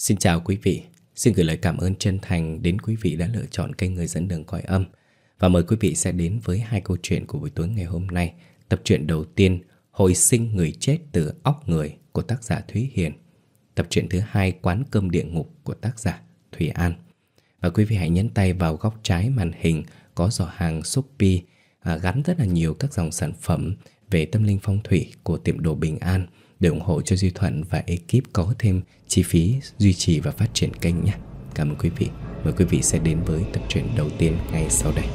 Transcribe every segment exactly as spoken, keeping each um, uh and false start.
Xin chào quý vị, xin gửi lời cảm ơn chân thành đến quý vị đã lựa chọn kênh Người Dẫn Đường Cõi Âm. Và mời quý vị sẽ đến với hai câu chuyện của buổi tối ngày hôm nay. Tập truyện đầu tiên, Hồi sinh người chết từ óc người của tác giả Thúy Hiền. Tập truyện thứ hai, Quán cơm địa ngục của tác giả Thủy An. Và quý vị hãy nhấn tay vào góc trái màn hình có giỏ hàng Shopee à, gắn rất là nhiều các dòng sản phẩm về tâm linh phong thủy của tiệm đồ Bình An để ủng hộ cho Duy Thuận và ekip có thêm chi phí duy trì và phát triển kênh nhé. Cảm ơn quý vị. Mời quý vị sẽ đến với tập truyện đầu tiên ngay sau đây.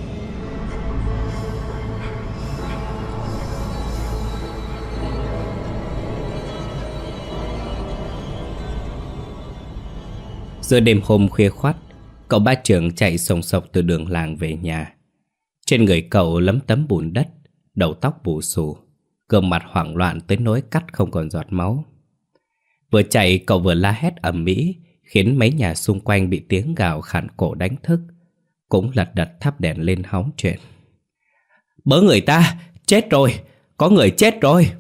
Giữa đêm hôm khuya khoắt, cậu ba trưởng chạy sồng sộc từ đường làng về nhà. Trên người cậu lấm tấm bùn đất, đầu tóc bù xù, gương mặt hoảng loạn tới nỗi cắt không còn giọt máu. Vừa chạy cậu vừa la hét ầm ĩ, khiến mấy nhà xung quanh bị tiếng gào khản cổ đánh thức, cũng lật đật thắp đèn lên hóng chuyện. Bớ người ta, chết rồi, có người chết rồi.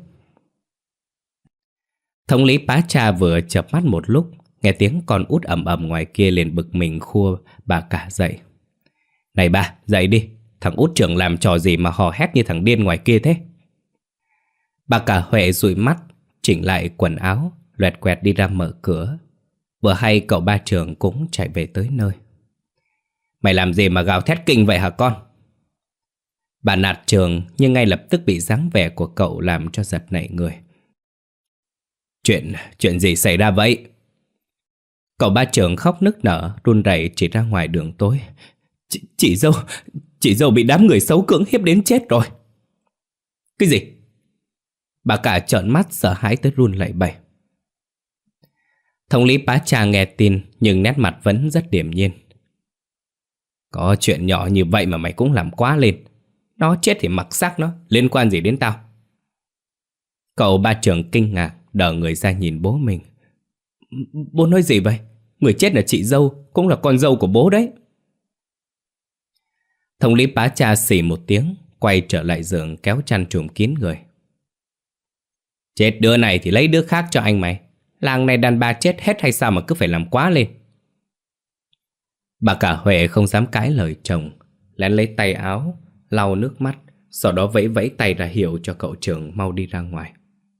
Thống lý Pá Cha vừa chợp mắt một lúc, nghe tiếng con út ầm ầm ngoài kia liền bực mình khua bà cả dậy. Này bà, dậy đi, thằng út trưởng làm trò gì mà hò hét như thằng điên ngoài kia thế? Bà cả Huệ dụi mắt, chỉnh lại quần áo, loẹt quẹt đi ra mở cửa. Vừa hay cậu ba trưởng cũng chạy về tới nơi. Mày làm gì mà gào thét kinh vậy hả con? Bà nạt Trường nhưng ngay lập tức bị dáng vẻ của cậu làm cho giật nảy người. Chuyện, chuyện gì xảy ra vậy? Cậu ba trưởng khóc nức nở, run rẩy chỉ ra ngoài đường tối. Chị, chị dâu, chị dâu bị đám người xấu cưỡng hiếp đến chết rồi. Cái gì? Bà cả trợn mắt sợ hãi tới run lẩy bẩy. Thống lý Pá Cha nghe tin nhưng nét mặt vẫn rất điềm nhiên. Có chuyện nhỏ như vậy mà mày cũng làm quá lên. Nó chết thì mặc xác nó, liên quan gì đến tao? Cậu ba trưởng kinh ngạc, đờ người ra nhìn bố mình. Bố nói gì vậy? Người chết là chị dâu, cũng là con dâu của bố đấy. Thống lý Pá Cha xì một tiếng, quay trở lại giường kéo chăn trùm kín người. Chết đứa này thì lấy đứa khác cho anh mày. Làng này đàn bà chết hết hay sao mà cứ phải làm quá lên? Bà cả Huệ không dám cãi lời chồng, lén lấy tay áo lau nước mắt, sau đó vẫy vẫy tay ra hiệu cho cậu trưởng mau đi ra ngoài.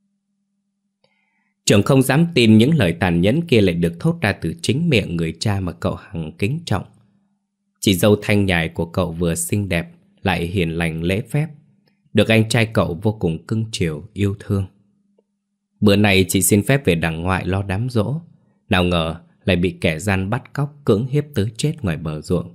Trưởng không dám tin những lời tàn nhẫn kia lại được thốt ra từ chính miệng người cha mà cậu hằng kính trọng. Chị dâu thanh nhài của cậu vừa xinh đẹp lại hiền lành lễ phép, được anh trai cậu vô cùng cưng chiều yêu thương. Bữa này chị xin phép về đằng ngoại lo đám giỗ, nào ngờ lại bị kẻ gian bắt cóc cưỡng hiếp tới chết ngoài bờ ruộng.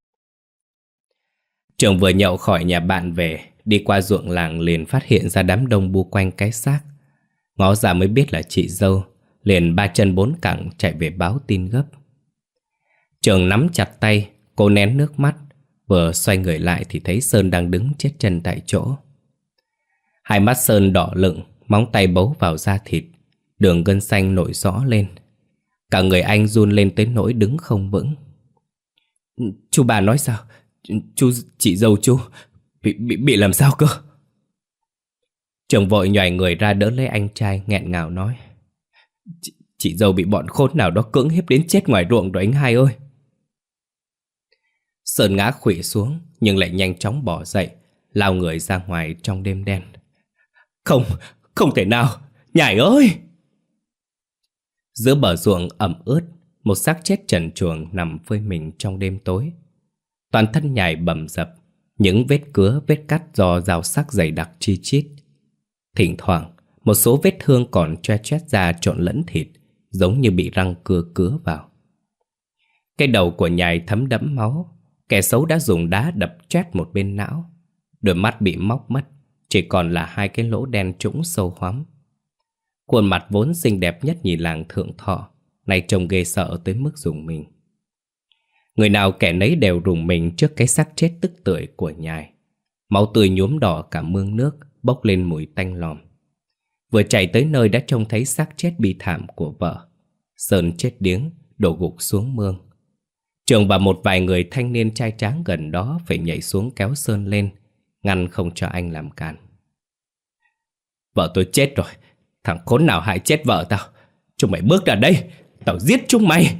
Trưởng vừa nhậu khỏi nhà bạn về, đi qua ruộng làng liền phát hiện ra đám đông bu quanh cái xác. Ngó ra mới biết là chị dâu, liền ba chân bốn cẳng chạy về báo tin gấp. Trưởng nắm chặt tay, cô nén nước mắt, vừa xoay người lại thì thấy Sơn đang đứng chết chân tại chỗ. Hai mắt Sơn đỏ lựng, móng tay bấu vào da thịt, đường gân xanh nổi rõ lên. Cả người anh run lên tới nỗi đứng không vững. Chú bà nói sao? Chú, chị dâu chú bị, bị, bị làm sao cơ? Trưởng vội nhoài người ra đỡ lấy anh trai, nghẹn ngào nói. Chị, chị dâu bị bọn khốn nào đó cưỡng hiếp đến chết ngoài ruộng rồi anh hai ơi. Sơn ngã khuỵu xuống nhưng lại nhanh chóng bỏ dậy, lao người ra ngoài trong đêm đen. Không, không thể nào, Nhài ơi! Giữa bờ ruộng ẩm ướt, một xác chết trần truồng nằm phơi mình trong đêm tối. Toàn thân Nhài bầm dập, những vết cứa vết cắt do dao sắc dày đặc chi chít. Thỉnh thoảng, một số vết thương còn choe choét ra trộn lẫn thịt, giống như bị răng cưa cứa vào. Cái đầu của Nhài thấm đẫm máu, kẻ xấu đã dùng đá đập choét một bên não. Đôi mắt bị móc mất, chỉ còn là hai cái lỗ đen trũng sâu hoắm. Khuôn mặt vốn xinh đẹp nhất nhì làng Thượng Thọ nay trông ghê sợ tới mức rùng mình. Người nào kẻ nấy đều rùng mình trước cái xác chết tức tưởi của Nhài. Máu tươi nhuốm đỏ cả mương nước, bốc lên mùi tanh lòm. Vừa chạy tới nơi đã trông thấy xác chết bi thảm của vợ. Sơn chết điếng, đổ gục xuống mương. Trường và một vài người thanh niên trai tráng gần đó phải nhảy xuống kéo Sơn lên, ngăn không cho anh làm cản. Vợ tôi chết rồi, thằng khốn nào hại chết vợ tao. Chúng mày bước ra đây, tao giết chúng mày.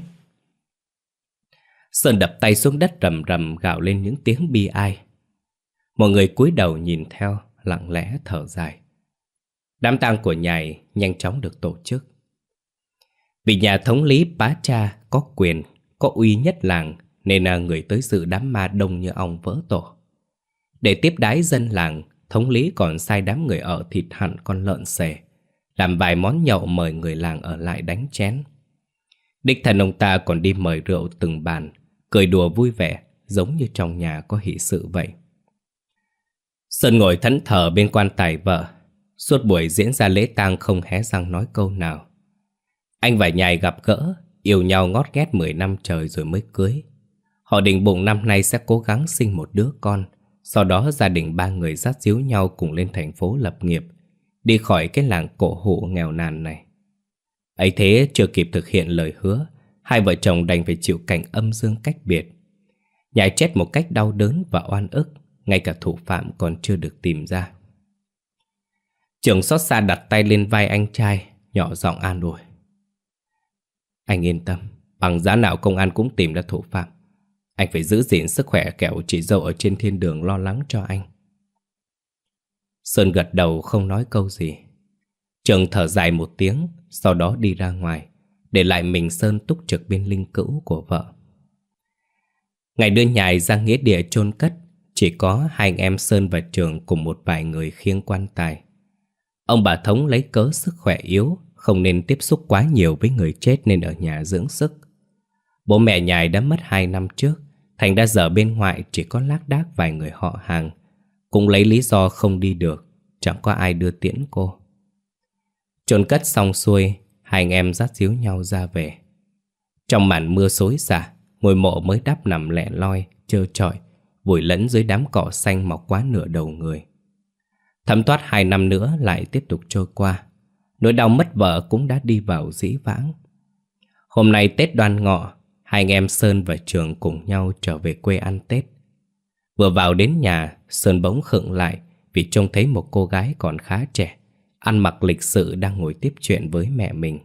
Sơn đập tay xuống đất rầm rầm gào lên những tiếng bi ai. Mọi người cúi đầu nhìn theo, lặng lẽ thở dài. Đám tang của Nhài nhanh chóng được tổ chức. Vì nhà thống lý Bá Cha có quyền, có uy nhất làng, nên là người tới dự đám ma đông như ong vỡ tổ. Để tiếp đái dân làng, thống lý còn sai đám người ở thịt hẳn con lợn xề, làm vài món nhậu mời người làng ở lại đánh chén. Đích thân ông ta còn đi mời rượu từng bàn, cười đùa vui vẻ, giống như trong nhà có hỷ sự vậy. Sơn ngồi thẫn thờ bên quan tài vợ. Suốt buổi diễn ra lễ tang không hé răng nói câu nào. Anh và Nhài gặp gỡ, yêu nhau ngót nghét mười năm trời rồi mới cưới. Họ định bụng năm nay sẽ cố gắng sinh một đứa con. Sau đó gia đình ba người dắt díu nhau cùng lên thành phố lập nghiệp, đi khỏi cái làng cổ hủ nghèo nàn này. Ấy thế chưa kịp thực hiện lời hứa, hai vợ chồng đành phải chịu cảnh âm dương cách biệt. Nhài chết một cách đau đớn và oan ức, ngay cả thủ phạm còn chưa được tìm ra. Trường xót xa đặt tay lên vai anh trai, nhỏ giọng an ủi. Anh yên tâm, bằng giá nào công an cũng tìm ra thủ phạm. Anh phải giữ gìn sức khỏe, kẻo chị dâu ở trên thiên đường lo lắng cho anh. Sơn gật đầu không nói câu gì. Trường thở dài một tiếng, sau đó đi ra ngoài, để lại mình Sơn túc trực bên linh cữu của vợ. Ngày đưa Nhài ra nghĩa địa chôn cất, chỉ có hai anh em Sơn và Trường cùng một vài người khiêng quan tài. Ông bà Thống lấy cớ sức khỏe yếu, không nên tiếp xúc quá nhiều với người chết nên ở nhà dưỡng sức. Bố mẹ Nhài đã mất hai năm trước, thành ra giờ bên ngoại chỉ có lác đác vài người họ hàng. Cũng lấy lý do không đi được, chẳng có ai đưa tiễn cô. Chôn cất xong xuôi, hai anh em dắt díu nhau ra về. Trong màn mưa xối xả, ngôi mộ mới đắp nằm lẻ loi, trơ trọi, vùi lẫn dưới đám cỏ xanh mọc quá nửa đầu người. Thấm thoát hai năm nữa lại tiếp tục trôi qua. Nỗi đau mất vợ cũng đã đi vào dĩ vãng. Hôm nay Tết Đoan Ngọ, hai anh em Sơn và Trường cùng nhau trở về quê ăn Tết. Vừa vào đến nhà, Sơn bỗng khựng lại vì trông thấy một cô gái còn khá trẻ, ăn mặc lịch sự đang ngồi tiếp chuyện với mẹ mình.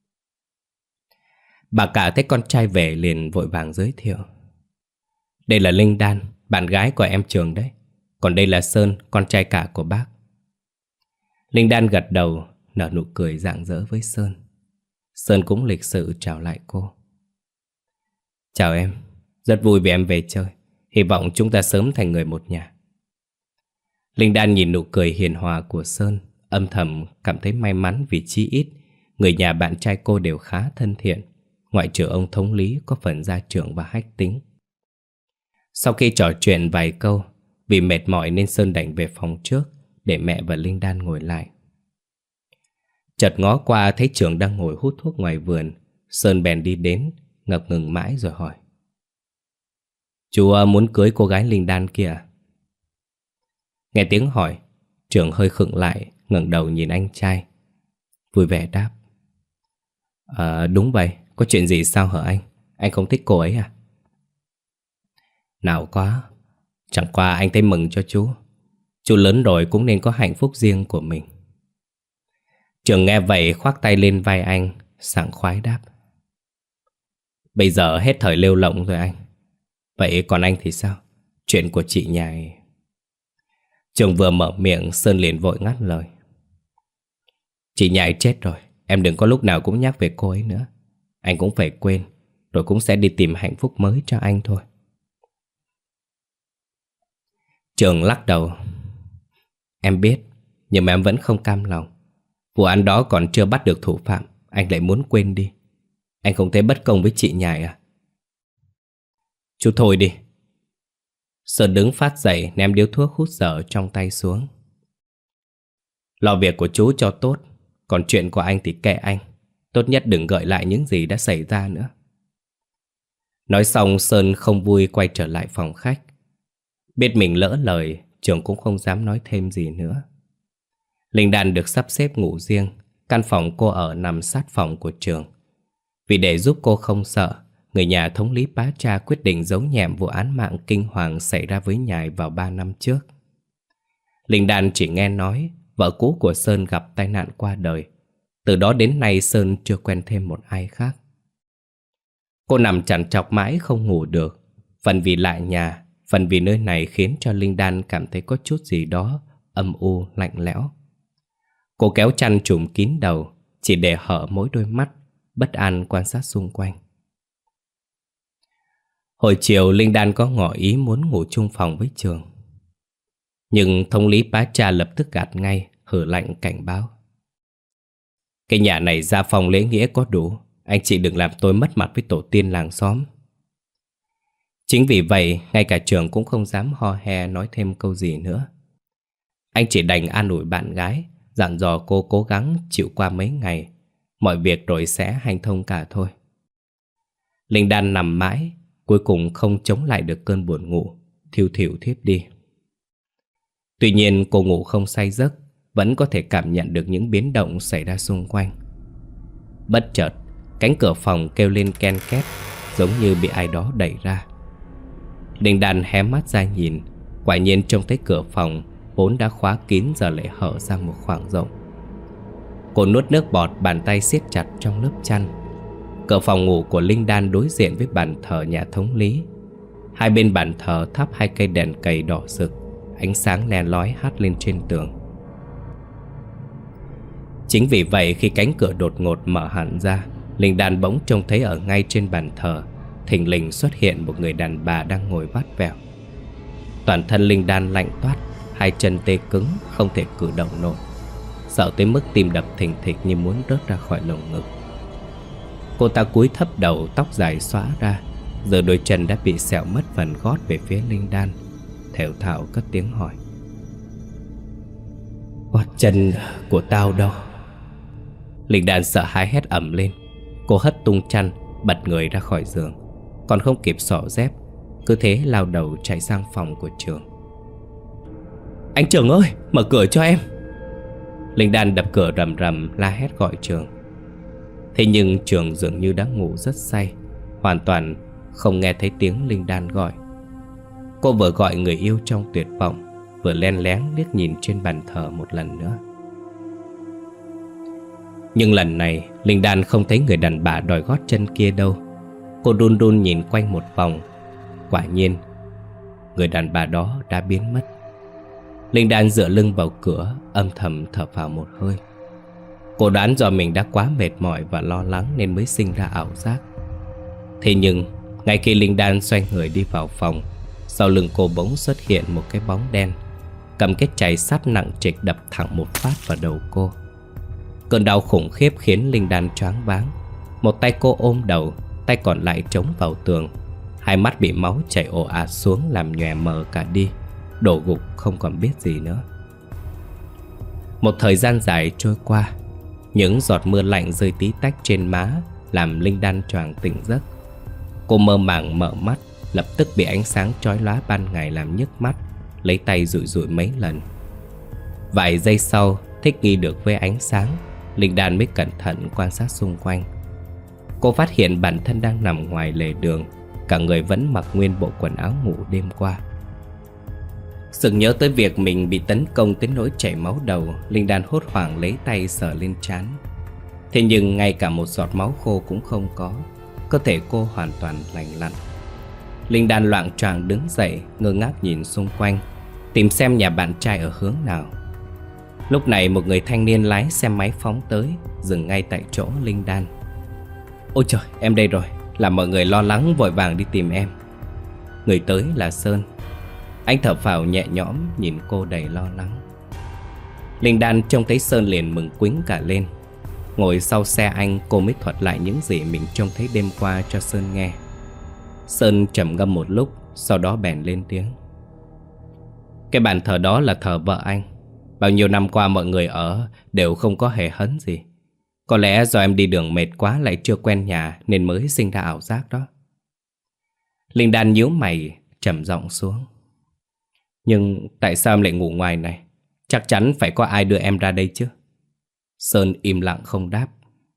Bà cả thấy con trai về liền vội vàng giới thiệu. Đây là Linh Đan, bạn gái của em Trường đấy. Còn đây là Sơn, con trai cả của bác. Linh Đan gật đầu, nở nụ cười rạng rỡ với Sơn. Sơn cũng lịch sự chào lại cô. Chào em, rất vui vì em về chơi. Hy vọng chúng ta sớm thành người một nhà. Linh Đan nhìn nụ cười hiền hòa của Sơn, âm thầm cảm thấy may mắn vì chí ít người nhà bạn trai cô đều khá thân thiện, ngoại trừ ông thống lý có phần gia trưởng và hách tính. Sau khi trò chuyện vài câu, vì mệt mỏi nên Sơn đành về phòng trước để mẹ và Linh Đan ngồi lại. Chợt ngó qua thấy Trường đang ngồi hút thuốc ngoài vườn, Sơn bèn đi đến, ngập ngừng mãi rồi hỏi. Chú muốn cưới cô gái Linh Đan kia à? Nghe tiếng hỏi, Trường hơi khựng lại, ngẩng đầu nhìn anh trai, vui vẻ đáp. À, đúng vậy, có chuyện gì sao hả anh? Anh không thích cô ấy à? Nào quá, chẳng qua anh thấy mừng cho chú. Chú lớn rồi cũng nên có hạnh phúc riêng của mình. Trường nghe vậy khoác tay lên vai anh, sảng khoái đáp. Bây giờ hết thời lêu lỏng rồi anh. Vậy còn anh thì sao? Chuyện của chị Nhài... Trường vừa mở miệng, Sơn liền vội ngắt lời. Chị Nhài chết rồi, em đừng có lúc nào cũng nhắc về cô ấy nữa. Anh cũng phải quên, rồi cũng sẽ đi tìm hạnh phúc mới cho anh thôi. Trường lắc đầu. Em biết, nhưng mà em vẫn không cam lòng. Vụ án đó còn chưa bắt được thủ phạm, anh lại muốn quên đi. Anh không thấy bất công với chị Nhài à? Chú thôi đi. Sơn đứng phát dậy, ném điếu thuốc hút dở trong tay xuống. Lo việc của chú cho tốt, còn chuyện của anh thì kệ anh. Tốt nhất đừng gợi lại những gì đã xảy ra nữa. Nói xong, Sơn không vui quay trở lại phòng khách. Biết mình lỡ lời, Trường cũng không dám nói thêm gì nữa. Linh Đan được sắp xếp ngủ riêng. Căn phòng cô ở nằm sát phòng của Trường. Vì để giúp cô không sợ, người nhà thống lý Bá Cha quyết định giấu nhẹm vụ án mạng kinh hoàng xảy ra với Nhài vào ba năm trước. Linh Đan chỉ nghe nói vợ cũ của Sơn gặp tai nạn qua đời. Từ đó đến nay Sơn chưa quen thêm một ai khác. Cô nằm trằn trọc mãi không ngủ được. Phần vì lạ nhà, phần vì nơi này khiến cho Linh Đan cảm thấy có chút gì đó âm u, lạnh lẽo. Cô kéo chăn trùm kín đầu, chỉ để hở mỗi đôi mắt, bất an quan sát xung quanh. Hồi chiều Linh Đan có ngỏ ý muốn ngủ chung phòng với Trường. Nhưng thống lý Bá Cha lập tức gạt ngay, hử lạnh cảnh báo. Cái nhà này gia phong lễ nghĩa có đủ, anh chị đừng làm tôi mất mặt với tổ tiên làng xóm. Chính vì vậy, ngay cả Trường cũng không dám ho he nói thêm câu gì nữa. Anh chỉ đành an ủi bạn gái, dặn dò cô cố gắng chịu qua mấy ngày, mọi việc rồi sẽ hanh thông cả thôi. Linh Đan nằm mãi, cuối cùng không chống lại được cơn buồn ngủ, thiêu thiểu thiếp đi. Tuy nhiên cô ngủ không say giấc, vẫn có thể cảm nhận được những biến động xảy ra xung quanh. Bất chợt, cánh cửa phòng kêu lên ken két, giống như bị ai đó đẩy ra. Linh Đan hé mắt ra nhìn, quả nhiên trông thấy cửa phòng vốn đã khóa kín giờ lại hở ra một khoảng rộng. Cô nuốt nước bọt, bàn tay siết chặt trong lớp chăn. Cửa phòng ngủ của Linh Đan đối diện với bàn thờ nhà thống lý. Hai bên bàn thờ thắp hai cây đèn cầy đỏ rực, ánh sáng le lói hắt lên trên tường. Chính vì vậy khi cánh cửa đột ngột mở hẳn ra, Linh Đan bỗng trông thấy ở ngay trên bàn thờ thình lình xuất hiện một người đàn bà đang ngồi vắt vẻo. Toàn thân Linh Đan lạnh toát, hai chân tê cứng, không thể cử động nổi, sợ tới mức tim đập thình thịch như muốn rớt ra khỏi lồng ngực. Cô ta cúi thấp đầu, tóc dài xõa ra, giờ đôi chân đã bị sẹo mất phần gót về phía Linh Đan, thều thào cất tiếng hỏi: "Gót chân của tao đâu?" Linh Đan sợ hãi hét ầm lên. Cô hất tung chăn, bật người ra khỏi giường, còn không kịp xỏ dép, cứ thế lao đầu chạy sang phòng của Trường. "Anh Trường ơi, mở cửa cho em!" Linh Đan đập cửa rầm rầm la hét gọi Trường. Thế nhưng Trường dường như đã ngủ rất say, hoàn toàn không nghe thấy tiếng Linh Đan gọi. Cô vừa gọi người yêu trong tuyệt vọng, vừa len lén liếc nhìn trên bàn thờ một lần nữa. Nhưng lần này Linh Đan không thấy người đàn bà đòi gót chân kia đâu. Cô đun đun nhìn quanh một vòng. Quả nhiên người đàn bà đó đã biến mất. Linh Đan dựa lưng vào cửa, âm thầm thở phào một hơi. Cô đoán do mình đã quá mệt mỏi và lo lắng nên mới sinh ra ảo giác. Thế nhưng ngay khi Linh Đan xoay người đi vào phòng, sau lưng cô bỗng xuất hiện một cái bóng đen, cầm cái chày sắt nặng trịch đập thẳng một phát vào đầu cô. Cơn đau khủng khiếp khiến Linh Đan choáng váng. Một tay cô ôm đầu, tay còn lại chống vào tường. Hai mắt bị máu chảy ồ ạt xuống làm nhòe mờ cả đi, đổ gục không còn biết gì nữa. Một thời gian dài trôi qua, những giọt mưa lạnh rơi tí tách trên má làm Linh Đan choàng tỉnh giấc. Cô mơ màng mở mắt, lập tức bị ánh sáng chói lóa ban ngày làm nhức mắt, lấy tay dụi dụi mấy lần. Vài giây sau, thích nghi được với ánh sáng, Linh Đan mới cẩn thận quan sát xung quanh. Cô phát hiện bản thân đang nằm ngoài lề đường, cả người vẫn mặc nguyên bộ quần áo ngủ đêm qua. Sực nhớ tới việc mình bị tấn công tới nỗi chảy máu đầu, Linh Đan hốt hoảng lấy tay sờ lên trán. Thế nhưng ngay cả một giọt máu khô cũng không có, cơ thể cô hoàn toàn lành lặn. Linh Đan loạng choạng đứng dậy, ngơ ngác nhìn xung quanh, tìm xem nhà bạn trai ở hướng nào. Lúc này một người thanh niên lái xe máy phóng tới, dừng ngay tại chỗ Linh Đan. "Ôi trời, em đây rồi!" Làm mọi người lo lắng vội vàng đi tìm em. Người tới là Sơn. Anh thở phào nhẹ nhõm nhìn cô đầy lo lắng. Linh Đan trông thấy Sơn liền mừng quính cả lên. Ngồi sau xe anh, cô mới thuật lại những gì mình trông thấy đêm qua cho Sơn nghe. Sơn trầm ngâm một lúc, sau đó bèn lên tiếng: "Cái bàn thờ đó là thờ vợ anh. Bao nhiêu năm qua mọi người ở đều không có hề hấn gì. Có lẽ do em đi đường mệt quá lại chưa quen nhà nên mới sinh ra ảo giác đó." Linh Đan nhíu mày, trầm giọng xuống: "Nhưng tại sao em lại ngủ ngoài này? Chắc chắn phải có ai đưa em ra đây chứ?" Sơn im lặng không đáp.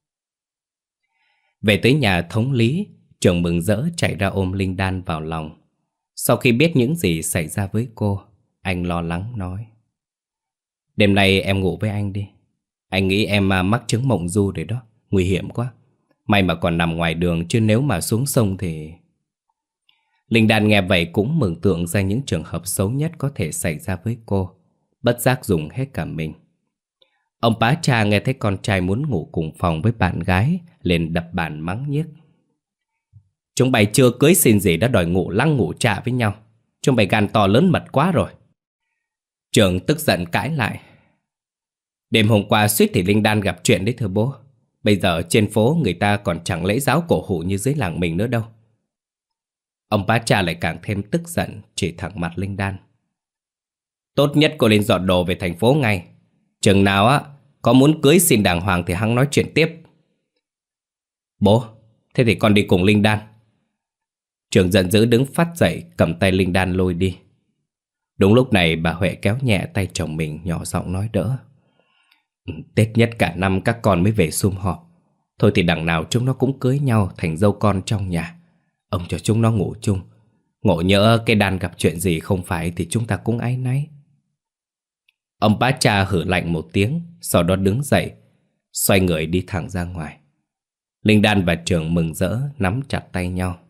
Về tới nhà thống lý, Trường mừng rỡ chạy ra ôm Linh Đan vào lòng. Sau khi biết những gì xảy ra với cô, anh lo lắng nói: "Đêm nay em ngủ với anh đi. Anh nghĩ em mắc chứng mộng du rồi đó, nguy hiểm quá. May mà còn nằm ngoài đường, chứ nếu mà xuống sông thì... Linh Đan nghe vậy cũng mường tượng ra những trường hợp xấu nhất có thể xảy ra với cô. Bất giác dùng hết cả mình. Ông bá cha nghe thấy con trai muốn ngủ cùng phòng với bạn gái, liền đập bàn mắng nhiếc. Chúng bay chưa cưới xin gì đã đòi ngủ lăng ngủ trạ với nhau. Chúng bay gan to lớn mật quá rồi. Trường tức giận cãi lại. Đêm hôm qua suýt thì Linh Đan gặp chuyện đấy thưa bố. Bây giờ trên phố người ta còn chẳng lễ giáo cổ hủ như dưới làng mình nữa đâu. Ông bá cha lại càng thêm tức giận, chỉ thẳng mặt Linh Đan. Tốt nhất cô lên dọn đồ về thành phố ngay. Chừng nào á có muốn cưới xin đàng hoàng thì hẵng nói chuyện tiếp. Bố, thế thì con đi cùng Linh Đan. Trường giận dữ đứng phắt dậy, cầm tay Linh Đan lôi đi. Đúng lúc này bà Huệ kéo nhẹ tay chồng mình, nhỏ giọng nói đỡ. Tết nhất cả năm các con mới về sum họp. Thôi thì đằng nào chúng nó cũng cưới nhau thành dâu con trong nhà. Ông cho chúng nó ngủ chung. Ngộ nhỡ cái Đan gặp chuyện gì không phải thì chúng ta cũng áy náy. Ông bá cha hử lạnh một tiếng, sau đó đứng dậy, xoay người đi thẳng ra ngoài. Linh Đan và Trường mừng rỡ nắm chặt tay nhau.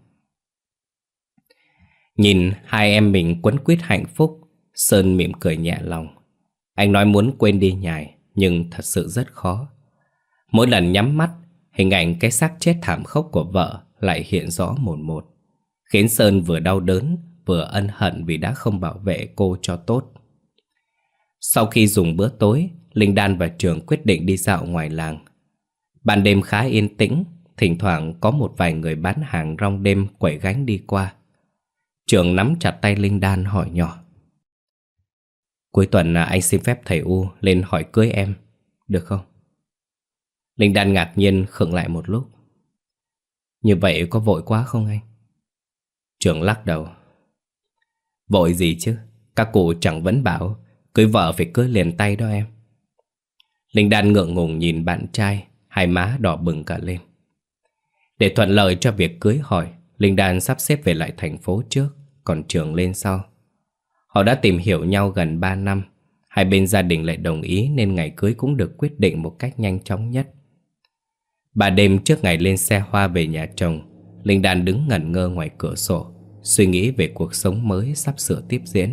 Nhìn hai em mình quấn quýt hạnh phúc, Sơn mỉm cười nhẹ lòng. Anh nói muốn quên đi nhài, nhưng thật sự rất khó. Mỗi lần nhắm mắt, hình ảnh cái xác chết thảm khốc của vợ lại hiện rõ một một, khiến Sơn vừa đau đớn vừa ân hận vì đã không bảo vệ cô cho tốt. Sau khi dùng bữa tối, Linh Đan và Trường quyết định đi dạo ngoài làng. Ban đêm khá yên tĩnh, thỉnh thoảng có một vài người bán hàng rong đêm quẩy gánh đi qua. Trường nắm chặt tay Linh Đan hỏi nhỏ. Cuối tuần anh xin phép thầy U lên hỏi cưới em, được không? Linh Đan ngạc nhiên khựng lại một lúc. Như vậy có vội quá không anh? Trường lắc đầu. Vội gì chứ, các cụ chẳng vẫn bảo cưới vợ phải cưới liền tay đó em. Linh Đan ngượng ngùng nhìn bạn trai, hai má đỏ bừng cả lên. Để thuận lợi cho việc cưới hỏi, Linh Đan sắp xếp về lại thành phố trước, còn Trường lên sau. Họ đã tìm hiểu nhau gần ba năm, hai bên gia đình lại đồng ý nên ngày cưới cũng được quyết định một cách nhanh chóng nhất. Ba đêm trước ngày lên xe hoa về nhà chồng, Linh Đan đứng ngẩn ngơ ngoài cửa sổ, suy nghĩ về cuộc sống mới sắp sửa tiếp diễn.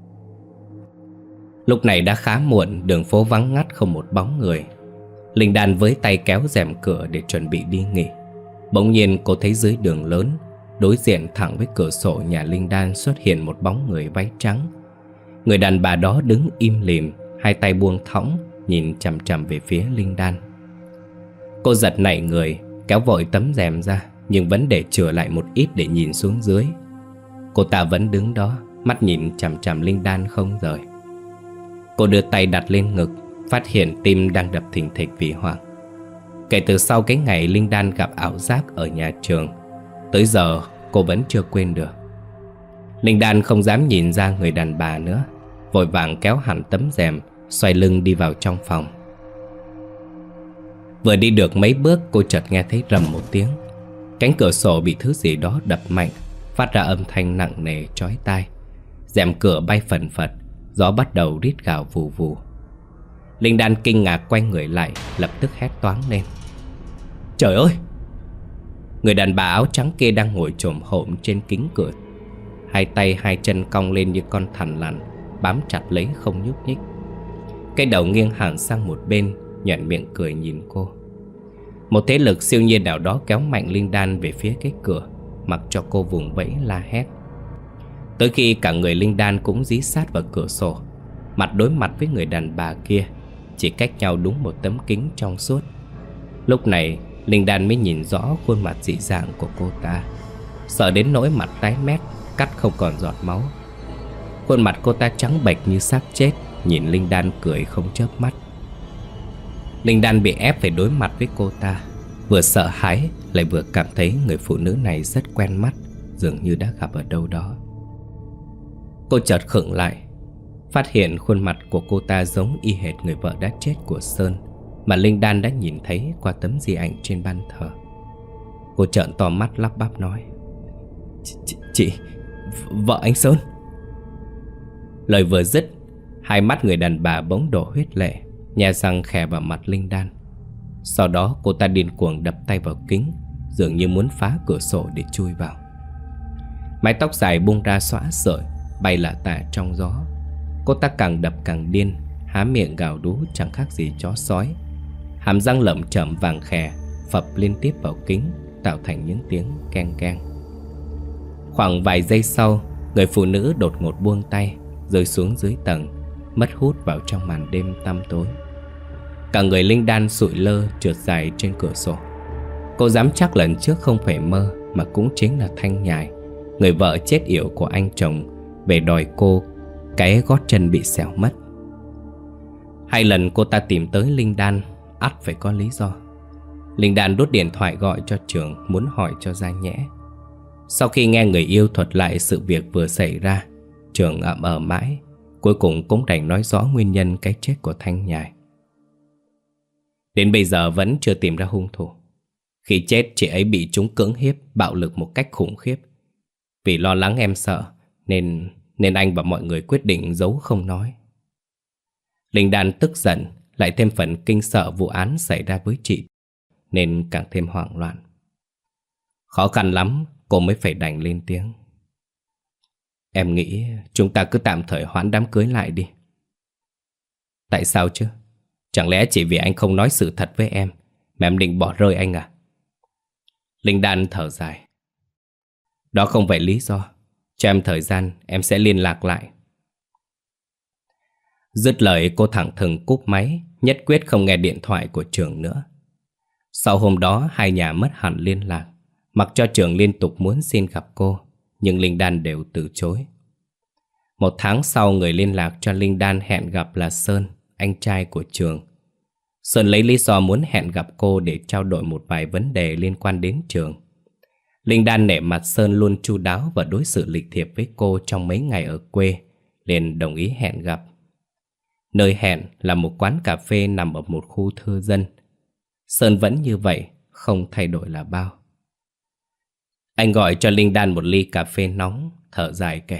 Lúc này đã khá muộn, đường phố vắng ngắt không một bóng người. Linh Đan với tay kéo rèm cửa để chuẩn bị đi nghỉ. Bỗng nhiên cô thấy dưới đường lớn, đối diện thẳng với cửa sổ nhà Linh Đan xuất hiện một bóng người váy trắng. Người đàn bà đó đứng im lìm, hai tay buông thõng, nhìn chằm chằm về phía Linh Đan. Cô giật nảy người, kéo vội tấm rèm ra, nhưng vẫn để chừa lại một ít để nhìn xuống dưới. Cô ta vẫn đứng đó, mắt nhìn chằm chằm Linh Đan không rời. Cô đưa tay đặt lên ngực, phát hiện tim đang đập thình thịch vì hoảng. Kể từ sau cái ngày Linh Đan gặp ảo giác ở nhà Trường, tới giờ cô vẫn chưa quên được. Linh Đan không dám nhìn ra người đàn bà nữa, vội vàng kéo hẳn tấm rèm, xoay lưng đi vào trong phòng. Vừa đi được mấy bước, cô chợt nghe thấy rầm một tiếng. Cánh cửa sổ bị thứ gì đó đập mạnh, phát ra âm thanh nặng nề chói tai. Rèm cửa bay phần phật, gió bắt đầu rít gào vù vù. Linh Đan kinh ngạc quay người lại, lập tức hét toáng lên. Trời ơi! Người đàn bà áo trắng kia đang ngồi chồm hổm trên kính cửa, hai tay hai chân cong lên như con thằn lằn, bám chặt lấy không nhúc nhích. Cái đầu nghiêng hẳn sang một bên, nhoẻn miệng cười nhìn cô. Một thế lực siêu nhiên nào đó kéo mạnh Linh Đan về phía cái cửa, mặc cho cô vùng vẫy la hét. Tới khi cả người Linh Đan cũng dí sát vào cửa sổ, mặt đối mặt với người đàn bà kia, chỉ cách nhau đúng một tấm kính trong suốt. Lúc này Linh Đan mới nhìn rõ khuôn mặt dị dạng của cô ta, sợ đến nỗi mặt tái mét, cắt không còn giọt máu. Khuôn mặt cô ta trắng bệch như xác chết, nhìn Linh Đan cười không chớp mắt. Linh Đan bị ép phải đối mặt với cô ta, vừa sợ hãi lại vừa cảm thấy người phụ nữ này rất quen mắt, dường như đã gặp ở đâu đó. Cô chợt khựng lại, phát hiện khuôn mặt của cô ta giống y hệt người vợ đã chết của Sơn mà Linh Đan đã nhìn thấy qua tấm di ảnh trên ban thờ. Cô trợn to mắt lắp bắp nói: Chị, chị vợ anh Sơn. Lời vừa dứt, hai mắt người đàn bà bỗng đổ huyết lệ, nhe răng khè vào mặt Linh Đan. Sau đó cô ta điên cuồng đập tay vào kính, dường như muốn phá cửa sổ để chui vào. Mái tóc dài bung ra xõa sợi, bay lả tả trong gió. Cô ta càng đập càng điên, há miệng gào rú chẳng khác gì chó sói. Hàm răng lởm chởm vàng khè phập liên tiếp vào kính, tạo thành những tiếng keng keng. Khoảng vài giây sau, người phụ nữ đột ngột buông tay, rơi xuống dưới tầng, mất hút vào trong màn đêm tăm tối. Cả người Linh Đan sụi lơ trượt dài trên cửa sổ. Cô dám chắc lần trước không phải mơ, mà cũng chính là Thanh Nhài, người vợ chết yểu của anh chồng, về đòi cô cái gót chân bị xẻo mất. Hai lần cô ta tìm tới Linh Đan, ắt phải có lý do. Linh Đan đút điện thoại gọi cho Trường, muốn hỏi cho ra nhẽ. Sau khi nghe người yêu thuật lại sự việc vừa xảy ra, Trường ậm ờ mãi, cuối cùng cũng đành nói rõ nguyên nhân cái chết của Thanh Nhài. Đến bây giờ vẫn chưa tìm ra hung thủ. Khi chết, chị ấy bị chúng cưỡng hiếp, bạo lực một cách khủng khiếp. Vì lo lắng em sợ, nên nên anh và mọi người quyết định giấu không nói. Linh Đan tức giận, lại thêm phần kinh sợ vụ án xảy ra với chị, nên càng thêm hoảng loạn. Khó khăn lắm, cô mới phải đành lên tiếng. Em nghĩ chúng ta cứ tạm thời hoãn đám cưới lại đi. Tại sao chứ? Chẳng lẽ chỉ vì anh không nói sự thật với em mà em định bỏ rơi anh à? Linh Đan thở dài. Đó không phải lý do. Cho em thời gian, em sẽ liên lạc lại. Dứt lời, cô thẳng thừng cúp máy, nhất quyết không nghe điện thoại của Trường nữa. Sau hôm đó, hai nhà mất hẳn liên lạc. Mặc cho Trường liên tục muốn xin gặp cô, nhưng Linh Đan đều từ chối. Một tháng sau, người liên lạc cho Linh Đan hẹn gặp là Sơn, anh trai của Trường. Sơn lấy lý do muốn hẹn gặp cô để trao đổi một vài vấn đề liên quan đến Trường. Linh Đan nể mặt Sơn luôn chu đáo và đối xử lịch thiệp với cô trong mấy ngày ở quê, liền đồng ý hẹn gặp. Nơi hẹn là một quán cà phê nằm ở một khu thưa dân. Sơn vẫn như vậy, không thay đổi là bao. Anh gọi cho Linh Đan một ly cà phê nóng, thở dài kể.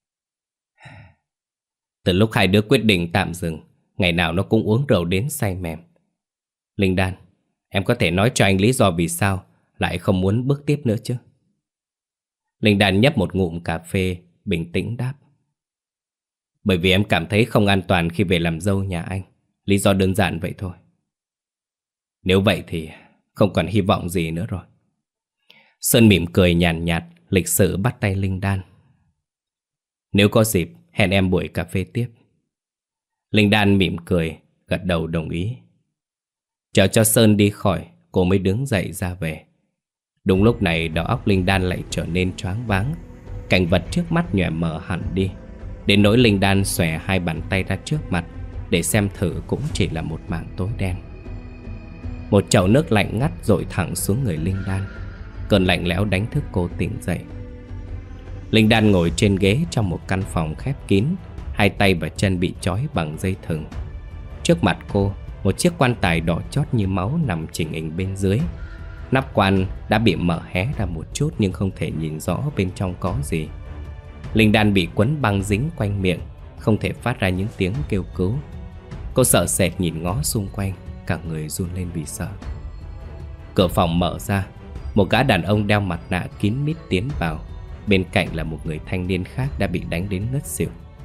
Từ lúc hai đứa quyết định tạm dừng, ngày nào nó cũng uống rượu đến say mềm. Linh Đan, em có thể nói cho anh lý do vì sao lại không muốn bước tiếp nữa chứ? Linh Đan nhấp một ngụm cà phê, bình tĩnh đáp. Bởi vì em cảm thấy không an toàn khi về làm dâu nhà anh. Lý do đơn giản vậy thôi. Nếu vậy thì không còn hy vọng gì nữa rồi. Sơn mỉm cười nhàn nhạt, nhạt, lịch sự bắt tay Linh Đan. Nếu có dịp, hẹn em buổi cà phê tiếp. Linh Đan mỉm cười, gật đầu đồng ý. Chờ cho Sơn đi khỏi, cô mới đứng dậy ra về. Đúng lúc này đầu óc Linh Đan lại trở nên choáng váng. Cảnh vật trước mắt nhòe mờ hẳn đi, đến nỗi Linh Đan xòe hai bàn tay ra trước mặt để xem thử cũng chỉ là một mảng tối đen. Một chậu nước lạnh ngắt dội thẳng xuống người Linh Đan. Cơn lạnh lẽo đánh thức cô tỉnh dậy. Linh Đan ngồi trên ghế trong một căn phòng khép kín, hai tay và chân bị trói bằng dây thừng. Trước mặt cô, một chiếc quan tài đỏ chót như máu nằm chỉnh hình bên dưới. Nắp quan đã bị mở hé ra một chút nhưng không thể nhìn rõ bên trong có gì. Linh Đan bị quấn băng dính quanh miệng, không thể phát ra những tiếng kêu cứu. Cô sợ sệt nhìn ngó xung quanh, cả người run lên vì sợ. Cửa phòng mở ra, một gã đàn ông đeo mặt nạ kín mít tiến vào. Bên cạnh là một người thanh niên khác đã bị đánh đến ngất xỉu.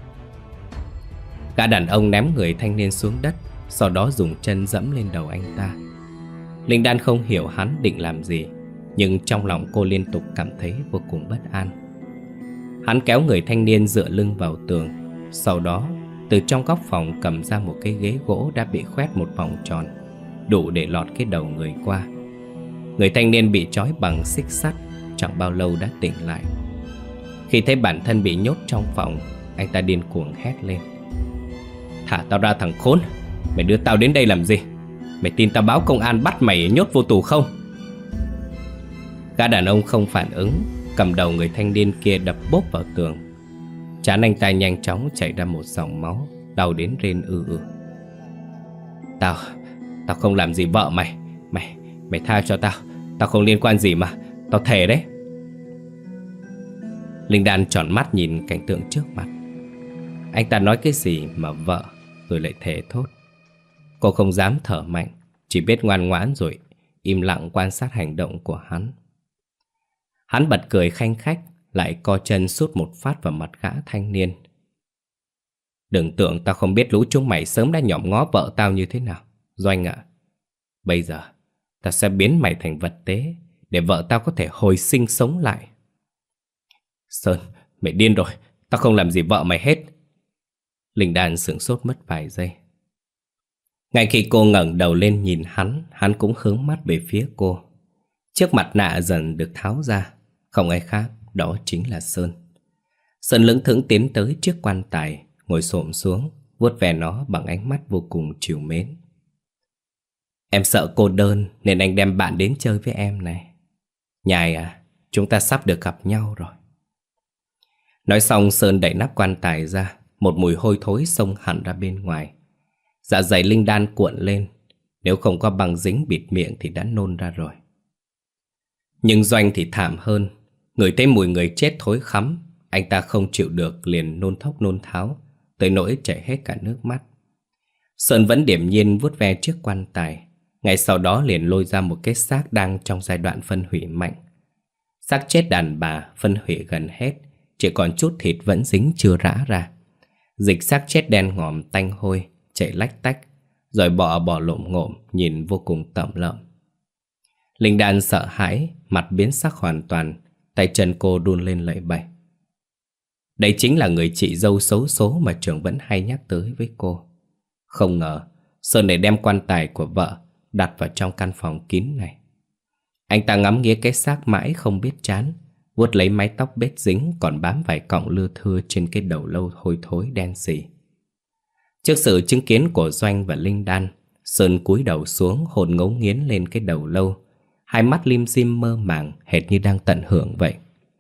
Gã đàn ông ném người thanh niên xuống đất, sau đó dùng chân dẫm lên đầu anh ta. Linh Đan không hiểu hắn định làm gì, nhưng trong lòng cô liên tục cảm thấy vô cùng bất an. Hắn kéo người thanh niên dựa lưng vào tường. Sau đó, từ trong góc phòng cầm ra một cái ghế gỗ đã bị khoét một vòng tròn, đủ để lọt cái đầu người qua. Người thanh niên bị trói bằng xích sắt, chẳng bao lâu đã tỉnh lại. Khi thấy bản thân bị nhốt trong phòng, anh ta điên cuồng hét lên. Thả tao ra thằng khốn! Mày đưa tao đến đây làm gì? Mày tin tao báo công an bắt mày nhốt vô tù không? Gã đàn ông không phản ứng, cầm đầu người thanh niên kia đập bốp vào tường. Trán anh ta nhanh chóng chảy ra một dòng máu, đau đến rên ư ư. Tao, tao không làm gì vợ mày. Mày, mày tha cho tao. Tao không liên quan gì mà, tao thề đấy. Linh Đan tròn mắt nhìn cảnh tượng trước mặt. Anh ta nói cái gì mà vợ, rồi lại thề thốt. Cô không dám thở mạnh, chỉ biết ngoan ngoãn rồi im lặng quan sát hành động của hắn. Hắn bật cười khanh khách, lại co chân sút một phát vào mặt gã thanh niên. Đừng tưởng tao không biết lũ chúng mày sớm đã nhòm ngó vợ tao như thế nào, Doanh ạ. Bây giờ tao sẽ biến mày thành vật tế, để vợ tao có thể hồi sinh sống lại. Sơn, mày điên rồi, tao không làm gì vợ mày hết. Linh Đan sửng sốt mất vài giây. Ngay khi cô ngẩng đầu lên nhìn hắn, hắn cũng hướng mắt về phía cô. Chiếc mặt nạ dần được tháo ra. Không ai khác, đó chính là Sơn. Sơn lững thững tiến tới chiếc quan tài, ngồi xổm xuống, vuốt ve nó bằng ánh mắt vô cùng trìu mến. Em sợ cô đơn nên anh đem bạn đến chơi với em này. Nhài à, chúng ta sắp được gặp nhau rồi. Nói xong Sơn đẩy nắp quan tài ra. Một mùi hôi thối xông hẳn ra bên ngoài. Dạ dày Linh Đan cuộn lên. Nếu không có băng dính bịt miệng thì đã nôn ra rồi. Nhưng Doanh thì thảm hơn. Ngửi thấy mùi người chết thối khắm, anh ta không chịu được liền nôn thốc nôn tháo, tới nỗi chảy hết cả nước mắt. Sơn vẫn điềm nhiên vuốt ve chiếc quan tài. Ngay sau đó liền lôi ra một cái xác đang trong giai đoạn phân hủy mạnh. Xác chết đàn bà phân hủy gần hết, chỉ còn chút thịt vẫn dính chưa rã ra. Dịch xác chết đen ngòm tanh hôi, chảy lách tách, rồi bọ bò lộm ngộm, nhìn vô cùng tởm lợm. Linh Đan sợ hãi, mặt biến sắc hoàn toàn, tay chân cô run lên lẩy bẩy. Đây chính là người chị dâu xấu số mà Trường vẫn hay nhắc tới với cô. Không ngờ Sơn lại đem quan tài của vợ đặt vào trong căn phòng kín này. Anh ta ngắm nghía cái xác mãi không biết chán, vuốt lấy mái tóc bết dính còn bám vài cọng lưa thưa trên cái đầu lâu hôi thối đen sì. Trước sự chứng kiến của Doanh và Linh Đan, Sơn cúi đầu xuống hồn ngấu nghiến lên cái đầu lâu, hai mắt lim dim mơ màng hệt như đang tận hưởng vậy.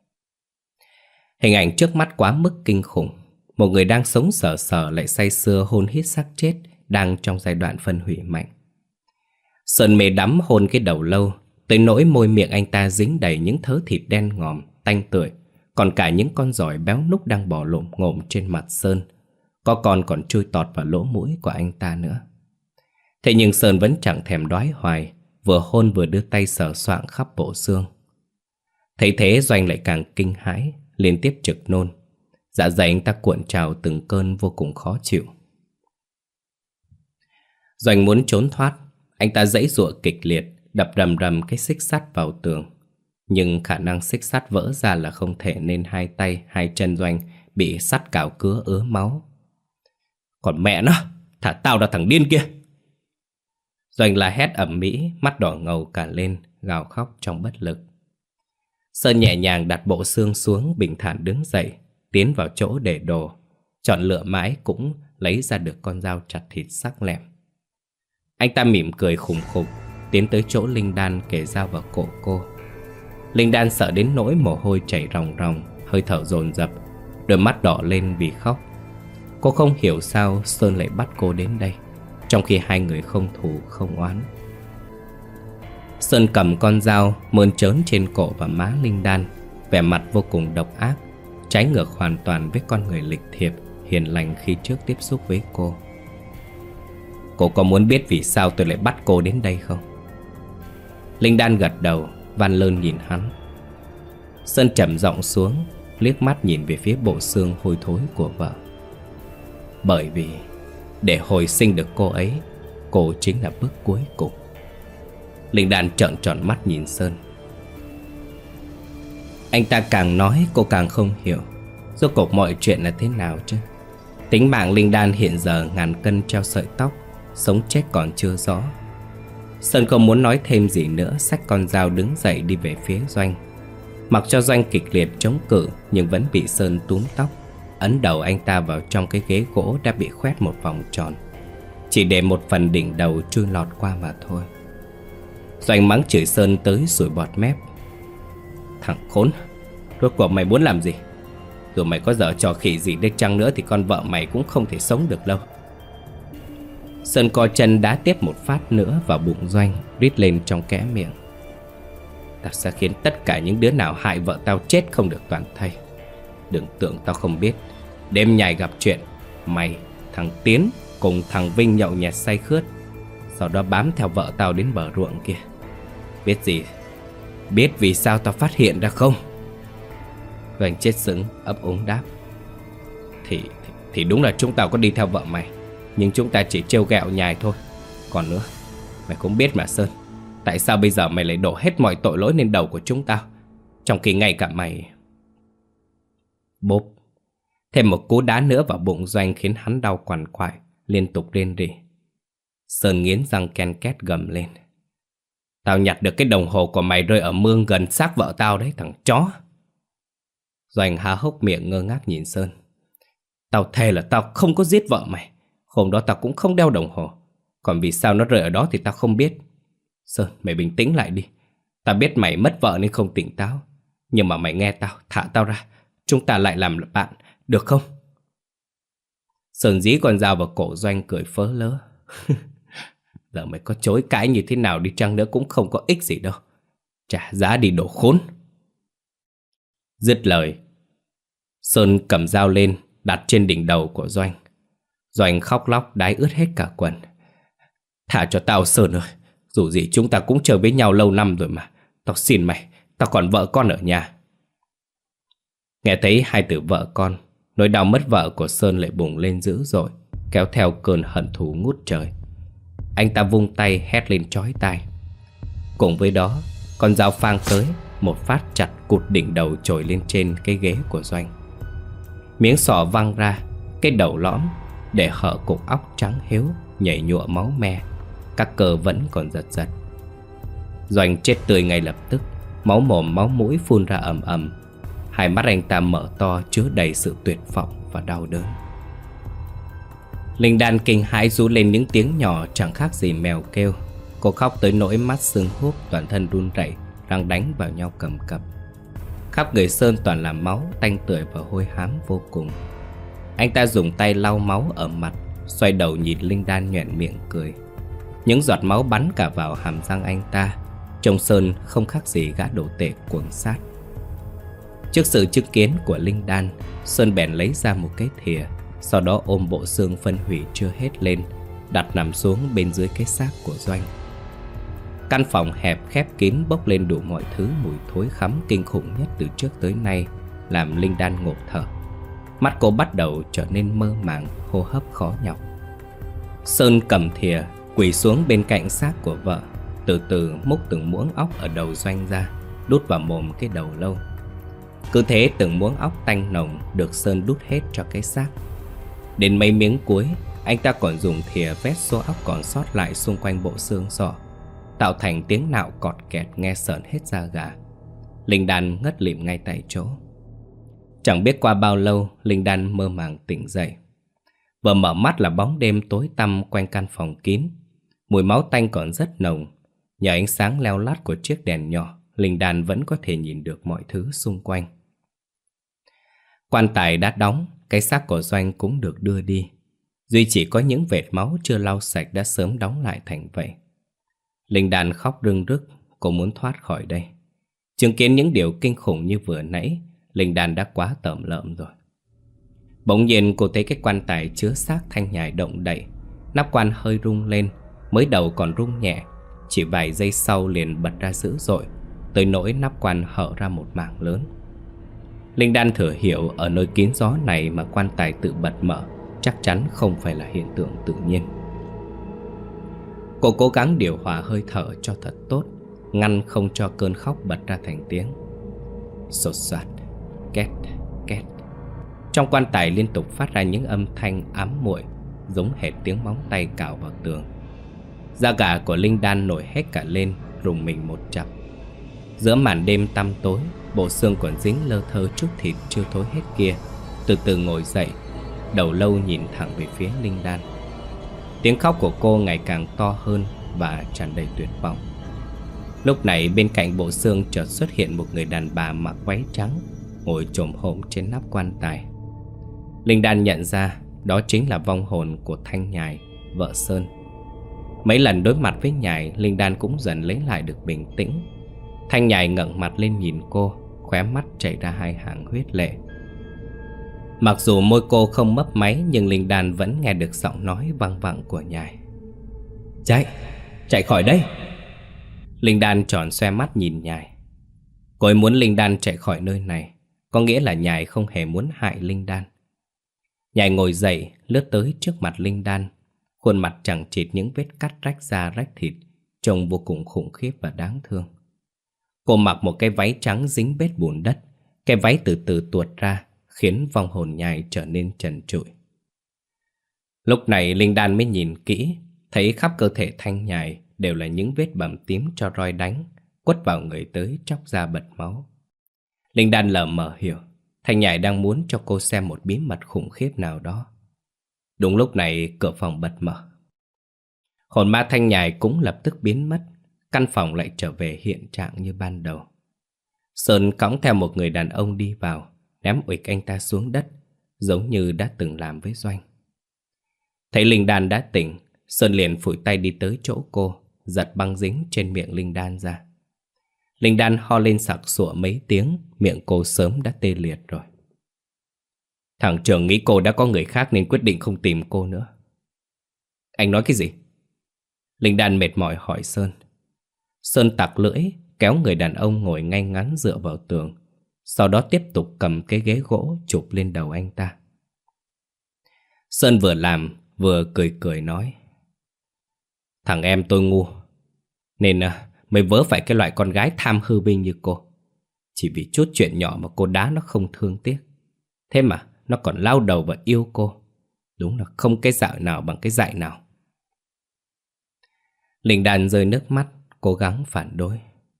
Hình ảnh trước mắt quá mức kinh khủng. Một người đang sống sờ sờ lại say sưa hôn hít xác chết đang trong giai đoạn phân hủy mạnh. Sơn mê đắm hôn cái đầu lâu, tới nỗi môi miệng anh ta dính đầy những thớ thịt đen ngòm, tanh tưởi, còn cả những con giỏi béo núc đang bò lổm ngổm trên mặt Sơn. Có con còn chui tọt vào lỗ mũi của anh ta nữa. Thế nhưng Sơn vẫn chẳng thèm đoái hoài, vừa hôn vừa đưa tay sờ soạng khắp bộ xương. Thấy thế Doanh lại càng kinh hãi, liên tiếp trực nôn. Dạ dày anh ta cuộn trào từng cơn vô cùng khó chịu. Doanh muốn trốn thoát, anh ta giãy giụa kịch liệt, đập rầm rầm cái xích sắt vào tường. Nhưng khả năng xích sắt vỡ ra là không thể, nên hai tay, hai chân Doanh bị sắt cào cứa ứa máu. Còn mẹ nó, thả tao ra thằng điên kia! Doanh la hét ầm ĩ, mắt đỏ ngầu cả lên, gào khóc trong bất lực. Sơn nhẹ nhàng đặt bộ xương xuống, bình thản đứng dậy, tiến vào chỗ để đồ, chọn lựa mãi cũng lấy ra được con dao chặt thịt sắc lẹm. Anh ta mỉm cười khủng khục, tiến tới chỗ Linh Đan kề dao vào cổ cô. Linh Đan sợ đến nỗi mồ hôi chảy ròng ròng, hơi thở dồn dập, đôi mắt đỏ lên vì khóc. Cô không hiểu sao Sơn lại bắt cô đến đây, trong khi hai người không thù không oán. Sơn cầm con dao mơn trớn trên cổ và má Linh Đan, vẻ mặt vô cùng độc ác, trái ngược hoàn toàn với con người lịch thiệp, hiền lành khi trước tiếp xúc với cô. Cô có muốn biết vì sao tôi lại bắt cô đến đây không? Linh Đan gật đầu, van lơn nhìn hắn. Sơn trầm giọng xuống, liếc mắt nhìn về phía bộ xương hôi thối của vợ. Bởi vì để hồi sinh được cô ấy, cô chính là bước cuối cùng. Linh Đan trợn tròn mắt nhìn Sơn. Anh ta càng nói cô càng không hiểu rốt cuộc mọi chuyện là thế nào chứ. Tính mạng Linh Đan hiện giờ ngàn cân treo sợi tóc, sống chết còn chưa rõ. Sơn không muốn nói thêm gì nữa, xách con dao đứng dậy đi về phía Doanh. Mặc cho Doanh kịch liệt chống cự, nhưng vẫn bị Sơn túm tóc, ấn đầu anh ta vào trong cái ghế gỗ đã bị khoét một vòng tròn, chỉ để một phần đỉnh đầu chui lọt qua mà thôi. Doanh mắng chửi Sơn tới sủi bọt mép. Thằng khốn, rốt cuộc mày muốn làm gì? Dù mày có dở trò khỉ gì đi chăng nữa thì con vợ mày cũng không thể sống được lâu. Sơn co chân đá tiếp một phát nữa vào bụng Doanh, rít lên trong kẽ miệng. Tao sẽ khiến tất cả những đứa nào hại vợ tao chết không được toàn thây. Đừng tưởng tao không biết. Đêm nhài gặp chuyện, mày, thằng Tiến cùng thằng Vinh nhậu nhẹt say khướt, sau đó bám theo vợ tao đến bờ ruộng kia. Biết gì? Biết vì sao tao phát hiện ra không? Doanh chết sững ấp úng đáp. Thì, thì Thì đúng là chúng tao có đi theo vợ mày, nhưng chúng ta chỉ trêu ghẹo nhài thôi. Còn nữa, mày cũng biết mà Sơn, tại sao bây giờ mày lại đổ hết mọi tội lỗi lên đầu của chúng tao, trong khi ngay cả mày... Bốp. Thêm một cú đá nữa vào bụng Doanh khiến hắn đau quằn quại, liên tục rên rỉ. Sơn nghiến răng ken két gầm lên. Tao nhặt được cái đồng hồ của mày rơi ở mương gần xác vợ tao đấy, thằng chó. Doanh há hốc miệng ngơ ngác nhìn Sơn. Tao thề là tao không có giết vợ mày. Hôm đó tao cũng không đeo đồng hồ. Còn vì sao nó rơi ở đó thì tao không biết. Sơn, mày bình tĩnh lại đi. Tao biết mày mất vợ nên không tỉnh táo, nhưng mà mày nghe tao, thả tao ra. Chúng ta lại làm bạn, được không? Sơn dí con dao vào cổ Doanh cười phớ lớ. Giờ mày có chối cãi như thế nào đi chăng nữa cũng không có ích gì đâu. Trả giá đi đồ khốn. Dứt lời, Sơn cầm dao lên đặt trên đỉnh đầu của Doanh. Doanh khóc lóc đái ướt hết cả quần. Thả cho tao Sơn ơi, dù gì chúng ta cũng chơi với nhau lâu năm rồi mà. Tao xin mày, tao còn vợ con ở nhà. Nghe thấy hai từ vợ con, nỗi đau mất vợ của Sơn lại bùng lên dữ dội, kéo theo cơn hận thù ngút trời. Anh ta vung tay hét lên chói tai. Cùng với đó, con dao phang tới, một phát chặt cụt đỉnh đầu trồi lên trên cái ghế của Doanh. Miếng sọ văng ra, cái đầu lõm để hở cục óc trắng hiếu nhảy nhụa máu me, các cơ vẫn còn giật giật. Doanh chết tươi ngay lập tức, máu mồm máu mũi phun ra ầm ầm. Hai mắt anh ta mở to chứa đầy sự tuyệt vọng và đau đớn. Linh Đan kinh hãi rú lên những tiếng nhỏ chẳng khác gì mèo kêu. Cô khóc tới nỗi mắt sưng húp, toàn thân run rẩy, răng đánh vào nhau cầm cập. Khắp người Sơn toàn là máu, tanh tưởi và hôi hám vô cùng. Anh ta dùng tay lau máu ở mặt, xoay đầu nhìn Linh Đan nhoẻn miệng cười. Những giọt máu bắn cả vào hàm răng anh ta. Trông Sơn không khác gì gã đồ tể cuồng sát. Trước sự chứng kiến của Linh Đan, Sơn bèn lấy ra một cái thìa, sau đó ôm bộ xương phân hủy chưa hết lên, đặt nằm xuống bên dưới cái xác của Doanh. Căn phòng hẹp khép kín bốc lên đủ mọi thứ mùi thối khắm kinh khủng nhất từ trước tới nay, làm Linh Đan ngộp thở. Mắt cô bắt đầu trở nên mơ màng, hô hấp khó nhọc. Sơn cầm thìa quỳ xuống bên cạnh xác của vợ, từ từ múc từng muỗng óc ở đầu Doanh ra, đút vào mồm cái đầu lâu. Cứ thế từng muỗng óc tanh nồng được Sơn đút hết cho cái xác. Đến mấy miếng cuối, anh ta còn dùng thìa vét số óc còn sót lại xung quanh bộ xương sọ, tạo thành tiếng nạo cọt kẹt nghe sởn hết da gà. Linh Đan ngất lịm ngay tại chỗ. Chẳng biết qua bao lâu, Linh Đan mơ màng tỉnh dậy. Vừa mở mắt là bóng đêm tối tăm quanh căn phòng kín. Mùi máu tanh còn rất nồng. Nhờ ánh sáng leo lắt của chiếc đèn nhỏ, Linh Đan vẫn có thể nhìn được mọi thứ xung quanh. Quan tài đã đóng, cái xác của Doanh cũng được đưa đi. Duy chỉ có những vệt máu chưa lau sạch đã sớm đóng lại thành vậy. Linh Đan khóc rưng rức, cô muốn thoát khỏi đây. Chứng kiến những điều kinh khủng như vừa nãy, Linh Đan đã quá tởm lợm rồi. Bỗng nhiên cô thấy cái quan tài chứa xác Thanh Nhài động đậy. Nắp quan hơi rung lên, mới đầu còn rung nhẹ, chỉ vài giây sau liền bật ra dữ dội, tới nỗi nắp quan hở ra một mảng lớn. Linh Đan thừa hiểu ở nơi kín gió này mà quan tài tự bật mở chắc chắn không phải là hiện tượng tự nhiên. Cô cố gắng điều hòa hơi thở cho thật tốt, ngăn không cho cơn khóc bật ra thành tiếng. Sột soạt, két, két. Trong quan tài liên tục phát ra những âm thanh ám muội, giống hệt tiếng móng tay cào vào tường. Da gà của Linh Đan nổi hết cả lên, rùng mình một chập. Giữa màn đêm tăm tối, bộ xương còn dính lơ thơ chút thịt chưa thối hết kia từ từ ngồi dậy, đầu lâu nhìn thẳng về phía Linh Đan. Tiếng khóc của cô ngày càng to hơn và tràn đầy tuyệt vọng. Lúc này bên cạnh bộ xương chợt xuất hiện một người đàn bà mặc váy trắng, ngồi chồm hổm trên nắp quan tài. Linh Đan nhận ra đó chính là vong hồn của Thanh Nhài, vợ Sơn. Mấy lần đối mặt với Nhài, Linh Đan cũng dần lấy lại được bình tĩnh. Thanh Nhài ngẩng mặt lên nhìn cô, khóe mắt chảy ra hai hàng huyết lệ. Mặc dù môi cô không mấp máy, nhưng Linh Đan vẫn nghe được giọng nói văng vẳng của Nhài. Chạy, chạy khỏi đây. Linh Đan tròn xoe mắt nhìn Nhài. Cô ấy muốn Linh Đan chạy khỏi nơi này, có nghĩa là Nhài không hề muốn hại Linh Đan. Nhài ngồi dậy, lướt tới trước mặt Linh Đan. Khuôn mặt chẳng chịt những vết cắt rách da rách thịt, trông vô cùng khủng khiếp và đáng thương. Cô mặc một cái váy trắng dính vết bùn đất. Cái váy từ từ tuột ra, khiến vong hồn Nhài trở nên trần trụi. Lúc này Linh Đan mới nhìn kỹ, thấy khắp cơ thể Thanh Nhài đều là những vết bầm tím cho roi đánh, quất vào người tới chóc da bật máu. Linh Đan lờ mờ hiểu, Thanh Nhài đang muốn cho cô xem một bí mật khủng khiếp nào đó. Đúng lúc này cửa phòng bật mở. Hồn ma Thanh Nhài cũng lập tức biến mất, căn phòng lại trở về hiện trạng như ban đầu. Sơn cõng theo một người đàn ông đi vào, ném uịch anh ta xuống đất, giống như đã từng làm với Doanh. Thấy Linh Đan đã tỉnh, Sơn liền phủi tay đi tới chỗ cô, giật băng dính trên miệng Linh Đan ra. Linh Đan ho lên sặc sụa mấy tiếng, miệng cô sớm đã tê liệt rồi. Thằng trưởng nghĩ cô đã có người khác nên quyết định không tìm cô nữa. Anh nói cái gì? Linh Đan mệt mỏi hỏi Sơn. Sơn tặc lưỡi, kéo người đàn ông ngồi ngay ngắn dựa vào tường, sau đó tiếp tục cầm cái ghế gỗ chụp lên đầu anh ta. Sơn vừa làm vừa cười cười nói: Thằng em tôi ngu, nên à, mới vớ phải cái loại con gái tham hư vinh như cô. Chỉ vì chút chuyện nhỏ mà cô đá nó không thương tiếc. Thế mà nó còn lao đầu và yêu cô. Đúng là không cái dạo nào bằng cái dạy nào. Linh Đan rơi nước mắt, cố gắng phản đối.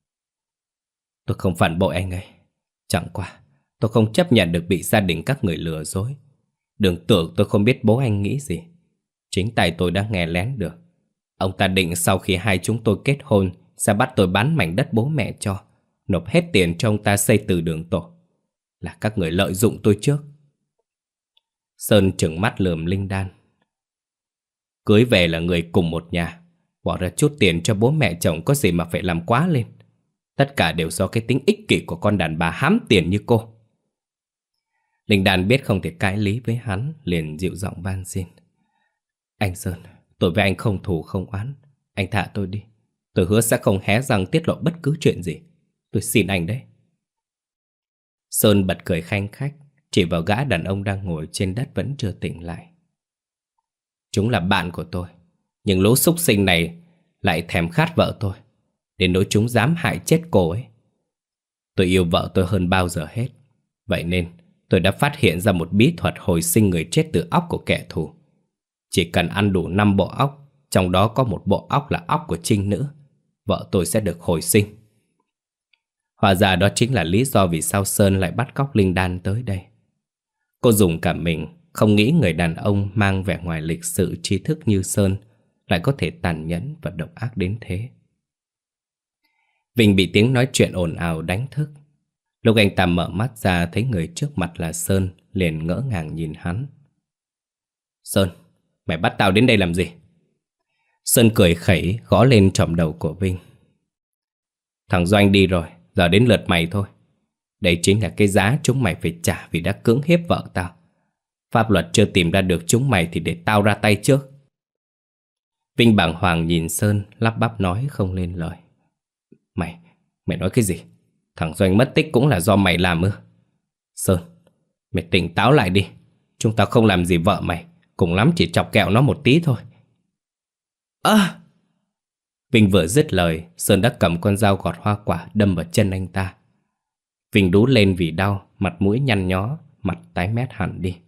Tôi không phản bội anh ấy. Chẳng qua tôi không chấp nhận được bị gia đình các người lừa dối. Đừng tưởng tôi không biết bố anh nghĩ gì. Chính tay tôi đã nghe lén được. Ông ta định sau khi hai chúng tôi kết hôn sẽ bắt tôi bán mảnh đất bố mẹ cho, nộp hết tiền cho ông ta xây từ đường tổ. Là các người lợi dụng tôi trước. Sơn trừng mắt lườm Linh Đan. Cưới về là người cùng một nhà, bỏ ra chút tiền cho bố mẹ chồng có gì mà phải làm quá lên. Tất cả đều do cái tính ích kỷ của con đàn bà hám tiền như cô. Linh Đan biết không thể cãi lý với hắn, liền dịu giọng van xin. Anh Sơn, tôi với anh không thù không oán. Anh thả tôi đi. Tôi hứa sẽ không hé răng tiết lộ bất cứ chuyện gì. Tôi xin anh đấy. Sơn bật cười khanh khách, chỉ vào gã đàn ông đang ngồi trên đất vẫn chưa tỉnh lại. Chúng là bạn của tôi, nhưng lũ súc sinh này lại thèm khát vợ tôi, đến nỗi chúng dám hại chết cô ấy. Tôi yêu vợ tôi hơn bao giờ hết. Vậy nên tôi đã phát hiện ra một bí thuật hồi sinh người chết từ óc của kẻ thù. Chỉ cần ăn đủ năm bộ óc, trong đó có một bộ óc là óc của trinh nữ, vợ tôi sẽ được hồi sinh. Hóa ra đó chính là lý do vì sao Sơn lại bắt cóc Linh Đan tới đây. Cô dùng cả mình, không nghĩ người đàn ông mang vẻ ngoài lịch sự tri thức như Sơn lại có thể tàn nhẫn và độc ác đến thế. Vinh bị tiếng nói chuyện ồn ào đánh thức. Lúc anh ta mở mắt ra thấy người trước mặt là Sơn, liền ngỡ ngàng nhìn hắn. Sơn, mày bắt tao đến đây làm gì? Sơn cười khẩy gõ lên trọm đầu của Vinh. Thằng Doanh đi rồi, giờ đến lượt mày thôi. Đây chính là cái giá chúng mày phải trả vì đã cưỡng hiếp vợ tao. Pháp luật chưa tìm ra được chúng mày thì để tao ra tay trước. Vinh bàng hoàng nhìn Sơn, lắp bắp nói không lên lời. Mày, mày nói cái gì? Thằng Doanh mất tích cũng là do mày làm ư? Sơn, mày tỉnh táo lại đi. Chúng tao không làm gì vợ mày, cùng lắm chỉ chọc kẹo nó một tí thôi. Ơ! À! Vinh vừa dứt lời, Sơn đã cầm con dao gọt hoa quả đâm vào chân anh ta. Vinh đú lên vì đau, mặt mũi nhăn nhó, mặt tái mét hẳn đi.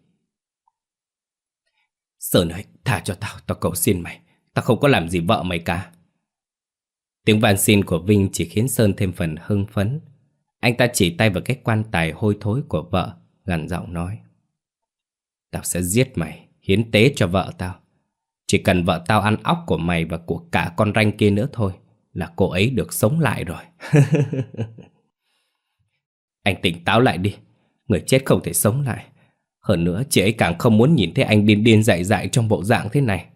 Sơn ơi, tha cho tao, tao cầu xin mày. Tao không có làm gì vợ mày cả. Tiếng van xin của Vinh chỉ khiến Sơn thêm phần hưng phấn. Anh ta chỉ tay vào cái quan tài hôi thối của vợ, gằn giọng nói. Tao sẽ giết mày, hiến tế cho vợ tao. Chỉ cần vợ tao ăn óc của mày và của cả con ranh kia nữa thôi là cô ấy được sống lại rồi. Anh tỉnh táo lại đi. Người chết không thể sống lại. Hơn nữa chị ấy càng không muốn nhìn thấy anh điên điên dại dại trong bộ dạng thế này.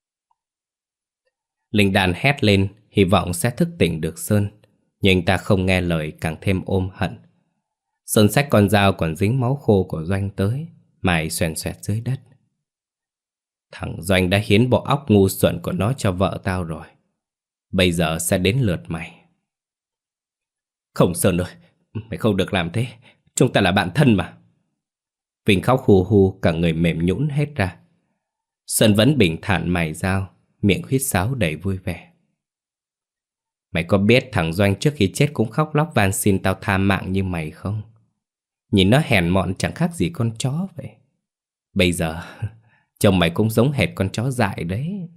Linh Đan hét lên, hy vọng sẽ thức tỉnh được Sơn. Nhưng anh ta không nghe lời, càng thêm ôm hận. Sơn xách con dao còn dính máu khô của Doanh tới, mài xoèn xoẹt dưới đất. Thằng Doanh đã hiến bộ óc ngu xuẩn của nó cho vợ tao rồi. Bây giờ sẽ đến lượt mày. Không Sơn ơi, mày không được làm thế. Chúng ta là bạn thân mà. Vinh khóc hù hù, cả người mềm nhũn hết ra. Sơn vẫn bình thản mày dao, miệng huýt sáo đầy vui vẻ. Mày có biết thằng Doanh trước khi chết cũng khóc lóc van xin tao tha mạng như mày không? Nhìn nó hèn mọn chẳng khác gì con chó vậy. Bây giờ chồng mày cũng giống hệt con chó dại đấy.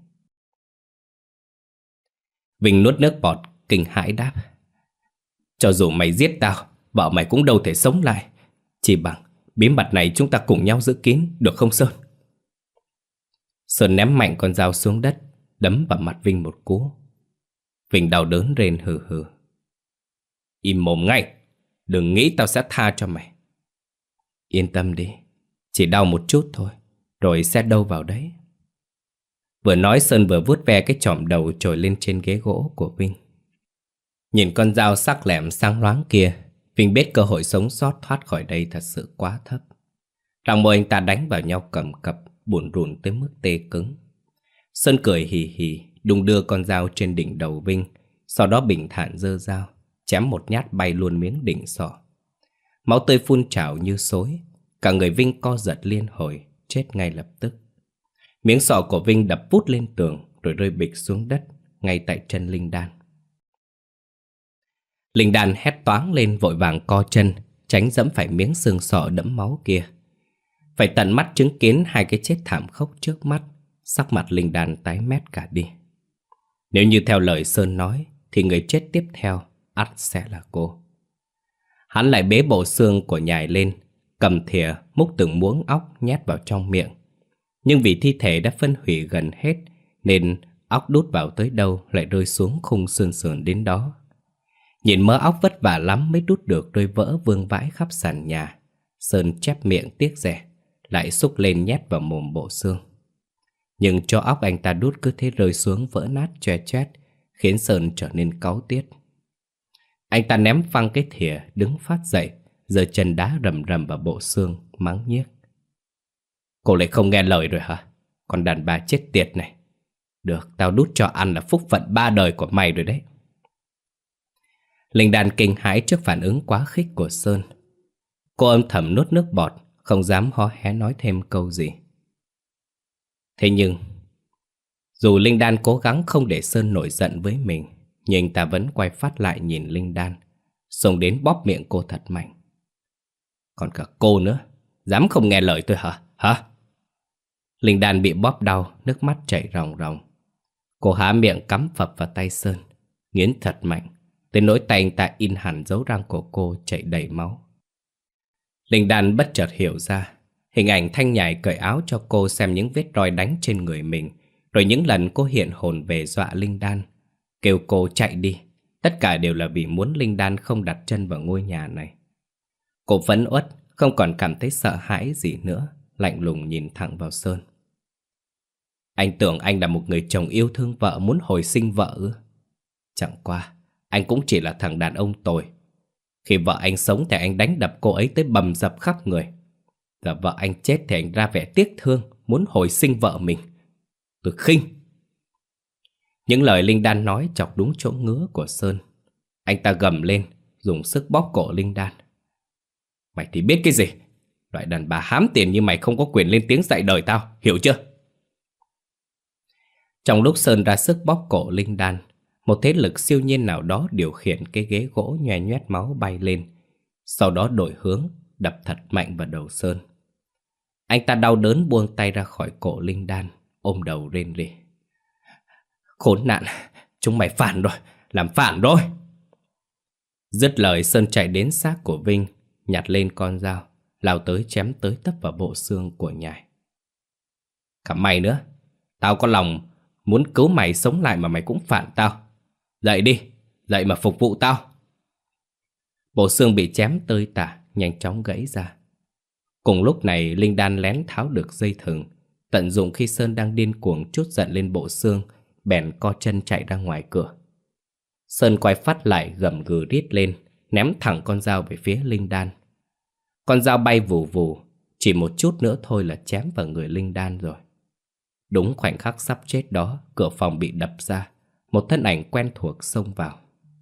Vinh nuốt nước bọt, kinh hãi đáp. Cho dù mày giết tao, vợ mày cũng đâu thể sống lại. Chỉ bằng bí mật này chúng ta cùng nhau giữ kín, được không Sơn? Sơn ném mạnh con dao xuống đất, đấm vào mặt Vinh một cú. Vinh đau đớn rên hừ hừ. Im mồm ngay, đừng nghĩ tao sẽ tha cho mày. Yên tâm đi, chỉ đau một chút thôi, rồi sẽ đâu vào đấy. Vừa nói Sơn vừa vuốt ve cái chòm đầu trồi lên trên ghế gỗ của Vinh. Nhìn con dao sắc lẹm sáng loáng kia, Vinh biết cơ hội sống sót thoát khỏi đây thật sự quá thấp. Lòng môi anh ta đánh vào nhau cầm cập, buồn rùn tới mức tê cứng. Sơn cười hì hì, đung đưa con dao trên đỉnh đầu Vinh, sau đó bình thản giơ dao, chém một nhát bay luôn miếng đỉnh sọ. Máu tươi phun trào như xối, cả người Vinh co giật liên hồi, chết ngay lập tức. Miếng sọ của Vinh đập vút lên tường rồi rơi bịch xuống đất, ngay tại chân Linh Đan. Linh Đan hét toáng lên vội vàng co chân, tránh dẫm phải miếng xương sọ đẫm máu kia. Phải tận mắt chứng kiến hai cái chết thảm khốc trước mắt, sắc mặt Linh Đan tái mét cả đi. Nếu như theo lời Sơn nói, thì người chết tiếp theo ắt sẽ là cô. Hắn lại bế bộ xương của nhài lên, cầm thìa múc từng muỗng óc nhét vào trong miệng. Nhưng vì thi thể đã phân hủy gần hết, nên óc đút vào tới đâu lại rơi xuống khung xương sườn đến đó. Nhìn mớ óc vất vả lắm mới đút được rơi vỡ vương vãi khắp sàn nhà. Sơn chép miệng tiếc rẻ, lại xúc lên nhét vào mồm bộ xương. Nhưng cho óc anh ta đút cứ thế rơi xuống vỡ nát choe choét, khiến Sơn trở nên cáu tiết. Anh ta ném phăng cái thìa, đứng phát dậy, giơ chân đá rầm rầm vào bộ xương, mắng nhiếc. Cô lại không nghe lời rồi hả? Con đàn bà chết tiệt này. Được, tao đút cho ăn là phúc phận ba đời của mày rồi đấy. Linh Đan kinh hãi trước phản ứng quá khích của Sơn. Cô âm thầm nuốt nước bọt, không dám hó hé nói thêm câu gì. Thế nhưng, dù Linh Đan cố gắng không để Sơn nổi giận với mình, nhưng anh ta vẫn quay phát lại nhìn Linh Đan, xông đến bóp miệng cô thật mạnh. Còn cả cô nữa, dám không nghe lời tôi hả? Hả? Linh Đan bị bóp đau, nước mắt chảy ròng ròng. Cô há miệng cắm phập vào tay Sơn, nghiến thật mạnh, đến nỗi tay anh ta in hẳn dấu răng của cô chảy đầy máu. Linh Đan bất chợt hiểu ra, hình ảnh Thanh Nhài cởi áo cho cô xem những vết roi đánh trên người mình, rồi những lần cô hiện hồn về dọa Linh Đan, kêu cô chạy đi. Tất cả đều là vì muốn Linh Đan không đặt chân vào ngôi nhà này. Cô phẫn uất, không còn cảm thấy sợ hãi gì nữa, lạnh lùng nhìn thẳng vào Sơn. Anh tưởng anh là một người chồng yêu thương vợ, muốn hồi sinh vợ ư? Chẳng qua, anh cũng chỉ là thằng đàn ông tồi. Khi vợ anh sống thì anh đánh đập cô ấy tới bầm dập khắp người. Giờ vợ anh chết thì anh ra vẻ tiếc thương, muốn hồi sinh vợ mình. Tôi khinh. Những lời Linh Đan nói chọc đúng chỗ ngứa của Sơn. Anh ta gầm lên, dùng sức bóp cổ Linh Đan. Mày thì biết cái gì? Loại đàn bà hám tiền như mày không có quyền lên tiếng dạy đời tao, hiểu chưa? Trong lúc Sơn ra sức bóp cổ Linh Đan, một thế lực siêu nhiên nào đó điều khiển cái ghế gỗ nhoe nhoét máu bay lên, sau đó đổi hướng, đập thật mạnh vào đầu Sơn. Anh ta đau đớn buông tay ra khỏi cổ Linh Đan, ôm đầu rên rỉ. Khốn nạn, chúng mày phản rồi, làm phản rồi. Dứt lời, Sơn chạy đến xác của Vinh, nhặt lên con dao, lao tới chém tới tấp vào bộ xương của Nhài. Cả mày nữa, tao có lòng muốn cứu mày sống lại mà mày cũng phản tao. Dậy đi, dậy mà phục vụ tao. Bộ xương bị chém tơi tả, nhanh chóng gãy ra. Cùng lúc này, Linh Đan lén tháo được dây thừng, tận dụng khi Sơn đang điên cuồng trút giận lên bộ xương, bèn co chân chạy ra ngoài cửa. Sơn quay phát lại gầm gừ rít lên, ném thẳng con dao về phía Linh Đan. Con dao bay vù vù, chỉ một chút nữa thôi là chém vào người Linh Đan rồi. Đúng khoảnh khắc sắp chết đó, cửa phòng bị đập ra. Một thân ảnh quen thuộc xông vào.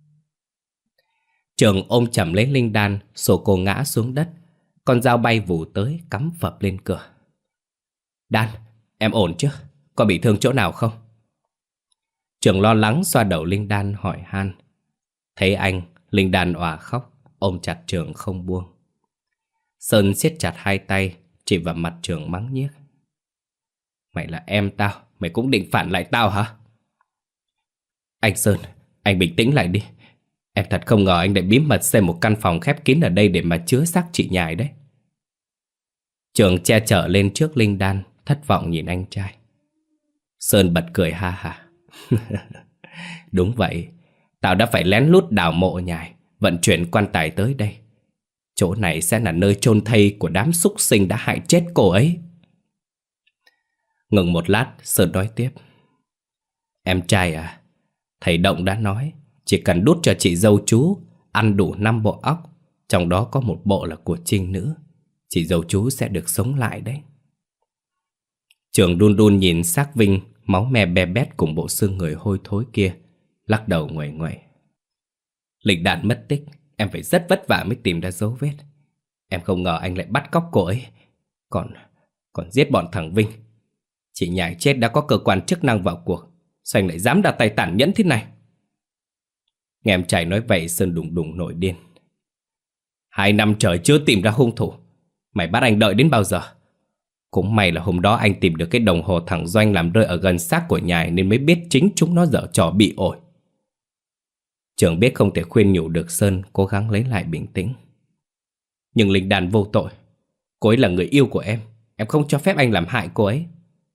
Trường ôm chầm lấy linh đan, xô cô ngã xuống đất. Con dao bay vù tới, cắm phập lên cửa. Đan, em ổn chứ? Có bị thương chỗ nào không? Trường lo lắng xoa đầu linh đan hỏi han. Thấy anh, linh đan òa khóc, ôm chặt Trường không buông. Sơn siết chặt hai tay, chỉ vào mặt Trường mắng nhiếc. Mày là em tao, mày cũng định phản lại tao hả? Anh Sơn, anh bình tĩnh lại đi. Em thật không ngờ anh lại bí mật xây một căn phòng khép kín ở đây để mà chứa xác chị Nhài đấy. Trường che chở lên trước linh đan, thất vọng nhìn anh trai. Sơn bật cười ha ha. Đúng vậy, tao đã phải lén lút đào mộ Nhài, vận chuyển quan tài tới đây. Chỗ này sẽ là nơi chôn thây của đám súc sinh đã hại chết cô ấy. Ngừng một lát, Sơn nói tiếp. Em trai à, thầy Động đã nói chỉ cần đút cho chị dâu chú ăn đủ năm bộ óc, trong đó có một bộ là của trinh nữ, chị dâu chú sẽ được sống lại đấy. Trường đun đun nhìn xác Vinh, máu me be bét cùng bộ xương người hôi thối kia, lắc đầu nguậy nguậy. Lịch đạn mất tích, em phải rất vất vả mới tìm ra dấu vết. Em không ngờ anh lại bắt cóc cô ấy, Còn Còn giết bọn thằng Vinh. Chị Nhài chết đã có cơ quan chức năng vào cuộc, sao anh lại dám ra tay tàn nhẫn thế này? Nghe em trai nói vậy, Sơn đùng đùng nổi điên. Hai năm trời chưa tìm ra hung thủ, mày bắt anh đợi đến bao giờ? Cũng may là hôm đó anh tìm được cái đồng hồ thằng Doanh làm rơi ở gần xác của Nhài, nên mới biết chính chúng nó dở trò bị ổi. Trường biết không thể khuyên nhủ được Sơn, cố gắng lấy lại bình tĩnh. Nhưng Linh Đan vô tội, cô ấy là người yêu của em, em không cho phép anh làm hại cô ấy.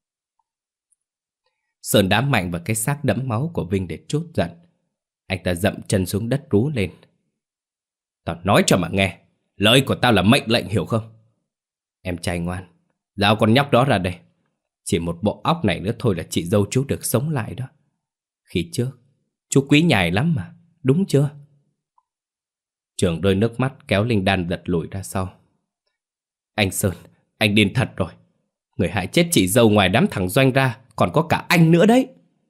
Sơn đá mạnh vào cái xác đẫm máu của Vinh để trút giận. Anh ta dậm chân xuống đất rú lên. Tao nói cho mà nghe, lời của tao là mệnh lệnh, hiểu không? Em trai ngoan, giao con nhóc đó ra đây. Chỉ một bộ óc này nữa thôi là chị dâu chú được sống lại đó. Khi trước chú quý Nhài lắm mà, đúng chưa? Trường rơi nước mắt kéo Linh Đan giật lùi ra sau. Anh Sơn, anh điên thật rồi. Người hại chết chị dâu ngoài đám thằng Doanh ra còn có cả anh nữa đấy.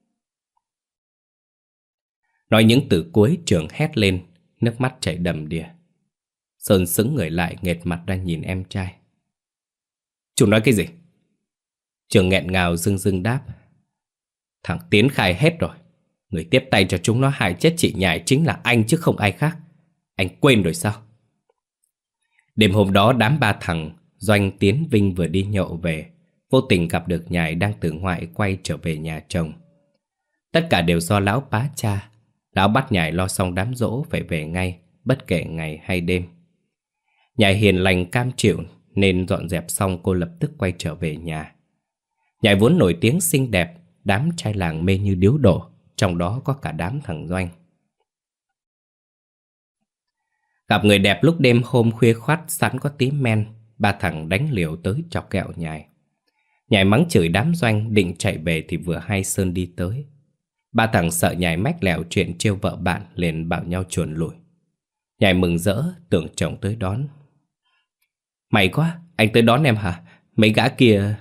Nói những từ cuối, Trường hét lên, nước mắt chảy đầm đìa. Sơn sững người lại, nghệt mặt ra nhìn em trai. Chú nói cái gì? Trường nghẹn ngào dưng dưng đáp. Thằng Tiến khai hết rồi. Người tiếp tay cho chúng nó hại chết chị Nhài chính là anh chứ không ai khác. Anh quên rồi sao? Đêm hôm đó, đám ba thằng Doanh, Tiến, Vinh vừa đi nhậu về, vô tình gặp được Nhài đang từ ngoại quay trở về nhà chồng. Tất cả đều do lão Pá Cha. Lão bắt Nhài lo xong đám giỗ phải về ngay, bất kể ngày hay đêm. Nhài hiền lành cam chịu, nên dọn dẹp xong cô lập tức quay trở về nhà. Nhài vốn nổi tiếng xinh đẹp, đám trai làng mê như điếu đổ, trong đó có cả đám thằng Doanh. Gặp người đẹp lúc đêm hôm khuya khoắt, sẵn có tí men, ba thằng đánh liều tới chọc kẹo Nhài. Nhài mắng chửi đám Doanh, định chạy về thì vừa hay Sơn đi tới. Ba thằng sợ Nhài mách lẹo chuyện trêu vợ bạn, liền bảo nhau chuồn lùi. Nhài mừng rỡ, tưởng chồng tới đón. May quá, anh tới đón em hả? Mấy gã kia...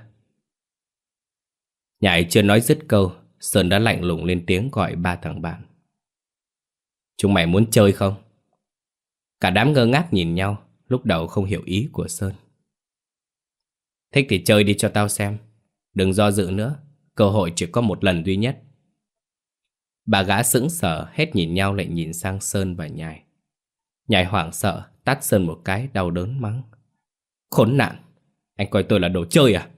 Nhài chưa nói dứt câu, Sơn đã lạnh lùng lên tiếng gọi ba thằng bạn. Chúng mày muốn chơi không? Cả đám ngơ ngác nhìn nhau, lúc đầu không hiểu ý của Sơn. Thích thì chơi đi cho tao xem. Đừng do dự nữa, cơ hội chỉ có một lần duy nhất. Ba gã sững sờ, hết nhìn nhau lại nhìn sang Sơn và Nhài. Nhài hoảng sợ, tát Sơn một cái, đau đớn mắng. Khốn nạn, anh coi tôi là đồ chơi à?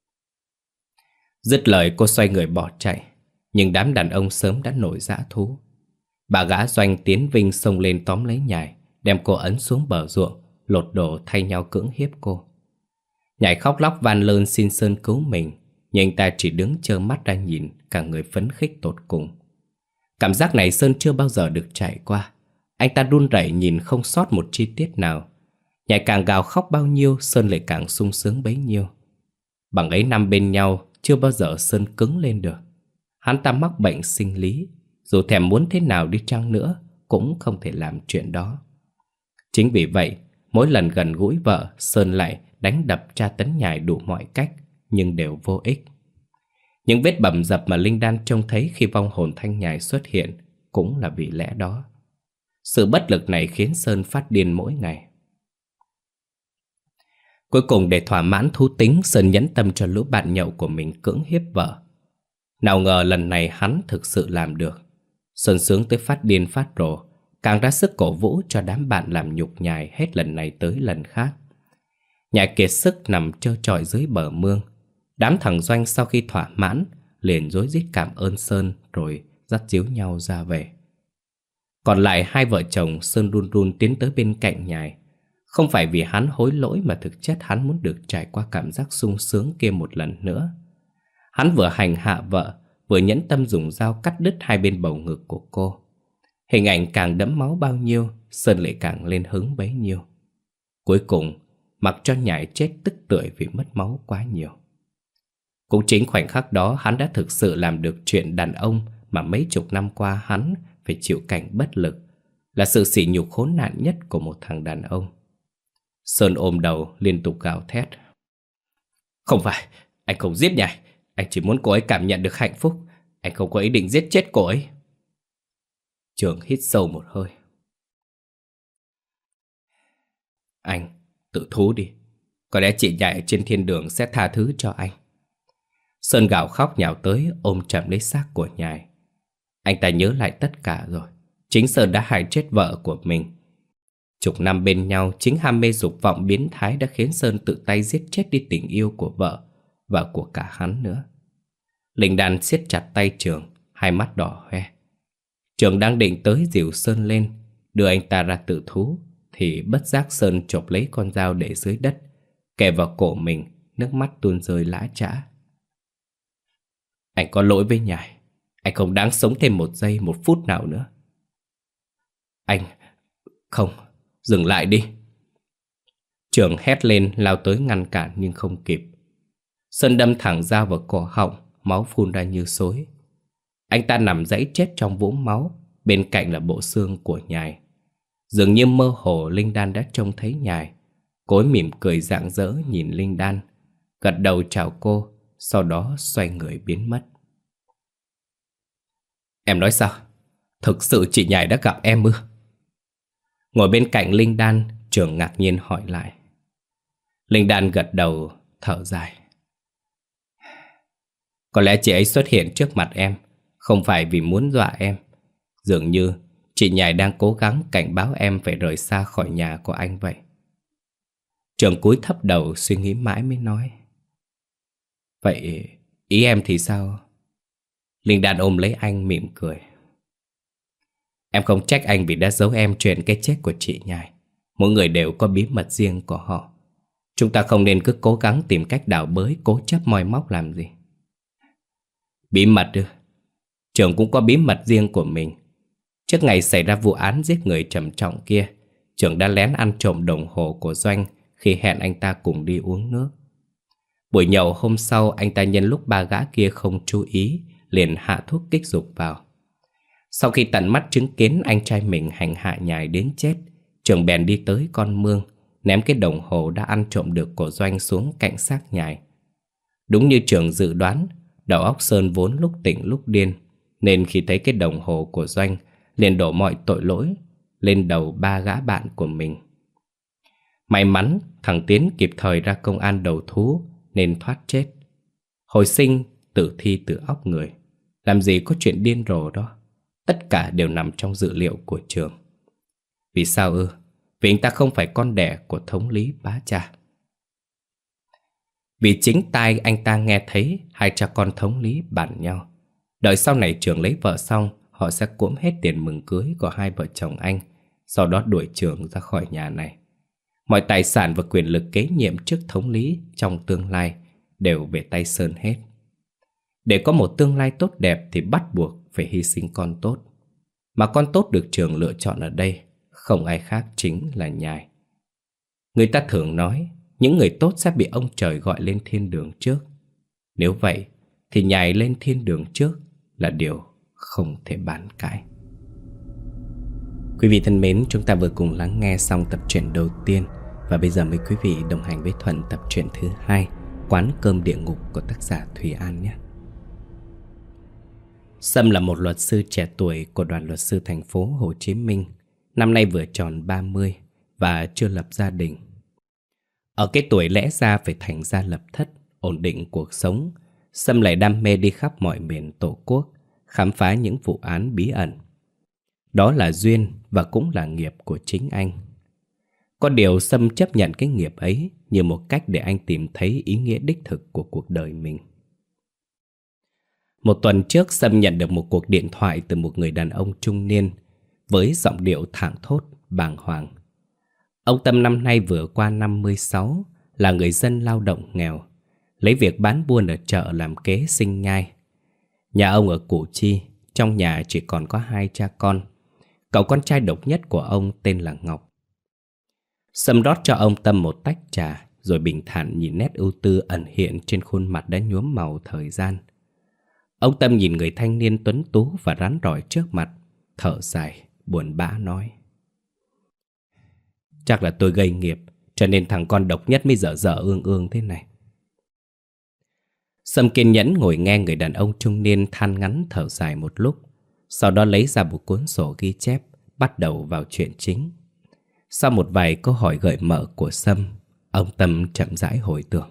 Dứt lời cô xoay người bỏ chạy, nhưng đám đàn ông sớm đã nổi dã thú. Bà gã Doanh, Tiến, Vinh xông lên tóm lấy Nhài, đem cô ấn xuống bờ ruộng, lột đồ thay nhau cưỡng hiếp cô. Nhài khóc lóc van lơn xin Sơn cứu mình, nhưng anh ta chỉ đứng trơ mắt ra nhìn, cả người phấn khích tột cùng. Cảm giác này Sơn chưa bao giờ được trải qua. Anh ta run rẩy nhìn không sót một chi tiết nào. Nhài càng gào khóc bao nhiêu, Sơn lại càng sung sướng bấy nhiêu. Bằng ấy năm bên nhau, chưa bao giờ Sơn cứng lên được. Hắn ta mắc bệnh sinh lý, dù thèm muốn thế nào đi chăng nữa cũng không thể làm chuyện đó. Chính vì vậy, mỗi lần gần gũi vợ, Sơn lại đánh đập tra tấn Nhài đủ mọi cách, nhưng đều vô ích. Những vết bầm dập mà Linh Đan trông thấy khi vong hồn Thanh Nhài xuất hiện cũng là vì lẽ đó. Sự bất lực này khiến Sơn phát điên mỗi ngày. Cuối cùng để thỏa mãn thú tính, Sơn nhẫn tâm cho lũ bạn nhậu của mình cưỡng hiếp vợ. Nào ngờ lần này hắn thực sự làm được. Sơn sướng tới phát điên phát rồ, càng ra sức cổ vũ cho đám bạn làm nhục nhài hết lần này tới lần khác. Nhài kiệt sức nằm trơ trọi dưới bờ mương. Đám thằng Doanh sau khi thỏa mãn liền rối rít cảm ơn Sơn rồi dắt díu nhau ra về. Còn lại hai vợ chồng, Sơn run run tiến tới bên cạnh Nhài. Không phải vì hắn hối lỗi mà thực chất hắn muốn được trải qua cảm giác sung sướng kia một lần nữa. Hắn vừa hành hạ vợ, vừa nhẫn tâm dùng dao cắt đứt hai bên bầu ngực của cô. Hình ảnh càng đẫm máu bao nhiêu, Sơn lại càng lên hứng bấy nhiêu. Cuối cùng, mặc cho Nhài chết tức tưởi vì mất máu quá nhiều. Cũng chính khoảnh khắc đó hắn đã thực sự làm được chuyện đàn ông mà mấy chục năm qua hắn phải chịu cảnh bất lực, là sự sỉ nhục khốn nạn nhất của một thằng đàn ông. Sơn ôm đầu liên tục gào thét. Không phải, anh không giết Nhài. Anh chỉ muốn cô ấy cảm nhận được hạnh phúc. Anh không có ý định giết chết cô ấy. Trường hít sâu một hơi. Anh tự thú đi. Có lẽ chị Nhài ở trên thiên đường sẽ tha thứ cho anh. Sơn gào khóc nhào tới ôm chầm lấy xác của Nhài. Anh ta nhớ lại tất cả rồi. Chính Sơn đã hại chết vợ của mình. Chục năm bên nhau, chính ham mê dục vọng biến thái đã khiến Sơn tự tay giết chết đi tình yêu của vợ và của cả hắn nữa. Linh Đan siết chặt tay Trường, hai mắt đỏ hoe. Trường đang định tới dìu Sơn lên, đưa anh ta ra tự thú, thì bất giác Sơn chộp lấy con dao để dưới đất, kề vào cổ mình, nước mắt tuôn rơi lã chã. Anh có lỗi với Nhài. Anh không đáng sống thêm một giây, một phút nào nữa. Anh... Không, dừng lại đi. Trường hét lên lao tới ngăn cản nhưng không kịp. Sơn đâm thẳng dao vào cổ họng, máu phun ra như xối. Anh ta nằm dãy chết trong vũng máu, bên cạnh là bộ xương của Nhài. Dường như mơ hồ Linh Đan đã trông thấy Nhài. Cô ấy mỉm cười rạng rỡ nhìn Linh Đan, gật đầu chào cô, sau đó xoay người biến mất. Em nói sao? Thực sự chị Nhài đã gặp em ư? Ngồi bên cạnh Linh Đan, Trường ngạc nhiên hỏi lại. Linh Đan gật đầu, thở dài. Có lẽ chị ấy xuất hiện trước mặt em không phải vì muốn dọa em. Dường như chị Nhài đang cố gắng cảnh báo em phải rời xa khỏi nhà của anh vậy. Trường cúi thấp đầu suy nghĩ mãi mới nói. Vậy ý em thì sao? Linh Đan ôm lấy anh mỉm cười. Em không trách anh vì đã giấu em chuyện cái chết của chị Nhài. Mỗi người đều có bí mật riêng của họ. Chúng ta không nên cứ cố gắng tìm cách đào bới, cố chấp moi móc làm gì. Bí mật ư? Trường cũng có bí mật riêng của mình. Trước ngày xảy ra vụ án giết người trầm trọng kia, Trường đã lén ăn trộm đồng hồ của Doanh khi hẹn anh ta cùng đi uống nước. Buổi nhậu hôm sau, anh ta nhân lúc ba gã kia không chú ý liền hạ thuốc kích dục vào. Sau khi tận mắt chứng kiến anh trai mình hành hạ Nhài đến chết, Trường bèn đi tới con mương, ném cái đồng hồ đã ăn trộm được của Doanh xuống cạnh xác Nhài. Đúng như Trường dự đoán, đầu óc Sơn vốn lúc tỉnh lúc điên, nên khi thấy cái đồng hồ của Doanh liền đổ mọi tội lỗi lên đầu ba gã bạn của mình. May mắn thằng Tiến kịp thời ra công an đầu thú nên thoát chết. Hồi sinh tử thi từ óc người, làm gì có chuyện điên rồ đó. Tất cả đều nằm trong dự liệu của Trường. Vì sao ư? Vì anh ta không phải con đẻ của thống lý bá cha. Vì chính tai anh ta nghe thấy hai cha con thống lý bàn nhau. Đợi sau này Trường lấy vợ xong, họ sẽ cuỗm hết tiền mừng cưới của hai vợ chồng anh, sau đó đuổi Trường ra khỏi nhà này. Mọi tài sản và quyền lực kế nhiệm chức thống lý trong tương lai đều về tay Sơn hết. Để có một tương lai tốt đẹp thì bắt buộc phải hy sinh con tốt. Mà con tốt được Trường lựa chọn ở đây không ai khác chính là Nhài. Người ta thường nói những người tốt sẽ bị ông trời gọi lên thiên đường trước. Nếu vậy thì Nhài lên thiên đường trước là điều không thể bàn cãi. Quý vị thân mến, chúng ta vừa cùng lắng nghe xong tập truyện đầu tiên, và bây giờ mời quý vị đồng hành với Thuận tập truyện thứ hai, Quán cơm địa ngục của tác giả Thùy An nhé. Sâm là một luật sư trẻ tuổi của đoàn luật sư thành phố Hồ Chí Minh. Năm nay vừa tròn ba mươi và chưa lập gia đình. Ở cái tuổi lẽ ra phải thành gia lập thất, ổn định cuộc sống, Sâm lại đam mê đi khắp mọi miền Tổ quốc, khám phá những vụ án bí ẩn. Đó là duyên và cũng là nghiệp của chính anh. Có điều Sâm chấp nhận cái nghiệp ấy như một cách để anh tìm thấy ý nghĩa đích thực của cuộc đời mình. Một tuần trước, Sâm nhận được một cuộc điện thoại từ một người đàn ông trung niên với giọng điệu thảng thốt, bàng hoàng. Ông Tâm năm nay vừa qua năm mươi sáu, là người dân lao động nghèo, lấy việc bán buôn ở chợ làm kế sinh nhai. Nhà ông ở Củ Chi, trong nhà chỉ còn có hai cha con. Cậu con trai độc nhất của ông tên là Ngọc. Sâm rót cho ông Tâm một tách trà, rồi bình thản nhìn nét ưu tư ẩn hiện trên khuôn mặt đã nhuốm màu thời gian. Ông Tâm nhìn người thanh niên tuấn tú và rắn rỏi trước mặt, thở dài, buồn bã nói: Chắc là tôi gây nghiệp, cho nên thằng con độc nhất mới dở dở ương ương thế này. Sâm kiên nhẫn ngồi nghe người đàn ông trung niên than ngắn thở dài một lúc, sau đó lấy ra một cuốn sổ ghi chép, bắt đầu vào chuyện chính. Sau một vài câu hỏi gợi mở của Sâm, ông Tâm chậm rãi hồi tưởng.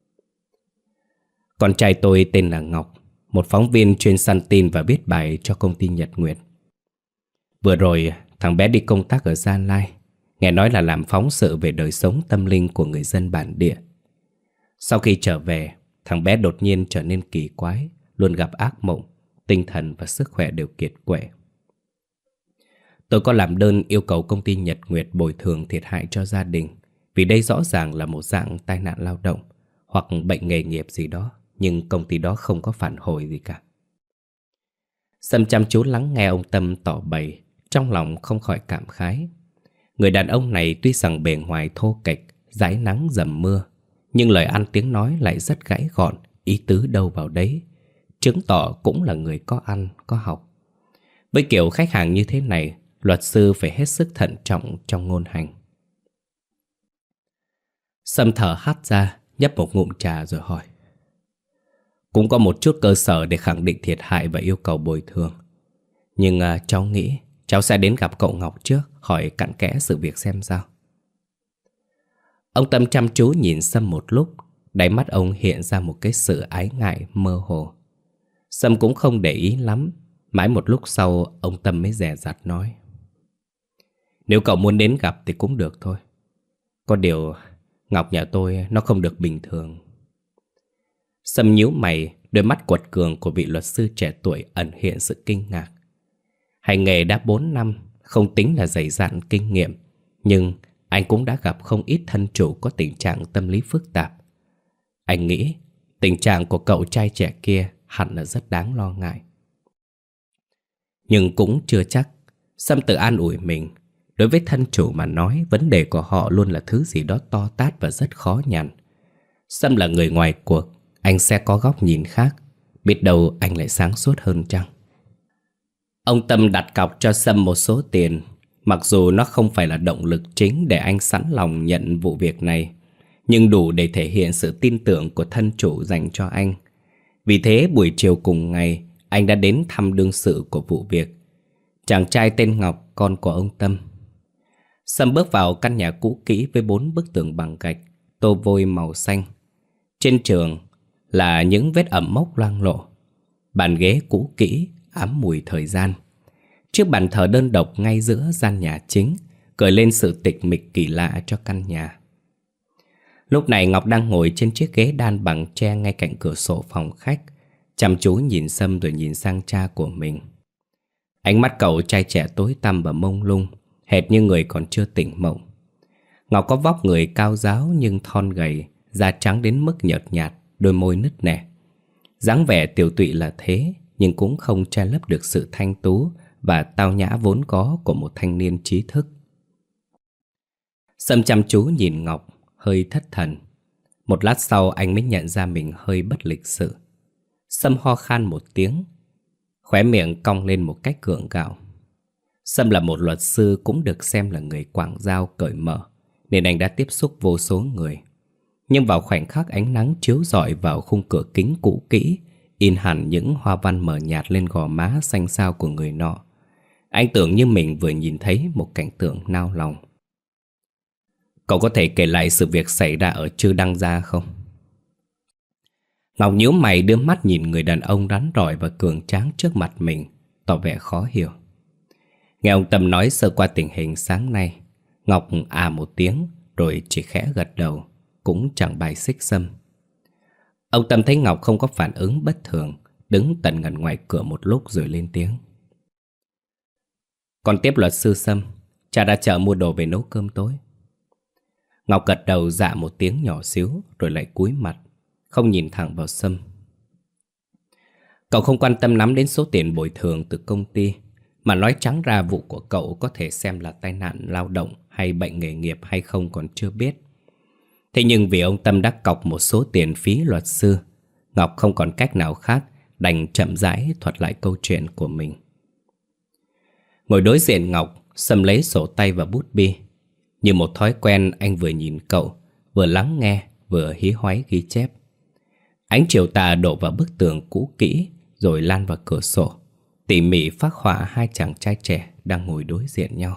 Con trai tôi tên là Ngọc, một phóng viên chuyên săn tin và viết bài cho công ty Nhật Nguyệt. Vừa rồi, thằng bé đi công tác ở Gia Lai, nghe nói là làm phóng sự về đời sống tâm linh của người dân bản địa. Sau khi trở về, thằng bé đột nhiên trở nên kỳ quái, luôn gặp ác mộng, tinh thần và sức khỏe đều kiệt quệ. Tôi có làm đơn yêu cầu công ty Nhật Nguyệt bồi thường thiệt hại cho gia đình, vì đây rõ ràng là một dạng tai nạn lao động hoặc bệnh nghề nghiệp gì đó, nhưng công ty đó không có phản hồi gì cả. Sâm chăm chú lắng nghe ông Tâm tỏ bày, trong lòng không khỏi cảm khái. Người đàn ông này tuy rằng bề ngoài thô kệch, dãi nắng dầm mưa, nhưng lời ăn tiếng nói lại rất gãy gọn, ý tứ đâu vào đấy, chứng tỏ cũng là người có ăn, có học. Với kiểu khách hàng như thế này, luật sư phải hết sức thận trọng trong ngôn hành. Sâm thở hắt ra, nhấp một ngụm trà rồi hỏi: Cũng có một chút cơ sở để khẳng định thiệt hại và yêu cầu bồi thường. Nhưng à, cháu nghĩ cháu sẽ đến gặp cậu Ngọc trước, hỏi cặn kẽ sự việc xem sao. Ông Tâm chăm chú nhìn Sâm một lúc, đáy mắt ông hiện ra một cái sự ái ngại mơ hồ. Sâm cũng không để ý lắm. Mãi một lúc sau, ông Tâm mới dè dặt nói: Nếu cậu muốn đến gặp thì cũng được thôi. Có điều Ngọc nhà tôi nó không được bình thường. Sâm nhíu mày, đôi mắt quật cường của vị luật sư trẻ tuổi ẩn hiện sự kinh ngạc. Hành nghề đã bốn năm, không tính là dày dặn kinh nghiệm, nhưng anh cũng đã gặp không ít thân chủ có tình trạng tâm lý phức tạp. Anh nghĩ tình trạng của cậu trai trẻ kia hẳn là rất đáng lo ngại. Nhưng cũng chưa chắc. Sâm tự an ủi mình, đối với thân chủ mà nói, vấn đề của họ luôn là thứ gì đó to tát và rất khó nhằn. Sâm là người ngoài cuộc, anh sẽ có góc nhìn khác. Biết đâu anh lại sáng suốt hơn chăng? Ông Tâm đặt cọc cho Sâm một số tiền, mặc dù nó không phải là động lực chính để anh sẵn lòng nhận vụ việc này, nhưng đủ để thể hiện sự tin tưởng của thân chủ dành cho anh. Vì thế buổi chiều cùng ngày, anh đã đến thăm đương sự của vụ việc, chàng trai tên Ngọc, con của ông Tâm. Sâm bước vào căn nhà cũ kỹ với bốn bức tường bằng gạch, tô vôi màu xanh. Trên tường là những vết ẩm mốc loang lổ. Bàn ghế cũ kỹ, ám mùi thời gian. Chiếc bàn thờ đơn độc ngay giữa gian nhà chính, gợi lên sự tịch mịch kỳ lạ cho căn nhà. Lúc này Ngọc đang ngồi trên chiếc ghế đan bằng tre ngay cạnh cửa sổ phòng khách, chăm chú nhìn Sâm rồi nhìn sang cha của mình. Ánh mắt cậu trai trẻ tối tăm và mông lung, hệt như người còn chưa tỉnh mộng. Ngọc có vóc người cao ráo nhưng thon gầy, da trắng đến mức nhợt nhạt, đôi môi nứt nẻ. Dáng vẻ tiểu tụy là thế, nhưng cũng không che lấp được sự thanh tú và tao nhã vốn có của một thanh niên trí thức. Sâm chăm chú nhìn Ngọc, hơi thất thần. Một lát sau anh mới nhận ra mình hơi bất lịch sự. Sâm ho khan một tiếng, khóe miệng cong lên một cách gượng gạo. Sâm là một luật sư cũng được xem là người quảng giao cởi mở, nên anh đã tiếp xúc vô số người. Nhưng vào khoảnh khắc ánh nắng chiếu rọi vào khung cửa kính cũ kỹ, in hẳn những hoa văn mờ nhạt lên gò má xanh xao của người nọ. Anh tưởng như mình vừa nhìn thấy một cảnh tượng nao lòng. Cậu có thể kể lại sự việc xảy ra ở Chư Đăng Gia không? Ngọc nhíu mày đưa mắt nhìn người đàn ông rắn rỏi và cường tráng trước mặt mình, tỏ vẻ khó hiểu. Nghe ông Tâm nói sơ qua tình hình sáng nay, Ngọc à một tiếng rồi chỉ khẽ gật đầu, cũng chẳng bài xích xâm. Ông Tâm thấy Ngọc không có phản ứng bất thường, đứng tận ngần ngoài cửa một lúc rồi lên tiếng. Còn tiếp luật sư Sâm, cha ra chợ mua đồ về nấu cơm tối. Ngọc gật đầu dạ một tiếng nhỏ xíu rồi lại cúi mặt, không nhìn thẳng vào Sâm. Cậu không quan tâm lắm đến số tiền bồi thường từ công ty, mà nói trắng ra vụ của cậu có thể xem là tai nạn lao động hay bệnh nghề nghiệp hay không còn chưa biết. Thế nhưng vì ông Tâm đã cọc một số tiền phí luật sư, Ngọc không còn cách nào khác đành chậm rãi thuật lại câu chuyện của mình. Ngồi đối diện Ngọc, Sâm lấy sổ tay và bút bi. Như một thói quen, anh vừa nhìn cậu, vừa lắng nghe, vừa hí hoáy ghi chép. Ánh chiều tà đổ vào bức tường cũ kỹ rồi lan vào cửa sổ, tỉ mỉ phác họa hai chàng trai trẻ đang ngồi đối diện nhau.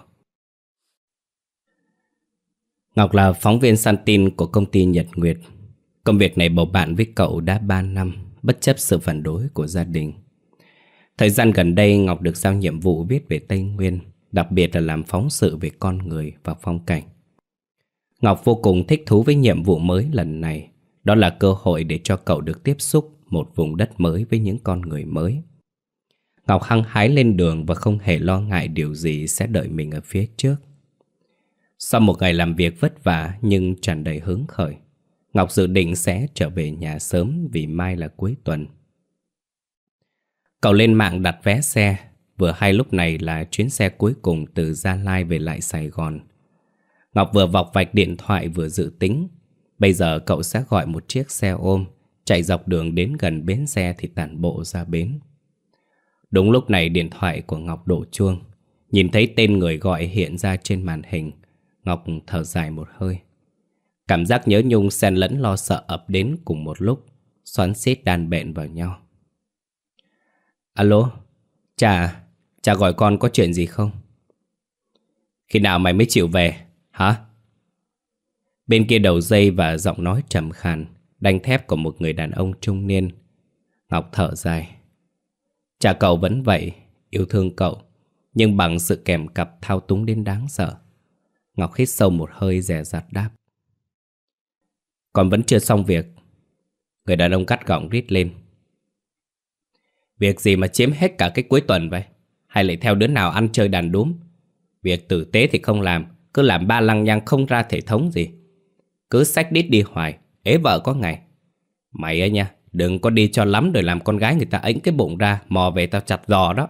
Ngọc là phóng viên săn tin của công ty Nhật Nguyệt. Công việc này bầu bạn với cậu đã ba năm, bất chấp sự phản đối của gia đình. Thời gian gần đây Ngọc được giao nhiệm vụ viết về Tây Nguyên, đặc biệt là làm phóng sự về con người và phong cảnh. Ngọc vô cùng thích thú với nhiệm vụ mới lần này. Đó là cơ hội để cho cậu được tiếp xúc một vùng đất mới với những con người mới. Ngọc hăng hái lên đường và không hề lo ngại điều gì sẽ đợi mình ở phía trước. Sau một ngày làm việc vất vả nhưng tràn đầy hứng khởi, Ngọc dự định sẽ trở về nhà sớm vì mai là cuối tuần. Cậu lên mạng đặt vé xe, vừa hay lúc này là chuyến xe cuối cùng từ Gia Lai về lại Sài Gòn. Ngọc vừa vọc vạch điện thoại vừa dự tính, bây giờ cậu sẽ gọi một chiếc xe ôm, chạy dọc đường đến gần bến xe thì tản bộ ra bến. Đúng lúc này điện thoại của Ngọc đổ chuông. Nhìn thấy tên người gọi hiện ra trên màn hình, Ngọc thở dài một hơi. Cảm giác nhớ nhung xen lẫn lo sợ ập đến cùng một lúc, xoắn xít đan bện vào nhau. Alo, cha, cha gọi con có chuyện gì không? Khi nào mày mới chịu về, hả? Bên kia đầu dây và giọng nói trầm khàn, đanh thép của một người đàn ông trung niên. Ngọc thở dài. Cha cậu vẫn vậy, yêu thương cậu, nhưng bằng sự kèm cặp thao túng đến đáng sợ. Ngọc hít sâu một hơi dè dặt đáp. Còn vẫn chưa xong việc. Người đàn ông gắt gỏng rít lên. Việc gì mà chiếm hết cả cái cuối tuần vậy? Hay lại theo đứa nào ăn chơi đàn đúm? Việc tử tế thì không làm, cứ làm ba lăng nhăng không ra thể thống gì. Cứ xách đít đi hoài, ế vợ có ngày. Mày ấy nha, đừng có đi cho lắm rồi làm con gái người ta ếnh cái bụng ra, mò về tao chặt giò đó.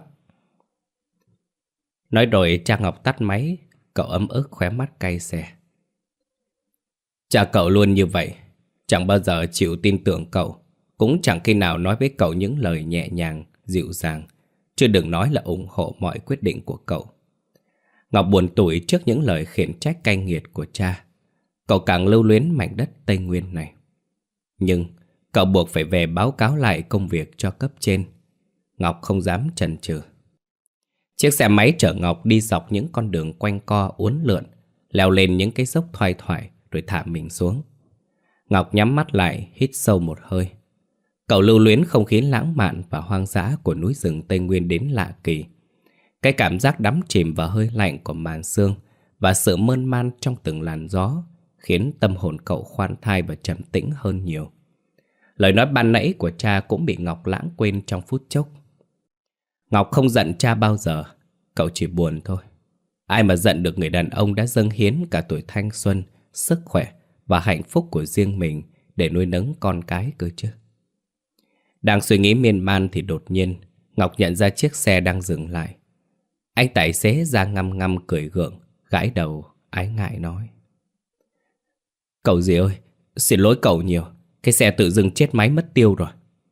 Nói rồi cha Ngọc tắt máy. Cậu ấm ức khóe mắt cay xè. Cha cậu luôn như vậy, chẳng bao giờ chịu tin tưởng cậu, cũng chẳng khi nào nói với cậu những lời nhẹ nhàng, dịu dàng, chứ đừng nói là ủng hộ mọi quyết định của cậu. Ngọc buồn tủi trước những lời khiển trách cay nghiệt của cha. Cậu càng lưu luyến mảnh đất Tây Nguyên này. Nhưng cậu buộc phải về báo cáo lại công việc cho cấp trên. Ngọc không dám chần chừ. Chiếc xe máy chở Ngọc đi dọc những con đường quanh co uốn lượn, leo lên những cái dốc thoai thoải rồi thả mình xuống. Ngọc nhắm mắt lại, hít sâu một hơi. Cậu lưu luyến không khí lãng mạn và hoang dã của núi rừng Tây Nguyên đến lạ kỳ. Cái cảm giác đắm chìm vào hơi lạnh của màn sương và sự mơn man trong từng làn gió khiến tâm hồn cậu khoan thai và trầm tĩnh hơn nhiều. Lời nói ban nãy của cha cũng bị Ngọc lãng quên trong phút chốc. Ngọc không giận cha bao giờ, cậu chỉ buồn thôi. Ai mà giận được người đàn ông đã dâng hiến cả tuổi thanh xuân, sức khỏe và hạnh phúc của riêng mình để nuôi nấng con cái cơ chứ. Đang suy nghĩ miên man thì đột nhiên Ngọc nhận ra chiếc xe đang dừng lại. Anh tài xế ra ngăm ngăm cười gượng, gãi đầu, ái ngại nói. Cậu gì ơi, xin lỗi cậu nhiều, cái xe tự dưng chết máy mất tiêu rồi.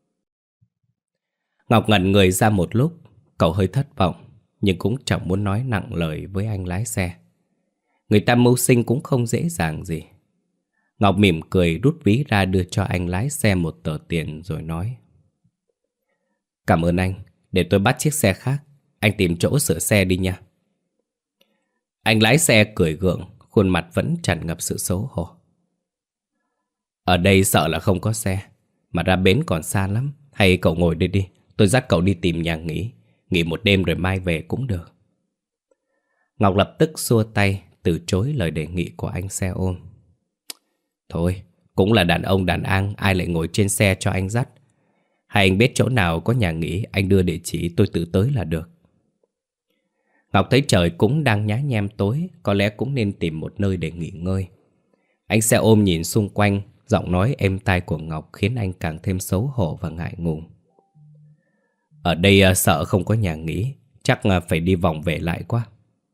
Ngọc ngẩn người ra một lúc, cậu hơi thất vọng, nhưng cũng chẳng muốn nói nặng lời với anh lái xe. Người ta mưu sinh cũng không dễ dàng gì. Ngọc mỉm cười rút ví ra đưa cho anh lái xe một tờ tiền rồi nói. Cảm ơn anh, để tôi bắt chiếc xe khác. Anh tìm chỗ sửa xe đi nha. Anh lái xe cười gượng, khuôn mặt vẫn tràn ngập sự xấu hổ. Ở đây sợ là không có xe, mà ra bến còn xa lắm. Hay cậu ngồi đây đi, tôi dắt cậu đi tìm nhà nghỉ. Nghỉ một đêm rồi mai về cũng được. Ngọc lập tức xua tay, từ chối lời đề nghị của anh xe ôm. Thôi, cũng là đàn ông đàn an, ai lại ngồi trên xe cho anh dắt. Hay anh biết chỗ nào có nhà nghỉ, anh đưa địa chỉ tôi tự tới là được. Ngọc thấy trời cũng đang nhá nhem tối, có lẽ cũng nên tìm một nơi để nghỉ ngơi. Anh xe ôm nhìn xung quanh, giọng nói êm tai của Ngọc khiến anh càng thêm xấu hổ và ngại ngùng. Ở đây uh, sợ không có nhà nghỉ, chắc uh, phải đi vòng về lại quá.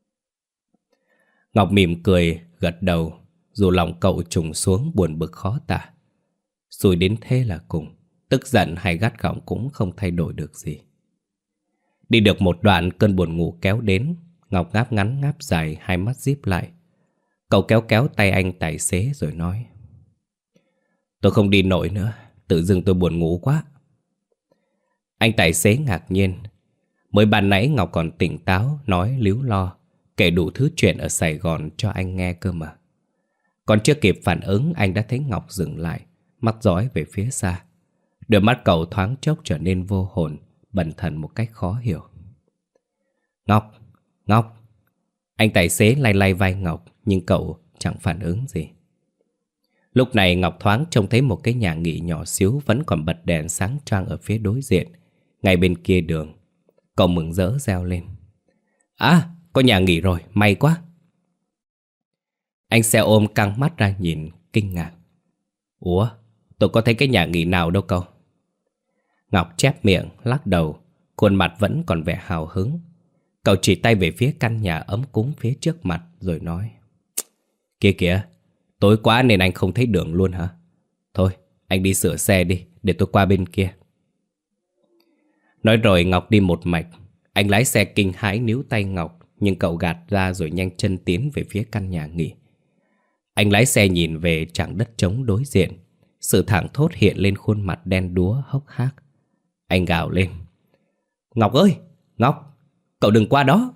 Ngọc mỉm cười, gật đầu, dù lòng cậu trùng xuống buồn bực khó tả. Xui đến thế là cùng, tức giận hay gắt gỏng cũng không thay đổi được gì. Đi được một đoạn cơn buồn ngủ kéo đến. Ngọc ngáp ngắn ngáp dài, hai mắt díp lại. Cậu kéo kéo tay anh tài xế rồi nói: Tôi không đi nổi nữa, tự dưng tôi buồn ngủ quá. Anh tài xế ngạc nhiên. Mới ban nãy Ngọc còn tỉnh táo, nói líu lo, kể đủ thứ chuyện ở Sài Gòn cho anh nghe cơ mà. Còn chưa kịp phản ứng, anh đã thấy Ngọc dừng lại, mắt dõi về phía xa. Đôi mắt cậu thoáng chốc trở nên vô hồn, bần thần một cách khó hiểu. Ngọc, Ngọc. Anh tài xế lay lay vai Ngọc, nhưng cậu chẳng phản ứng gì. Lúc này Ngọc thoáng trông thấy một cái nhà nghỉ nhỏ xíu vẫn còn bật đèn sáng choang ở phía đối diện, ngay bên kia đường. Cậu mừng rỡ reo lên: À, có nhà nghỉ rồi, may quá. Anh xe ôm căng mắt ra nhìn, kinh ngạc: Ủa, tôi có thấy cái nhà nghỉ nào đâu cậu? Ngọc chép miệng, lắc đầu, khuôn mặt vẫn còn vẻ hào hứng. Cậu chỉ tay về phía căn nhà ấm cúng phía trước mặt rồi nói: Kìa kìa, tối quá nên anh không thấy đường luôn hả? Thôi, anh đi sửa xe đi, để tôi qua bên kia. Nói rồi Ngọc đi một mạch. Anh lái xe kinh hãi níu tay Ngọc, nhưng cậu gạt ra rồi nhanh chân tiến về phía căn nhà nghỉ. Anh lái xe nhìn về trảng đất trống đối diện. Sự thảng thốt hiện lên khuôn mặt đen đúa hốc hác. Anh gào lên: Ngọc ơi, Ngọc, cậu đừng qua đó.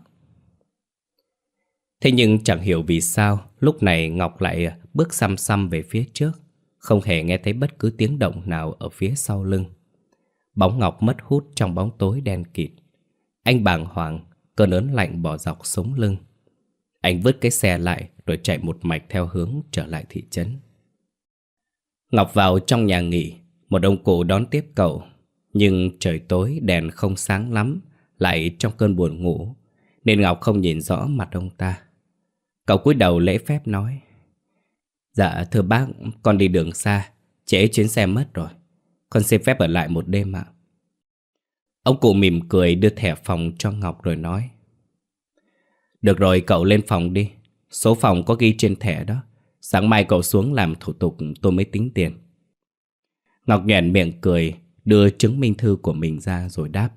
Thế nhưng chẳng hiểu vì sao lúc này Ngọc lại bước xăm xăm về phía trước, không hề nghe thấy bất cứ tiếng động nào ở phía sau lưng. Bóng Ngọc mất hút trong bóng tối đen kịt. Anh bàng hoàng, cơn ớn lạnh bò dọc sống lưng. Anh vứt cái xe lại rồi chạy một mạch theo hướng trở lại thị trấn. Ngọc vào trong nhà nghỉ. Một ông cụ đón tiếp cậu. Nhưng trời tối đèn không sáng lắm, lại trong cơn buồn ngủ, nên Ngọc không nhìn rõ mặt ông ta. Cậu cúi đầu lễ phép nói: Dạ thưa bác, con đi đường xa, trễ chuyến xe mất rồi. Con xin phép ở lại một đêm ạ. Ông cụ mỉm cười đưa thẻ phòng cho Ngọc rồi nói: Được rồi, cậu lên phòng đi. Số phòng có ghi trên thẻ đó. Sáng mai cậu xuống làm thủ tục tôi mới tính tiền. Ngọc nhoẻn miệng cười, đưa chứng minh thư của mình ra rồi đáp: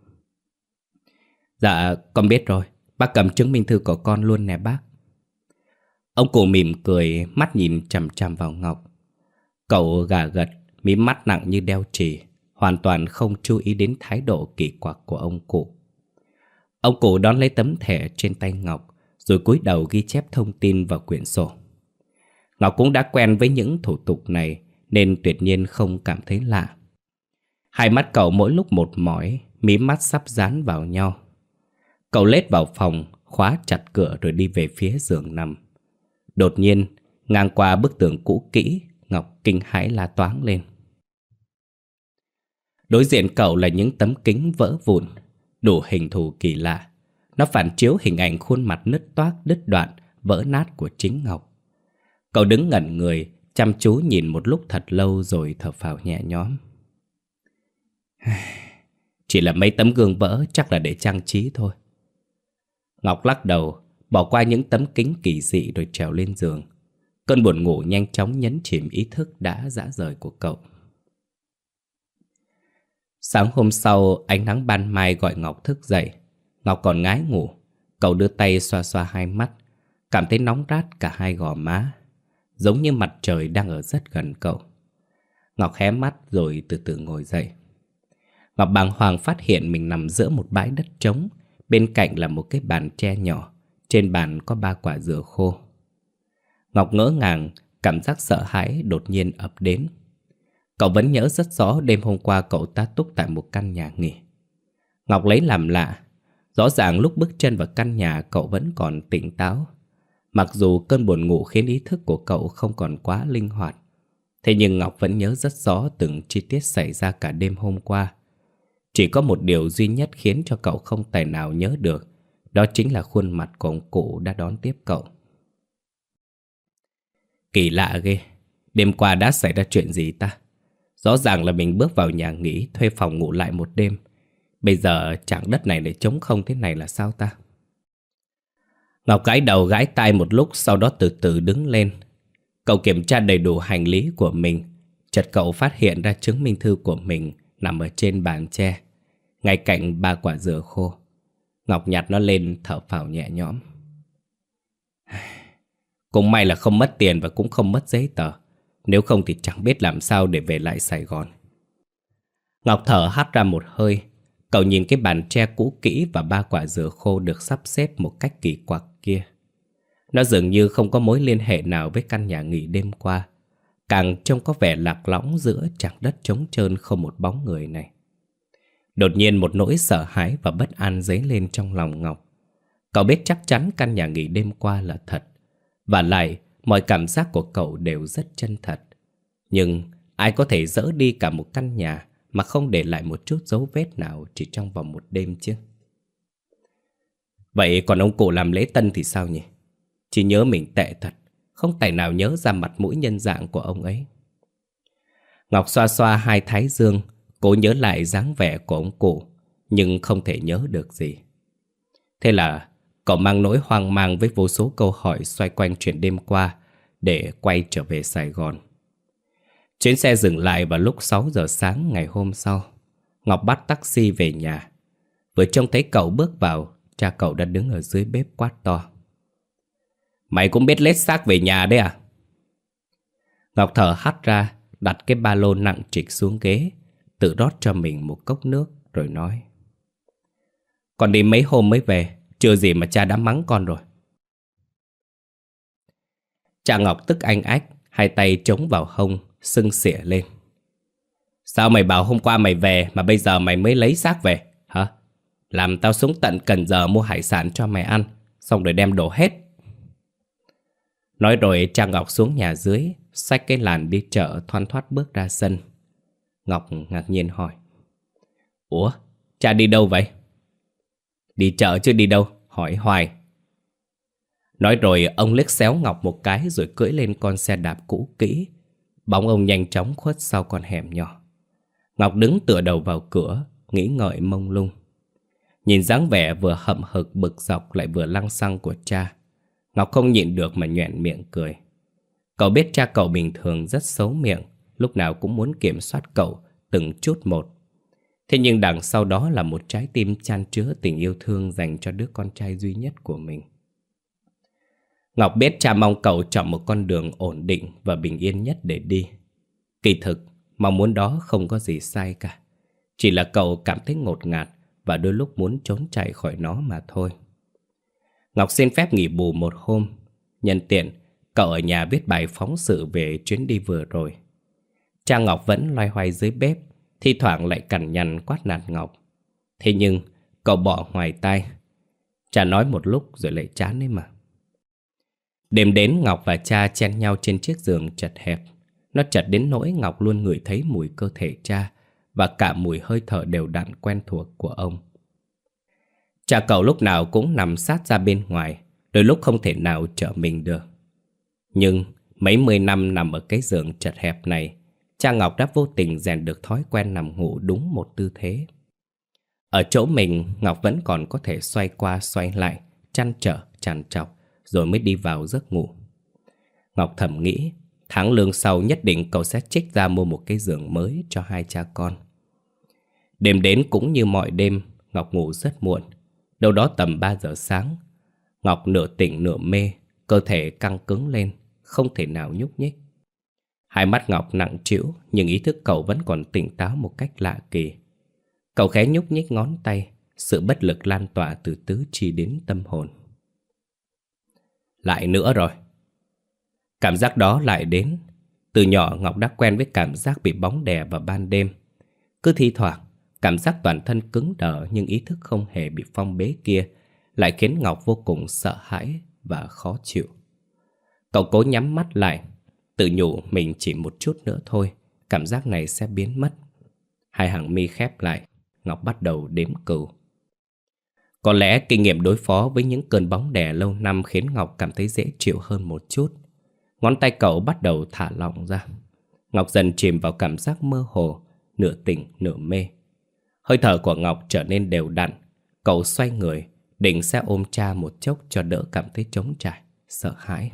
Dạ con biết rồi, bác cầm chứng minh thư của con luôn nè bác. Ông cụ mỉm cười, mắt nhìn chằm chằm vào Ngọc. Cậu gà gật, mí mắt nặng như đeo chì, hoàn toàn không chú ý đến thái độ kỳ quặc của ông cụ. Ông cụ đón lấy tấm thẻ trên tay Ngọc, rồi cúi đầu ghi chép thông tin vào quyển sổ. Ngọc cũng đã quen với những thủ tục này nên tuyệt nhiên không cảm thấy lạ. Hai mắt cậu mỗi lúc một mỏi, mí mắt sắp dán vào nhau. Cậu lết vào phòng, khóa chặt cửa rồi đi về phía giường nằm. Đột nhiên, ngang qua bức tường cũ kỹ, Ngọc kinh hãi la toáng lên. Đối diện cậu là những tấm kính vỡ vụn, đủ hình thù kỳ lạ. Nó phản chiếu hình ảnh khuôn mặt nứt toác đứt đoạn, vỡ nát của chính Ngọc. Cậu đứng ngẩn người, chăm chú nhìn một lúc thật lâu rồi thở phào nhẹ nhõm. Chỉ là mấy tấm gương vỡ, chắc là để trang trí thôi. Ngọc lắc đầu, bỏ qua những tấm kính kỳ dị rồi trèo lên giường. Cơn buồn ngủ nhanh chóng nhấn chìm ý thức đã rã rời của cậu. Sáng hôm sau, ánh nắng ban mai gọi Ngọc thức dậy. Ngọc còn ngái ngủ. Cậu đưa tay xoa xoa hai mắt, cảm thấy nóng rát cả hai gò má, giống như mặt trời đang ở rất gần cậu. Ngọc hé mắt rồi từ từ ngồi dậy. Ngọc bàng hoàng phát hiện mình nằm giữa một bãi đất trống. Bên cạnh là một cái bàn tre nhỏ. Trên bàn có ba quả dừa khô. Ngọc ngỡ ngàng, cảm giác sợ hãi đột nhiên ập đến. Cậu vẫn nhớ rất rõ đêm hôm qua cậu tá túc tại một căn nhà nghỉ. Ngọc lấy làm lạ. Rõ ràng lúc bước chân vào căn nhà cậu vẫn còn tỉnh táo. Mặc dù cơn buồn ngủ khiến ý thức của cậu không còn quá linh hoạt. Thế nhưng Ngọc vẫn nhớ rất rõ từng chi tiết xảy ra cả đêm hôm qua. Chỉ có một điều duy nhất khiến cho cậu không tài nào nhớ được. Đó chính là khuôn mặt của ông cụ đã đón tiếp cậu. Kỳ lạ ghê. Đêm qua đã xảy ra chuyện gì ta? Rõ ràng là mình bước vào nhà nghỉ, thuê phòng ngủ lại một đêm. Bây giờ chảng đất này lại trống không thế này là sao ta? Ngọc gãi đầu gãi tai một lúc, sau đó từ từ đứng lên. Cậu kiểm tra đầy đủ hành lý của mình. Chợt cậu phát hiện ra chứng minh thư của mình nằm ở trên bàn tre, ngay cạnh ba quả dừa khô. Ngọc nhặt nó lên, thở phào nhẹ nhõm. Cũng may là không mất tiền và cũng không mất giấy tờ. Nếu không thì chẳng biết làm sao để về lại Sài Gòn. Ngọc thở hắt ra một hơi. Cậu nhìn cái bàn tre cũ kỹ và ba quả dừa khô được sắp xếp một cách kỳ quặc kia. Nó dường như không có mối liên hệ nào với căn nhà nghỉ đêm qua. Càng trông có vẻ lạc lõng giữa chảng đất trống trơn không một bóng người này. Đột nhiên một nỗi sợ hãi và bất an dấy lên trong lòng Ngọc. Cậu biết chắc chắn căn nhà nghỉ đêm qua là thật. Và lại, mọi cảm giác của cậu đều rất chân thật. Nhưng ai có thể dỡ đi cả một căn nhà mà không để lại một chút dấu vết nào chỉ trong vòng một đêm chứ? Vậy còn ông cụ làm lễ tân thì sao nhỉ? Chỉ nhớ mình tệ thật, không tài nào nhớ ra mặt mũi nhân dạng của ông ấy. Ngọc xoa xoa hai thái dương, cố nhớ lại dáng vẻ của ông cụ, nhưng không thể nhớ được gì. Thế là cậu mang nỗi hoang mang với vô số câu hỏi xoay quanh chuyện đêm qua để quay trở về Sài Gòn. Chuyến xe dừng lại vào lúc sáu giờ sáng ngày hôm sau. Ngọc bắt taxi về nhà. Vừa trông thấy cậu bước vào, cha cậu đã đứng ở dưới bếp quát to. Mày cũng biết lết xác về nhà đấy à? Ngọc thở hắt ra, đặt cái ba lô nặng trịch xuống ghế, tự rót cho mình một cốc nước rồi nói. Con đi mấy hôm mới về, chưa gì mà cha đã mắng con rồi. Cha Ngọc tức anh ách, hai tay chống vào hông, sưng xỉa lên. Sao mày bảo hôm qua mày về mà bây giờ mày mới lấy xác về, hả? Làm tao xuống tận Cần Giờ mua hải sản cho mày ăn, xong rồi đem đổ hết. Nói rồi cha Ngọc xuống nhà dưới, xách cái làn đi chợ thoăn thoắt bước ra sân. Ngọc ngạc nhiên hỏi. Ủa, cha đi đâu vậy? Đi chợ chứ đi đâu, hỏi hoài. Nói rồi ông liếc xéo Ngọc một cái rồi cưỡi lên con xe đạp cũ kỹ. Bóng ông nhanh chóng khuất sau con hẻm nhỏ. Ngọc đứng tựa đầu vào cửa, nghĩ ngợi mông lung. Nhìn dáng vẻ vừa hậm hực bực dọc lại vừa lăng xăng của cha, Ngọc không nhịn được mà nhoẻn miệng cười. Cậu biết cha cậu bình thường rất xấu miệng, lúc nào cũng muốn kiểm soát cậu từng chút một. Thế nhưng đằng sau đó là một trái tim chan chứa tình yêu thương dành cho đứa con trai duy nhất của mình. Ngọc biết cha mong cậu chọn một con đường ổn định và bình yên nhất để đi. Kỳ thực, mong muốn đó không có gì sai cả. Chỉ là cậu cảm thấy ngột ngạt và đôi lúc muốn trốn chạy khỏi nó mà thôi. Ngọc xin phép nghỉ bù một hôm. Nhân tiện, cậu ở nhà viết bài phóng sự về chuyến đi vừa rồi. Cha Ngọc vẫn loay hoay dưới bếp, thi thoảng lại cằn nhằn quát nạt Ngọc. Thế nhưng, cậu bỏ ngoài tai. Cha nói một lúc rồi lại chán ấy mà. Đêm đến Ngọc và cha chen nhau trên chiếc giường chật hẹp. Nó chật đến nỗi Ngọc luôn ngửi thấy mùi cơ thể cha và cả mùi hơi thở đều đặn quen thuộc của ông. Cha cậu lúc nào cũng nằm sát ra bên ngoài, đôi lúc không thể nào trở mình được. Nhưng mấy mươi năm nằm ở cái giường chật hẹp này, cha Ngọc đã vô tình rèn được thói quen nằm ngủ đúng một tư thế. Ở chỗ mình, Ngọc vẫn còn có thể xoay qua xoay lại, trăn trở, trằn trọc, rồi mới đi vào giấc ngủ. Ngọc thầm nghĩ, tháng lương sau nhất định cậu sẽ trích ra mua một cái giường mới cho hai cha con. Đêm đến cũng như mọi đêm, Ngọc ngủ rất muộn, đâu đó tầm ba giờ sáng. Ngọc nửa tỉnh nửa mê, cơ thể căng cứng lên, không thể nào nhúc nhích. Hai mắt Ngọc nặng trĩu, nhưng ý thức cậu vẫn còn tỉnh táo một cách lạ kỳ. Cậu khẽ nhúc nhích ngón tay, sự bất lực lan tỏa từ tứ chi đến tâm hồn. Lại nữa rồi. Cảm giác đó lại đến. Từ nhỏ Ngọc đã quen với cảm giác bị bóng đè vào ban đêm. Cứ thi thoảng, cảm giác toàn thân cứng đờ nhưng ý thức không hề bị phong bế kia lại khiến Ngọc vô cùng sợ hãi và khó chịu. Cậu cố nhắm mắt lại, tự nhủ mình chỉ một chút nữa thôi, cảm giác này sẽ biến mất. Hai hàng mi khép lại, Ngọc bắt đầu đếm cừu. Có lẽ kinh nghiệm đối phó với những cơn bóng đè lâu năm khiến Ngọc cảm thấy dễ chịu hơn một chút. Ngón tay cậu bắt đầu thả lỏng ra. Ngọc dần chìm vào cảm giác mơ hồ, nửa tỉnh nửa mê. Hơi thở của Ngọc trở nên đều đặn. Cậu xoay người, định sẽ ôm cha một chốc cho đỡ cảm thấy trống trải, sợ hãi.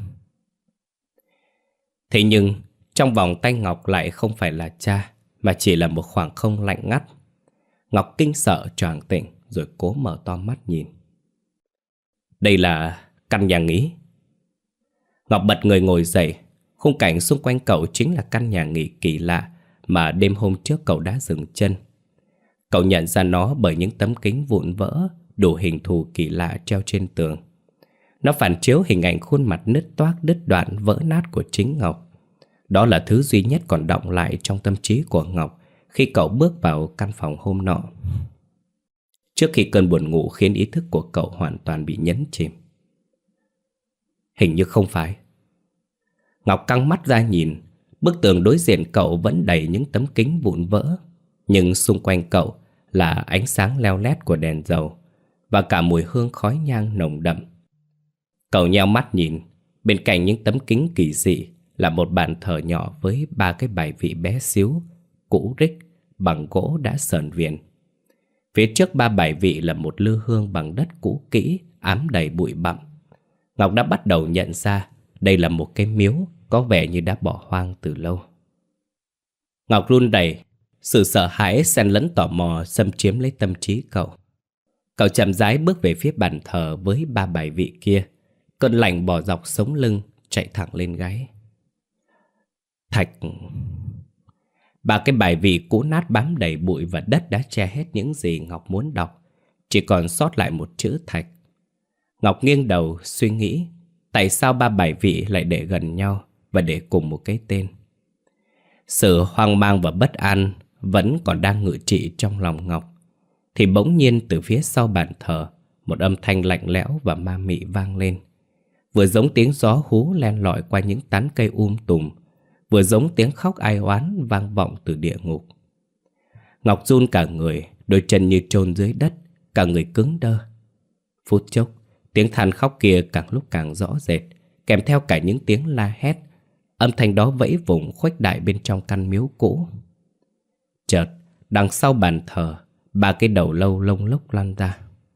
Thế nhưng, trong vòng tay Ngọc lại không phải là cha, mà chỉ là một khoảng không lạnh ngắt. Ngọc kinh sợ choàng tỉnh, rồi cố mở to mắt nhìn. Đây là căn nhà nghỉ. Ngọc bật người ngồi dậy. Khung cảnh xung quanh cậu chính là căn nhà nghỉ kỳ lạ mà đêm hôm trước cậu đã dừng chân. Cậu nhận ra nó bởi những tấm kính vụn vỡ đủ hình thù kỳ lạ treo trên tường. Nó phản chiếu hình ảnh khuôn mặt nứt toác đứt đoạn vỡ nát của chính Ngọc. Đó là thứ duy nhất còn đọng lại trong tâm trí của Ngọc khi cậu bước vào căn phòng hôm nọ, trước khi cơn buồn ngủ khiến ý thức của cậu hoàn toàn bị nhấn chìm. Hình như không phải. Ngọc căng mắt ra nhìn. Bức tường đối diện cậu vẫn đầy những tấm kính vụn vỡ, nhưng xung quanh cậu là ánh sáng leo lét của đèn dầu và cả mùi hương khói nhang nồng đậm. Cậu nheo mắt nhìn. Bên cạnh những tấm kính kỳ dị là một bàn thờ nhỏ với ba cái bài vị bé xíu, cũ rích, bằng gỗ đã sờn viền. Phía trước ba bài vị là một lư hương bằng đất cũ kỹ, ám đầy bụi bặm. Ngọc đã bắt đầu nhận ra đây là một cái miếu có vẻ như đã bỏ hoang từ lâu. Ngọc run rẩy, sự sợ hãi xen lẫn tò mò xâm chiếm lấy tâm trí cậu. Cậu chậm rãi bước về phía bàn thờ với ba bài vị kia. Cơn lạnh bò dọc sống lưng, chạy thẳng lên gáy. Thạch... Ba cái bài vị cũ nát bám đầy bụi và đất đã che hết những gì Ngọc muốn đọc. Chỉ còn sót lại một chữ thạch. Ngọc nghiêng đầu suy nghĩ tại sao ba bài vị lại để gần nhau và để cùng một cái tên. Sự hoang mang và bất an vẫn còn đang ngự trị trong lòng Ngọc, thì bỗng nhiên từ phía sau bàn thờ một âm thanh lạnh lẽo và ma mị vang lên. Vừa giống tiếng gió hú len lỏi qua những tán cây um tùm, vừa giống tiếng khóc ai oán vang vọng từ địa ngục. Ngọc run cả người, đôi chân như chôn dưới đất, cả người cứng đơ. Phút chốc, tiếng than khóc kia càng lúc càng rõ rệt, kèm theo cả những tiếng la hét. Âm thanh đó vẫy vùng khuếch đại bên trong căn miếu cũ. Chợt, đằng sau bàn thờ, ba cái đầu lâu lông lốc lăn ra.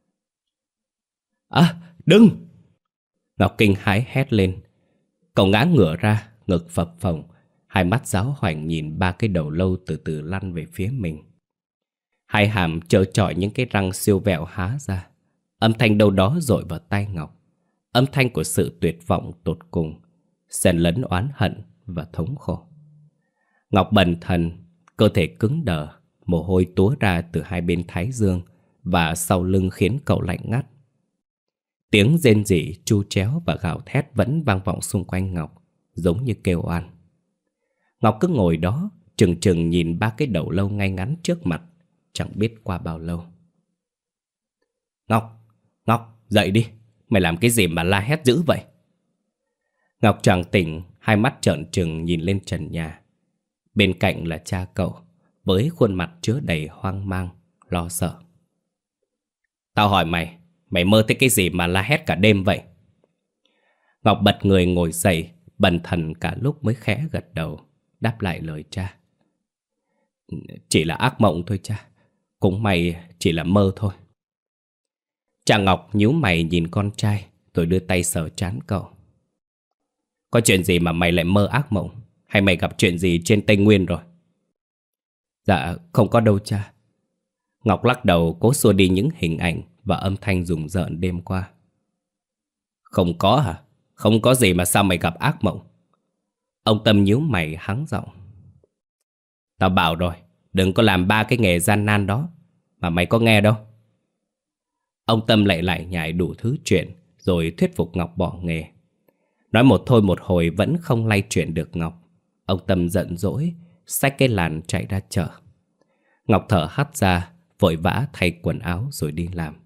À, đừng! Ngọc kinh hãi hét lên. Cậu ngã ngửa ra, ngực phập phồng, hai mắt giáo hoành nhìn ba cái đầu lâu từ từ lăn về phía mình. Hai hàm trơ trọi những cái răng siêu vẹo há ra. Âm thanh đâu đó dội vào tai Ngọc. Âm thanh của sự tuyệt vọng tột cùng, xen lẫn oán hận và thống khổ. Ngọc bần thần, cơ thể cứng đờ, mồ hôi túa ra từ hai bên thái dương và sau lưng khiến cậu lạnh ngắt. Tiếng rên rỉ, chu chéo và gào thét vẫn vang vọng xung quanh Ngọc, giống như kêu oan. Ngọc cứ ngồi đó, trừng trừng nhìn ba cái đầu lâu ngay ngắn trước mặt, chẳng biết qua bao lâu. Ngọc, Ngọc, dậy đi, mày làm cái gì mà la hét dữ vậy? Ngọc choàng tỉnh, hai mắt trợn trừng nhìn lên trần nhà. Bên cạnh là cha cậu, với khuôn mặt chứa đầy hoang mang, lo sợ. Tao hỏi mày, mày mơ thấy cái gì mà la hét cả đêm vậy? Ngọc bật người ngồi dậy, bần thần cả lúc mới khẽ gật đầu, đáp lại lời cha. Chỉ là ác mộng thôi cha, cũng may chỉ là mơ thôi. Cha Ngọc nhíu mày nhìn con trai, rồi đưa tay sờ trán cậu. Có chuyện gì mà mày lại mơ ác mộng? Hay mày gặp chuyện gì trên Tây Nguyên rồi? Dạ không có đâu cha. Ngọc lắc đầu cố xua đi những hình ảnh và âm thanh rùng rợn đêm qua. Không có hả? Không có gì mà sao mày gặp ác mộng? Ông Tâm nhíu mày hắng giọng. Tao bảo rồi, đừng có làm ba cái nghề gian nan đó, mà mày có nghe đâu. Ông Tâm lại lại nhải đủ thứ chuyện, rồi thuyết phục Ngọc bỏ nghề. Nói một thôi một hồi vẫn không lay chuyển được Ngọc. Ông Tâm giận dỗi, xách cái làn chạy ra chợ. Ngọc thở hắt ra, vội vã thay quần áo rồi đi làm.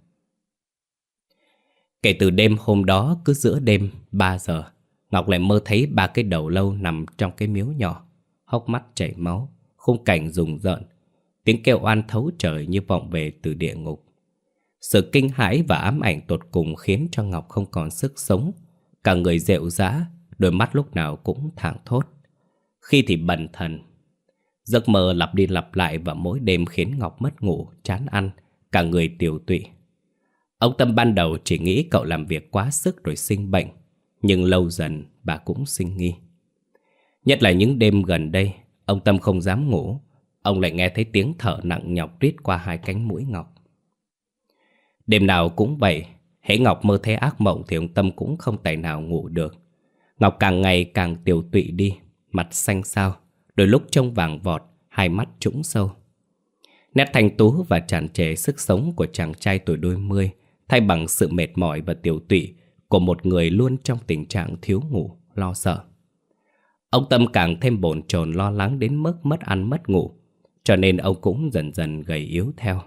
Kể từ đêm hôm đó, cứ giữa đêm ba giờ, Ngọc lại mơ thấy ba cái đầu lâu nằm trong cái miếu nhỏ, hốc mắt chảy máu, khung cảnh rùng rợn, tiếng kêu oan thấu trời như vọng về từ địa ngục. Sự kinh hãi và ám ảnh tột cùng khiến cho Ngọc không còn sức sống, cả người rệu rã, đôi mắt lúc nào cũng thảng thốt. Khi thì bần thần. Giấc mơ lặp đi lặp lại và mỗi đêm khiến Ngọc mất ngủ, chán ăn, cả người tiều tụy. Ông Tâm ban đầu chỉ nghĩ cậu làm việc quá sức rồi sinh bệnh, nhưng lâu dần bà cũng sinh nghi. Nhất là những đêm gần đây, ông Tâm không dám ngủ. Ông lại nghe thấy tiếng thở nặng nhọc rít qua hai cánh mũi Ngọc. Đêm nào cũng vậy, hễ Ngọc mơ thấy ác mộng thì ông Tâm cũng không tài nào ngủ được. Ngọc càng ngày càng tiều tụy đi, mặt xanh xao, đôi lúc trông vàng vọt, hai mắt trũng sâu. Nét thanh tú và tràn trề sức sống của chàng trai tuổi đôi mươi thay bằng sự mệt mỏi và tiều tụy của một người luôn trong tình trạng thiếu ngủ, lo sợ. Ông Tâm càng thêm bồn chồn lo lắng đến mức mất ăn mất ngủ, cho nên ông cũng dần dần gầy yếu theo.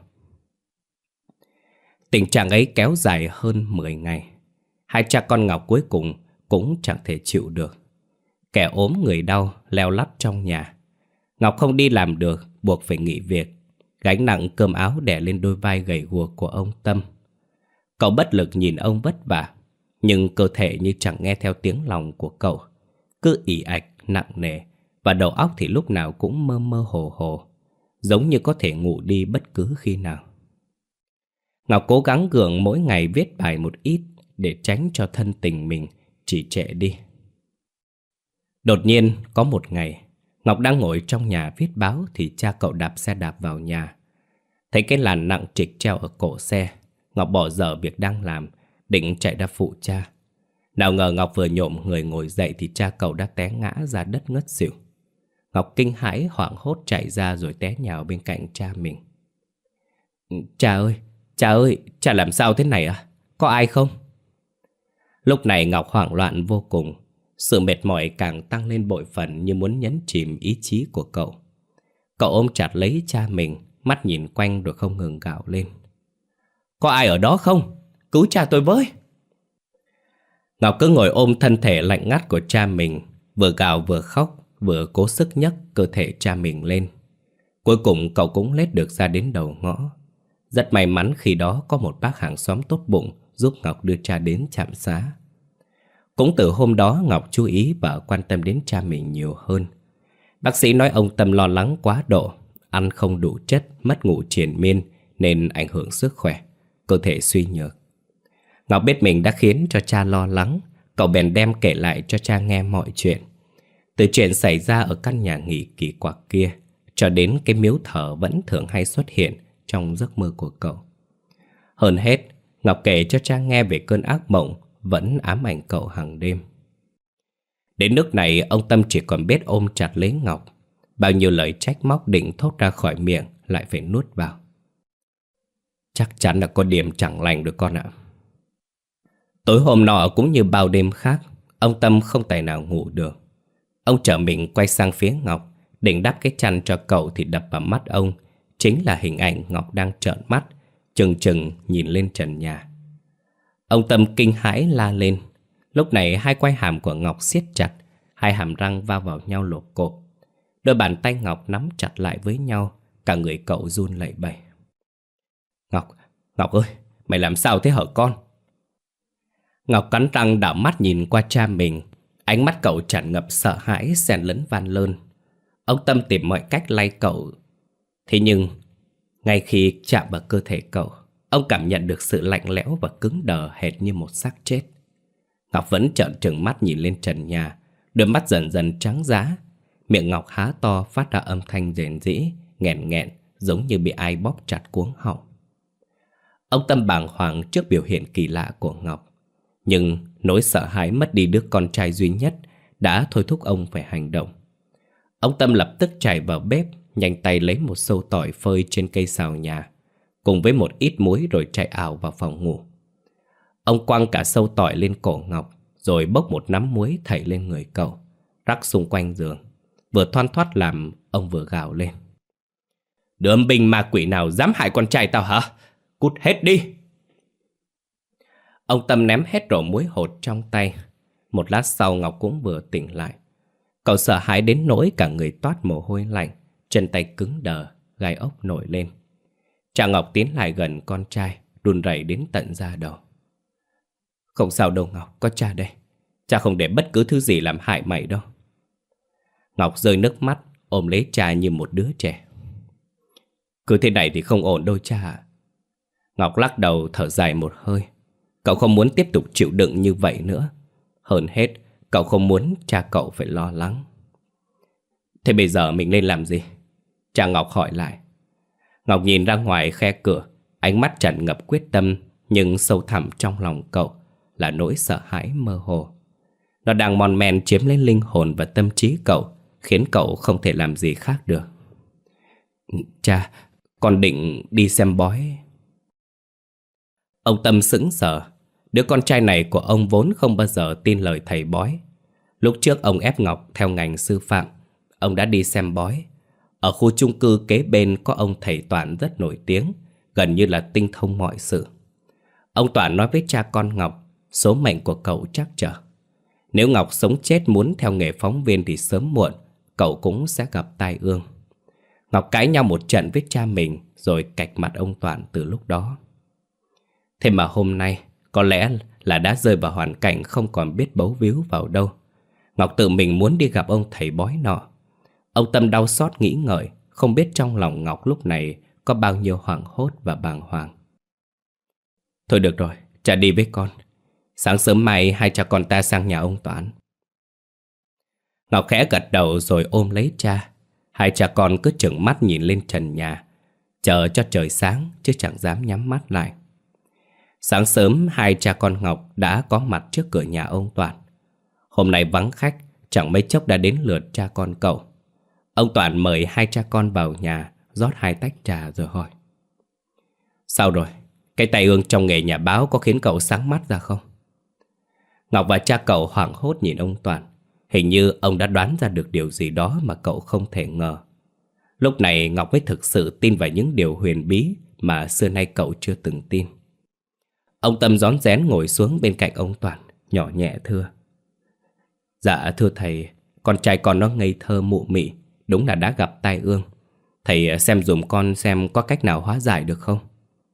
Tình trạng ấy kéo dài hơn mười ngày. Hai cha con Ngọc cuối cùng cũng chẳng thể chịu được. Kẻ ốm người đau leo lắt trong nhà. Ngọc không đi làm được, buộc phải nghỉ việc. Gánh nặng cơm áo đè lên đôi vai gầy guộc của ông Tâm. Cậu bất lực nhìn ông vất vả, nhưng cơ thể như chẳng nghe theo tiếng lòng của cậu, cứ ì ạch, nặng nề, và đầu óc thì lúc nào cũng mơ mơ hồ hồ, giống như có thể ngủ đi bất cứ khi nào. Ngọc cố gắng gượng mỗi ngày viết bài một ít để tránh cho thân tình mình trì trệ đi. Đột nhiên có một ngày, Ngọc đang ngồi trong nhà viết báo thì cha cậu đạp xe đạp vào nhà. Thấy cái làn nặng trịch treo ở cổ xe, Ngọc bỏ dở việc đang làm, định chạy ra phụ cha. Nào ngờ Ngọc vừa nhổm người ngồi dậy thì cha cậu đã té ngã ra đất ngất xỉu. Ngọc kinh hãi hoảng hốt chạy ra rồi té nhào bên cạnh cha mình. Cha ơi, cha ơi, cha làm sao thế này à? Có ai không? Lúc này Ngọc hoảng loạn vô cùng. Sự mệt mỏi càng tăng lên bội phần như muốn nhấn chìm ý chí của cậu. Cậu ôm chặt lấy cha mình, mắt nhìn quanh rồi không ngừng gào lên. Có ai ở đó không? Cứu cha tôi với! Ngọc cứ ngồi ôm thân thể lạnh ngắt của cha mình, vừa gào vừa khóc, vừa cố sức nhấc cơ thể cha mình lên. Cuối cùng cậu cũng lết được ra đến đầu ngõ. Rất may mắn khi đó có một bác hàng xóm tốt bụng giúp Ngọc đưa cha đến trạm xá. Cũng từ hôm đó Ngọc chú ý và quan tâm đến cha mình nhiều hơn. Bác sĩ nói ông Tâm lo lắng quá độ, ăn không đủ chất, mất ngủ triền miên nên ảnh hưởng sức khỏe, cơ thể suy nhược. Ngọc biết mình đã khiến cho cha lo lắng, cậu bèn đem kể lại cho cha nghe mọi chuyện. Từ chuyện xảy ra ở căn nhà nghỉ kỳ quặc kia cho đến cái miếu thờ vẫn thường hay xuất hiện trong giấc mơ của cậu. Hơn hết, Ngọc kể cho cha nghe về cơn ác mộng vẫn ám ảnh cậu hàng đêm. Đến nước này ông Tâm chỉ còn biết ôm chặt lấy Ngọc. Bao nhiêu lời trách móc định thốt ra khỏi miệng lại phải nuốt vào. Chắc chắn là có điểm chẳng lành được con ạ. Tối hôm nọ cũng như bao đêm khác, ông Tâm không tài nào ngủ được. Ông trở mình quay sang phía Ngọc, định đắp cái chăn cho cậu thì đập vào mắt ông chính là hình ảnh Ngọc đang trợn mắt, trừng trừng nhìn lên trần nhà. Ông Tâm kinh hãi la lên. Lúc này hai quai hàm của Ngọc siết chặt, hai hàm răng va vào nhau lộp cộp. Đôi bàn tay Ngọc nắm chặt lại với nhau, cả người cậu run lẩy bẩy. Ngọc, Ngọc ơi, mày làm sao thế hả con? Ngọc cắn răng đảo mắt nhìn qua cha mình. Ánh mắt cậu tràn ngập sợ hãi xen lẫn van lơn. Ông Tâm tìm mọi cách lay cậu. Thế nhưng ngay khi chạm vào cơ thể cậu, ông cảm nhận được sự lạnh lẽo và cứng đờ hệt như một xác chết. Ngọc vẫn trợn trừng mắt nhìn lên trần nhà, đôi mắt dần dần trắng giá. Miệng Ngọc há to phát ra âm thanh rền rĩ, nghẹn nghẹn, giống như bị ai bóp chặt cuống họng. Ông Tâm bàng hoàng trước biểu hiện kỳ lạ của Ngọc. Nhưng nỗi sợ hãi mất đi đứa con trai duy nhất đã thôi thúc ông phải hành động. Ông Tâm lập tức chạy vào bếp, nhanh tay lấy một xâu tỏi phơi trên cây xào nhà. cùng với một ít muối rồi chạy ảo vào phòng ngủ. Ông quăng cả sâu tỏi lên cổ Ngọc, rồi bốc một nắm muối thảy lên người cậu, rắc xung quanh giường, vừa thoăn thoắt làm ông vừa gào lên: "Đứa âm binh ma quỷ nào dám hại con trai tao hả? Cút hết đi!" Ông Tâm ném hết rổ muối hột trong tay. Một lát sau Ngọc cũng vừa tỉnh lại. Cậu sợ hãi đến nỗi cả người toát mồ hôi lạnh, chân tay cứng đờ, gai ốc nổi lên. Cha Ngọc tiến lại gần con trai, run rẩy đến tận da đầu. "Không sao đâu Ngọc, có cha đây. Cha không để bất cứ thứ gì làm hại mày đâu." Ngọc rơi nước mắt, ôm lấy cha như một đứa trẻ. "Cứ thế này thì không ổn đâu cha ạ." Ngọc lắc đầu thở dài một hơi. Cậu không muốn tiếp tục chịu đựng như vậy nữa. Hơn hết, cậu không muốn cha cậu phải lo lắng. "Thế bây giờ mình nên làm gì?" cha Ngọc hỏi lại. Ngọc nhìn ra ngoài khe cửa, ánh mắt tràn ngập quyết tâm, nhưng sâu thẳm trong lòng cậu là nỗi sợ hãi mơ hồ. Nó đang mòn men chiếm lấy linh hồn và tâm trí cậu, khiến cậu không thể làm gì khác được. "Cha, con định đi xem bói." Ông Tâm sững sờ. Đứa con trai này của ông vốn không bao giờ tin lời thầy bói. Lúc trước ông ép Ngọc theo ngành sư phạm, ông đã đi xem bói. Ở khu chung cư kế bên có ông thầy Toản rất nổi tiếng, gần như là tinh thông mọi sự. Ông Toản nói với cha con Ngọc, số mệnh của cậu trắc trở. Nếu Ngọc sống chết muốn theo nghề phóng viên thì sớm muộn cậu cũng sẽ gặp tai ương. Ngọc cãi nhau một trận với cha mình rồi cạch mặt ông Toản từ lúc đó. Thế mà hôm nay có lẽ là đã rơi vào hoàn cảnh không còn biết bấu víu vào đâu. Ngọc tự mình muốn đi gặp ông thầy bói nọ. Ông Tâm đau xót nghĩ ngợi, không biết trong lòng Ngọc lúc này có bao nhiêu hoảng hốt và bàng hoàng. "Thôi được rồi, cha đi với con. Sáng sớm mai hai cha con ta sang nhà ông Toán." Ngọc khẽ gật đầu rồi ôm lấy cha. Hai cha con cứ trừng mắt nhìn lên trần nhà, chờ cho trời sáng chứ chẳng dám nhắm mắt lại. Sáng sớm hai cha con Ngọc đã có mặt trước cửa nhà ông Toản. Hôm nay vắng khách, chẳng mấy chốc đã đến lượt cha con cậu. Ông Toản mời hai cha con vào nhà, rót hai tách trà rồi hỏi: "Sao rồi? Cái tai ương trong nghề nhà báo có khiến cậu sáng mắt ra không?" Ngọc và cha cậu hoảng hốt nhìn ông Toản. Hình như ông đã đoán ra được điều gì đó mà cậu không thể ngờ. Lúc này Ngọc mới thực sự tin vào những điều huyền bí mà xưa nay cậu chưa từng tin. Ông Tâm rón rén ngồi xuống bên cạnh ông Toản, nhỏ nhẹ thưa: "Dạ thưa thầy, con trai con nó ngây thơ mụ mị, đúng là đã gặp tai ương. Thầy xem dùm con xem có cách nào hóa giải được không?"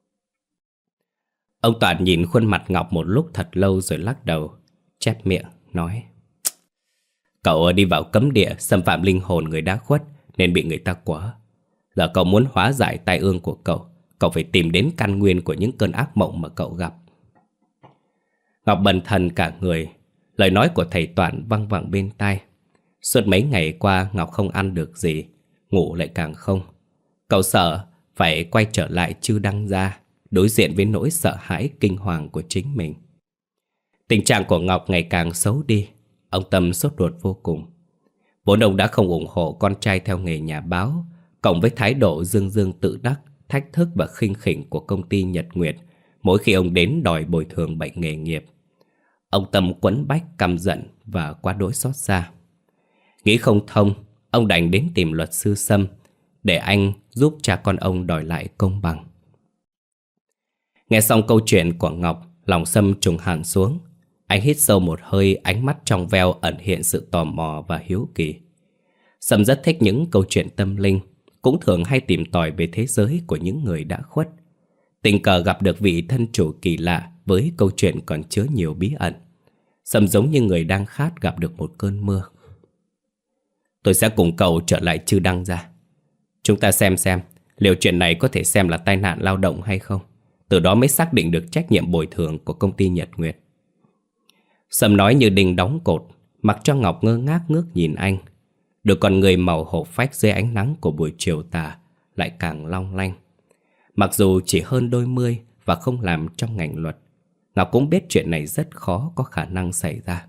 Ông Toản nhìn khuôn mặt Ngọc một lúc thật lâu rồi lắc đầu, chép miệng, nói: "Cậu đi vào cấm địa, xâm phạm linh hồn người đã khuất nên bị người ta quở. Giờ cậu muốn hóa giải tai ương của cậu, cậu phải tìm đến căn nguyên của những cơn ác mộng mà cậu gặp." Ngọc bần thần cả người. Lời nói của thầy Toản văng vẳng bên tai. Suốt mấy ngày qua Ngọc không ăn được gì, ngủ lại càng không. Cậu sợ phải quay trở lại Chư Đăng Gia, đối diện với nỗi sợ hãi kinh hoàng của chính mình. Tình trạng của Ngọc ngày càng xấu đi. Ông Tâm sốt ruột vô cùng. Vốn ông đã không ủng hộ con trai theo nghề nhà báo, cộng với thái độ dương dương tự đắc, thách thức và khinh khỉnh của công ty Nhật Nguyệt mỗi khi ông đến đòi bồi thường bệnh nghề nghiệp. Ông Tâm quẫn bách, căm giận và quá đỗi xót xa. Nghĩ không thông, ông đành đến tìm luật sư Sâm để anh giúp cha con ông đòi lại công bằng. Nghe xong câu chuyện của Ngọc, lòng Sâm trùng hẳn xuống. Anh hít sâu một hơi, ánh mắt trong veo ẩn hiện sự tò mò và hiếu kỳ. Sâm rất thích những câu chuyện tâm linh, cũng thường hay tìm tòi về thế giới của những người đã khuất. Tình cờ gặp được vị thân chủ kỳ lạ với câu chuyện còn chứa nhiều bí ẩn. Sâm giống như người đang khát gặp được một cơn mưa. "Tôi sẽ cùng cậu trở lại Chư Đăng Gia. Chúng ta xem xem liệu chuyện này có thể xem là tai nạn lao động hay không. Từ đó mới xác định được trách nhiệm bồi thường của công ty Nhật Nguyệt." Sâm nói như đinh đóng cột, mặc cho Ngọc ngơ ngác ngước nhìn anh. Đôi con người màu hổ phách dưới ánh nắng của buổi chiều tà lại càng long lanh. Mặc dù chỉ hơn đôi mươi và không làm trong ngành luật, Ngọc cũng biết chuyện này rất khó có khả năng xảy ra.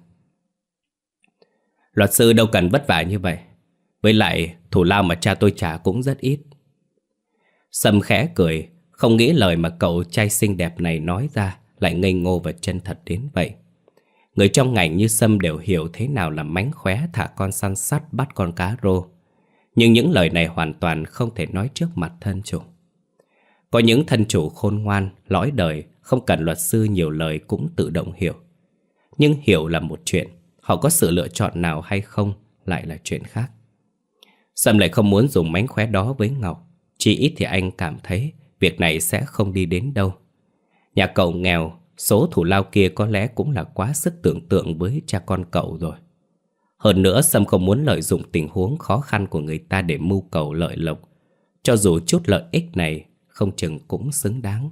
"Luật sư đâu cần vất vả như vậy. Với lại thù lao mà cha tôi trả cũng rất ít." Sâm khẽ cười, Không nghĩ lời mà cậu trai xinh đẹp này nói ra lại ngây ngô và chân thật đến vậy. Người trong ngành như Sâm đều hiểu thế nào là mánh khóe thả con săn sắt bắt con cá rô. Nhưng những lời này hoàn toàn không thể nói trước mặt thân chủ. Có những thân chủ khôn ngoan, lõi đời, không cần luật sư nhiều lời cũng tự động hiểu. Nhưng hiểu là một chuyện, họ có sự lựa chọn nào hay không lại là chuyện khác. Sâm lại không muốn dùng mánh khóe đó với Ngọc. Chỉ ít thì anh cảm thấy việc này sẽ không đi đến đâu. Nhà cậu nghèo, số thủ lao kia có lẽ cũng là quá sức tưởng tượng với cha con cậu rồi. Hơn nữa Sâm không muốn lợi dụng tình huống khó khăn của người ta để mưu cầu lợi lộc. Cho dù chút lợi ích này không chừng cũng xứng đáng.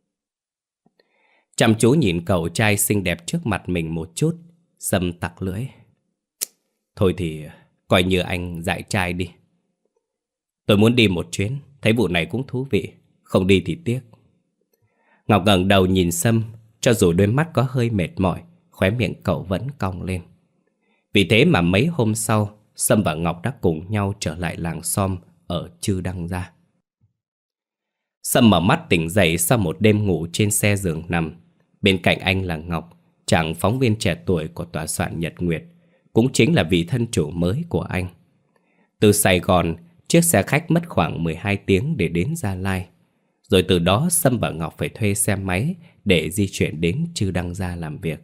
Chăm chú nhìn cậu trai xinh đẹp trước mặt mình một chút, Sâm tặc lưỡi. Thôi thì coi như anh dạy trai đi. Tôi muốn đi một chuyến, thấy vụ này cũng thú vị, không đi thì tiếc. Ngọc ngẩng đầu nhìn Sâm, cho dù đôi mắt có hơi mệt mỏi, khóe miệng cậu vẫn cong lên. Vì thế mà mấy hôm sau, Sâm và Ngọc đã cùng nhau trở lại làng xóm ở Chư Đăng Gia. Sâm mở mắt tỉnh dậy sau một đêm ngủ trên xe giường nằm. Bên cạnh anh là Ngọc, chàng phóng viên trẻ tuổi của tòa soạn Nhật Nguyệt, cũng chính là vị thân chủ mới của anh. Từ Sài Gòn, chiếc xe khách mất khoảng mười hai tiếng để đến Gia Lai. Rồi từ đó Sâm và Ngọc phải thuê xe máy để di chuyển đến Chư Đăng Gia làm việc.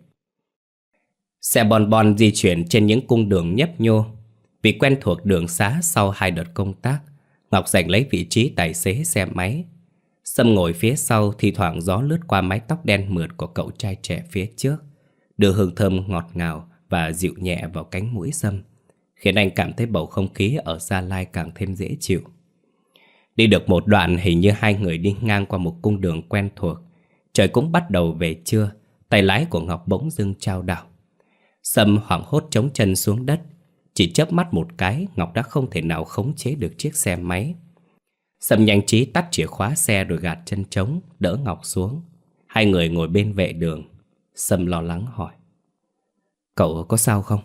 Xe bon bon di chuyển trên những cung đường nhấp nhô. Vì quen thuộc đường xá sau hai đợt công tác, Ngọc giành lấy vị trí tài xế xe máy. Sâm ngồi phía sau, thi thoảng gió lướt qua mái tóc đen mượt của cậu trai trẻ phía trước, đưa hương thơm ngọt ngào và dịu nhẹ vào cánh mũi Sâm, khiến anh cảm thấy bầu không khí ở Gia Lai càng thêm dễ chịu. Đi được một đoạn, hình như hai người đi ngang qua một cung đường quen thuộc. Trời cũng bắt đầu về trưa, tay lái của Ngọc bỗng dưng chao đảo. Sâm hoảng hốt chống chân xuống đất. Chỉ chớp mắt một cái, Ngọc đã không thể nào khống chế được chiếc xe máy. Sâm nhanh trí tắt chìa khóa xe rồi gạt chân trống, đỡ Ngọc xuống. Hai người ngồi bên vệ đường. Sâm lo lắng hỏi: Cậu có sao không?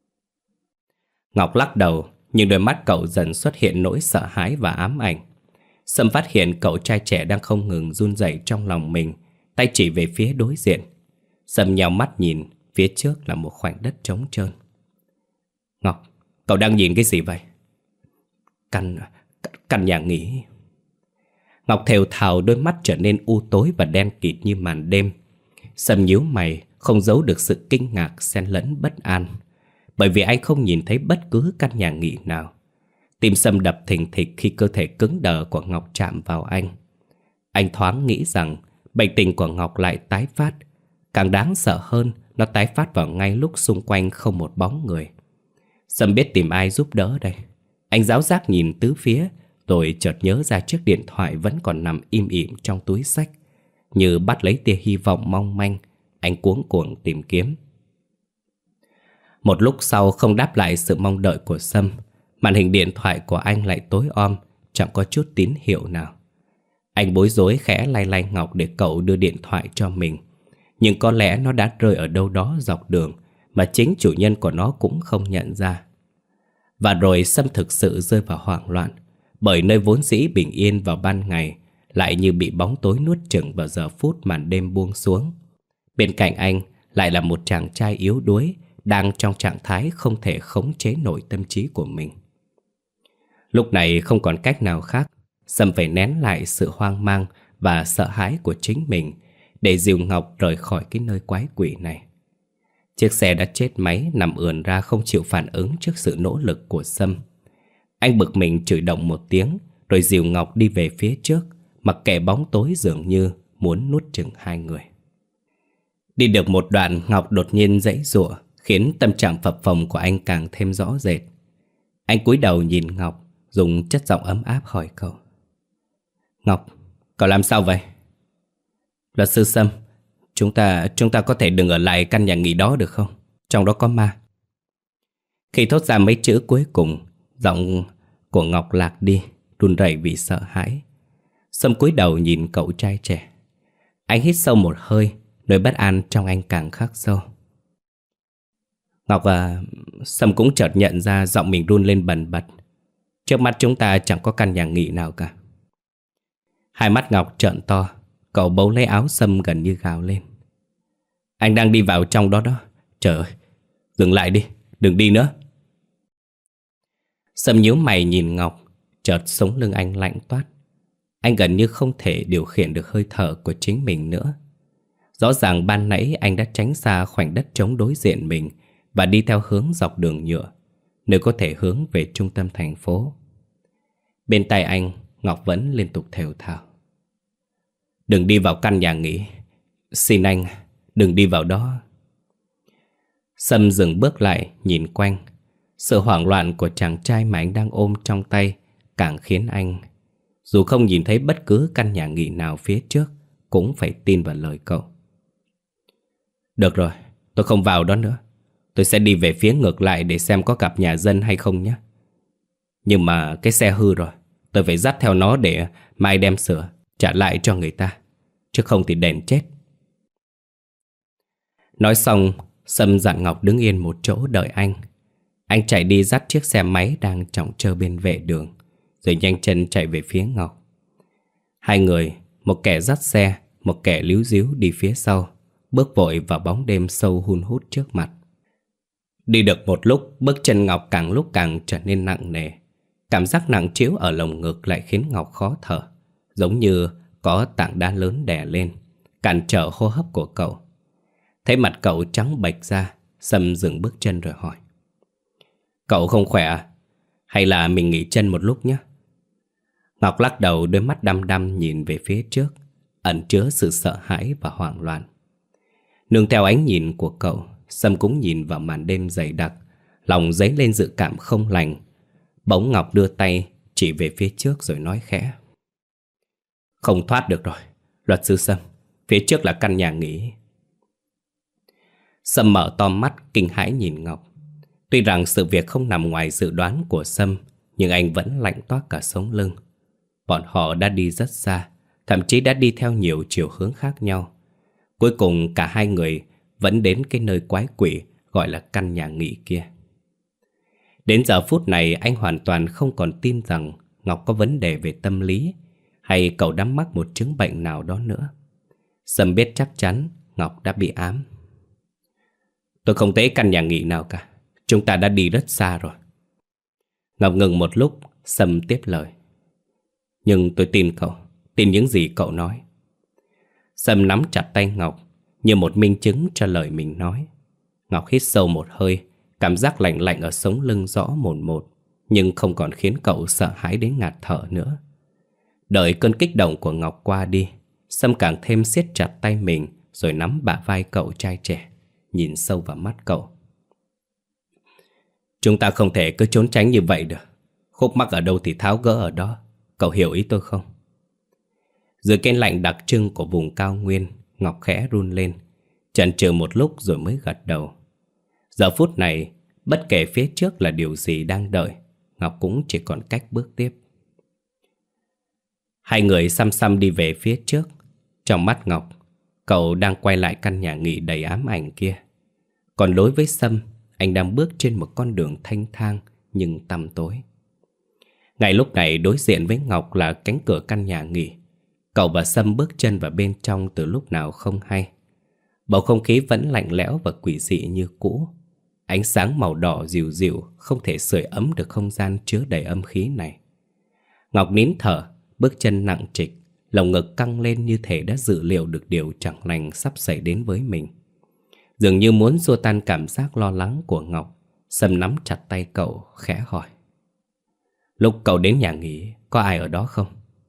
Ngọc lắc đầu, nhưng đôi mắt cậu dần xuất hiện nỗi sợ hãi và ám ảnh. Sâm phát hiện cậu trai trẻ đang không ngừng run rẩy trong lòng mình, tay chỉ về phía đối diện. Sâm nheo mắt nhìn, phía trước là một khoảnh đất trống trơn. Ngọc, cậu đang nhìn cái gì vậy? Căn, căn nhà nghỉ. Ngọc thều thào, đôi mắt trở nên u tối và đen kịt như màn đêm. Sâm nhíu mày, không giấu được sự kinh ngạc xen lẫn bất an, bởi vì anh không nhìn thấy bất cứ căn nhà nghỉ nào. Tim Sâm đập thình thịch khi cơ thể cứng đờ của Ngọc chạm vào anh. Anh thoáng nghĩ rằng bệnh tình của Ngọc lại tái phát. Càng đáng sợ hơn, nó tái phát vào ngay lúc xung quanh không một bóng người. Sâm biết tìm ai giúp đỡ đây. Anh giáo giác nhìn tứ phía, rồi chợt nhớ ra chiếc điện thoại vẫn còn nằm im ỉm trong túi xách. Như bắt lấy tia hy vọng mong manh, anh cuống cuồng tìm kiếm. Một lúc sau không đáp lại sự mong đợi của Sâm, màn hình điện thoại của anh lại tối om, chẳng có chút tín hiệu nào. Anh bối rối khẽ lay lay Ngọc để cậu đưa điện thoại cho mình. Nhưng có lẽ nó đã rơi ở đâu đó dọc đường mà chính chủ nhân của nó cũng không nhận ra. Và rồi Sâm thực sự rơi vào hoảng loạn, bởi nơi vốn dĩ bình yên vào ban ngày lại như bị bóng tối nuốt chửng vào giờ phút màn đêm buông xuống. Bên cạnh anh lại là một chàng trai yếu đuối, đang trong trạng thái không thể khống chế nổi tâm trí của mình. Lúc này không còn cách nào khác, Sâm phải nén lại sự hoang mang và sợ hãi của chính mình để dìu Ngọc rời khỏi cái nơi quái quỷ này. Chiếc xe đã chết máy nằm ườn ra không chịu phản ứng trước sự nỗ lực của Sâm. Anh bực mình chửi động một tiếng, rồi dìu Ngọc đi về phía trước, mặc kệ bóng tối dường như muốn nuốt chửng hai người. Đi được một đoạn, Ngọc đột nhiên giãy giụa, khiến tâm trạng phập phồng của anh càng thêm rõ rệt. Anh cúi đầu nhìn Ngọc, dùng chất giọng ấm áp hỏi cậu: Ngọc, cậu làm sao vậy? Luật sư Sâm, chúng ta chúng ta có thể đừng ở lại căn nhà nghỉ đó được không? Trong đó có ma. Khi thốt ra mấy chữ cuối cùng, giọng của Ngọc lạc đi, run rẩy vì sợ hãi. Sâm cúi đầu nhìn cậu trai trẻ. Anh hít sâu một hơi, nỗi bất an trong anh càng khắc sâu. Ngọc à, Sâm cũng chợt nhận ra giọng mình run lên bần bật. Trước mắt chúng ta chẳng có căn nhà nghỉ nào cả. Hai mắt Ngọc trợn to. Cậu bấu lấy áo Sâm gần như gào lên. Anh đang đi vào trong đó đó. Trời ơi, dừng lại đi, đừng đi nữa. Sâm nhíu mày nhìn Ngọc. Chợt sống lưng anh lạnh toát. Anh gần như không thể điều khiển được hơi thở của chính mình nữa. Rõ ràng ban nãy anh đã tránh xa khoảnh đất trống đối diện mình và đi theo hướng dọc đường nhựa, nơi có thể hướng về trung tâm thành phố. Bên tai anh, Ngọc vẫn liên tục thều thào. Đừng đi vào căn nhà nghỉ. Xin anh, đừng đi vào đó. Sâm dừng bước lại, nhìn quanh. Sự hoảng loạn của chàng trai mà anh đang ôm trong tay càng khiến anh, dù không nhìn thấy bất cứ căn nhà nghỉ nào phía trước, cũng phải tin vào lời cậu. Được rồi, tôi không vào đó nữa. Tôi sẽ đi về phía ngược lại để xem có gặp nhà dân hay không nhé. Nhưng mà cái xe hư rồi, tôi phải dắt theo nó để mai đem sửa, trả lại cho người ta. Chứ không thì đền chết. Nói xong, Sâm dặn Ngọc đứng yên một chỗ đợi anh. Anh chạy đi dắt chiếc xe máy đang chọng chơ bên vệ đường, rồi nhanh chân chạy về phía Ngọc. Hai người, một kẻ dắt xe, một kẻ líu díu đi phía sau, bước vội vào bóng đêm sâu hun hút trước mặt. Đi được một lúc, bước chân Ngọc càng lúc càng trở nên nặng nề. Cảm giác nặng trĩu ở lồng ngực lại khiến Ngọc khó thở, giống như có tảng đá lớn đè lên, cản trở hô hấp của cậu. Thấy mặt cậu trắng bệch ra, Sâm dừng bước chân rồi hỏi. Cậu không khỏe à? Hay là mình nghỉ chân một lúc nhé? Ngọc lắc đầu, đôi mắt đăm đăm nhìn về phía trước, ẩn chứa sự sợ hãi và hoảng loạn. Nương theo ánh nhìn của cậu, Sâm cũng nhìn vào màn đêm dày đặc, lòng dấy lên dự cảm không lành. Bỗng Ngọc đưa tay chỉ về phía trước rồi nói khẽ. Không thoát được rồi, luật sư Sâm, phía trước là căn nhà nghỉ. Sâm mở to mắt kinh hãi nhìn Ngọc. Tuy rằng sự việc không nằm ngoài dự đoán của Sâm, nhưng anh vẫn lạnh toát cả sống lưng. Bọn họ đã đi rất xa, thậm chí đã đi theo nhiều chiều hướng khác nhau. Cuối cùng cả hai người vẫn đến cái nơi quái quỷ gọi là căn nhà nghỉ kia. Đến giờ phút này anh hoàn toàn không còn tin rằng Ngọc có vấn đề về tâm lý hay cậu đã mắc một chứng bệnh nào đó nữa. Sâm biết chắc chắn Ngọc đã bị ám. Tôi không thấy căn nhà nghỉ nào cả. Chúng ta đã đi rất xa rồi. Ngọc ngừng một lúc, Sâm tiếp lời. Nhưng tôi tin cậu, tin những gì cậu nói. Sâm nắm chặt tay Ngọc như một minh chứng cho lời mình nói. Ngọc hít sâu một hơi, cảm giác lạnh lạnh ở sống lưng rõ mồn một, nhưng không còn khiến cậu sợ hãi đến ngạt thở nữa. Đợi cơn kích động của Ngọc qua đi, Sâm càng thêm siết chặt tay mình, rồi nắm bả vai cậu trai trẻ, nhìn sâu vào mắt cậu. Chúng ta không thể cứ trốn tránh như vậy được. Khúc mắc ở đâu thì tháo gỡ ở đó. Cậu hiểu ý tôi không? Dưới cái lạnh đặc trưng của vùng cao nguyên, Ngọc khẽ run lên, chần chừ một lúc rồi mới gật đầu. Giờ phút này, bất kể phía trước là điều gì đang đợi, Ngọc cũng chỉ còn cách bước tiếp. Hai người xăm xăm đi về phía trước. Trong mắt Ngọc, cậu đang quay lại căn nhà nghỉ đầy ám ảnh kia. Còn đối với Sâm, anh đang bước trên một con đường thanh thang nhưng tăm tối. Ngay lúc này đối diện với Ngọc là cánh cửa căn nhà nghỉ. Cậu và Sâm bước chân vào bên trong từ lúc nào không hay. Bầu không khí vẫn lạnh lẽo và quỷ dị như cũ. Ánh sáng màu đỏ dịu dịu không thể sưởi ấm được không gian chứa đầy âm khí này. Ngọc nín thở, bước chân nặng trịch, lồng ngực căng lên như thể đã dự liệu được điều chẳng lành sắp xảy đến với mình. Dường như muốn xua tan cảm giác lo lắng của Ngọc, Sâm nắm chặt tay cậu, khẽ hỏi. Lúc cậu đến nhà nghỉ, có ai ở đó không?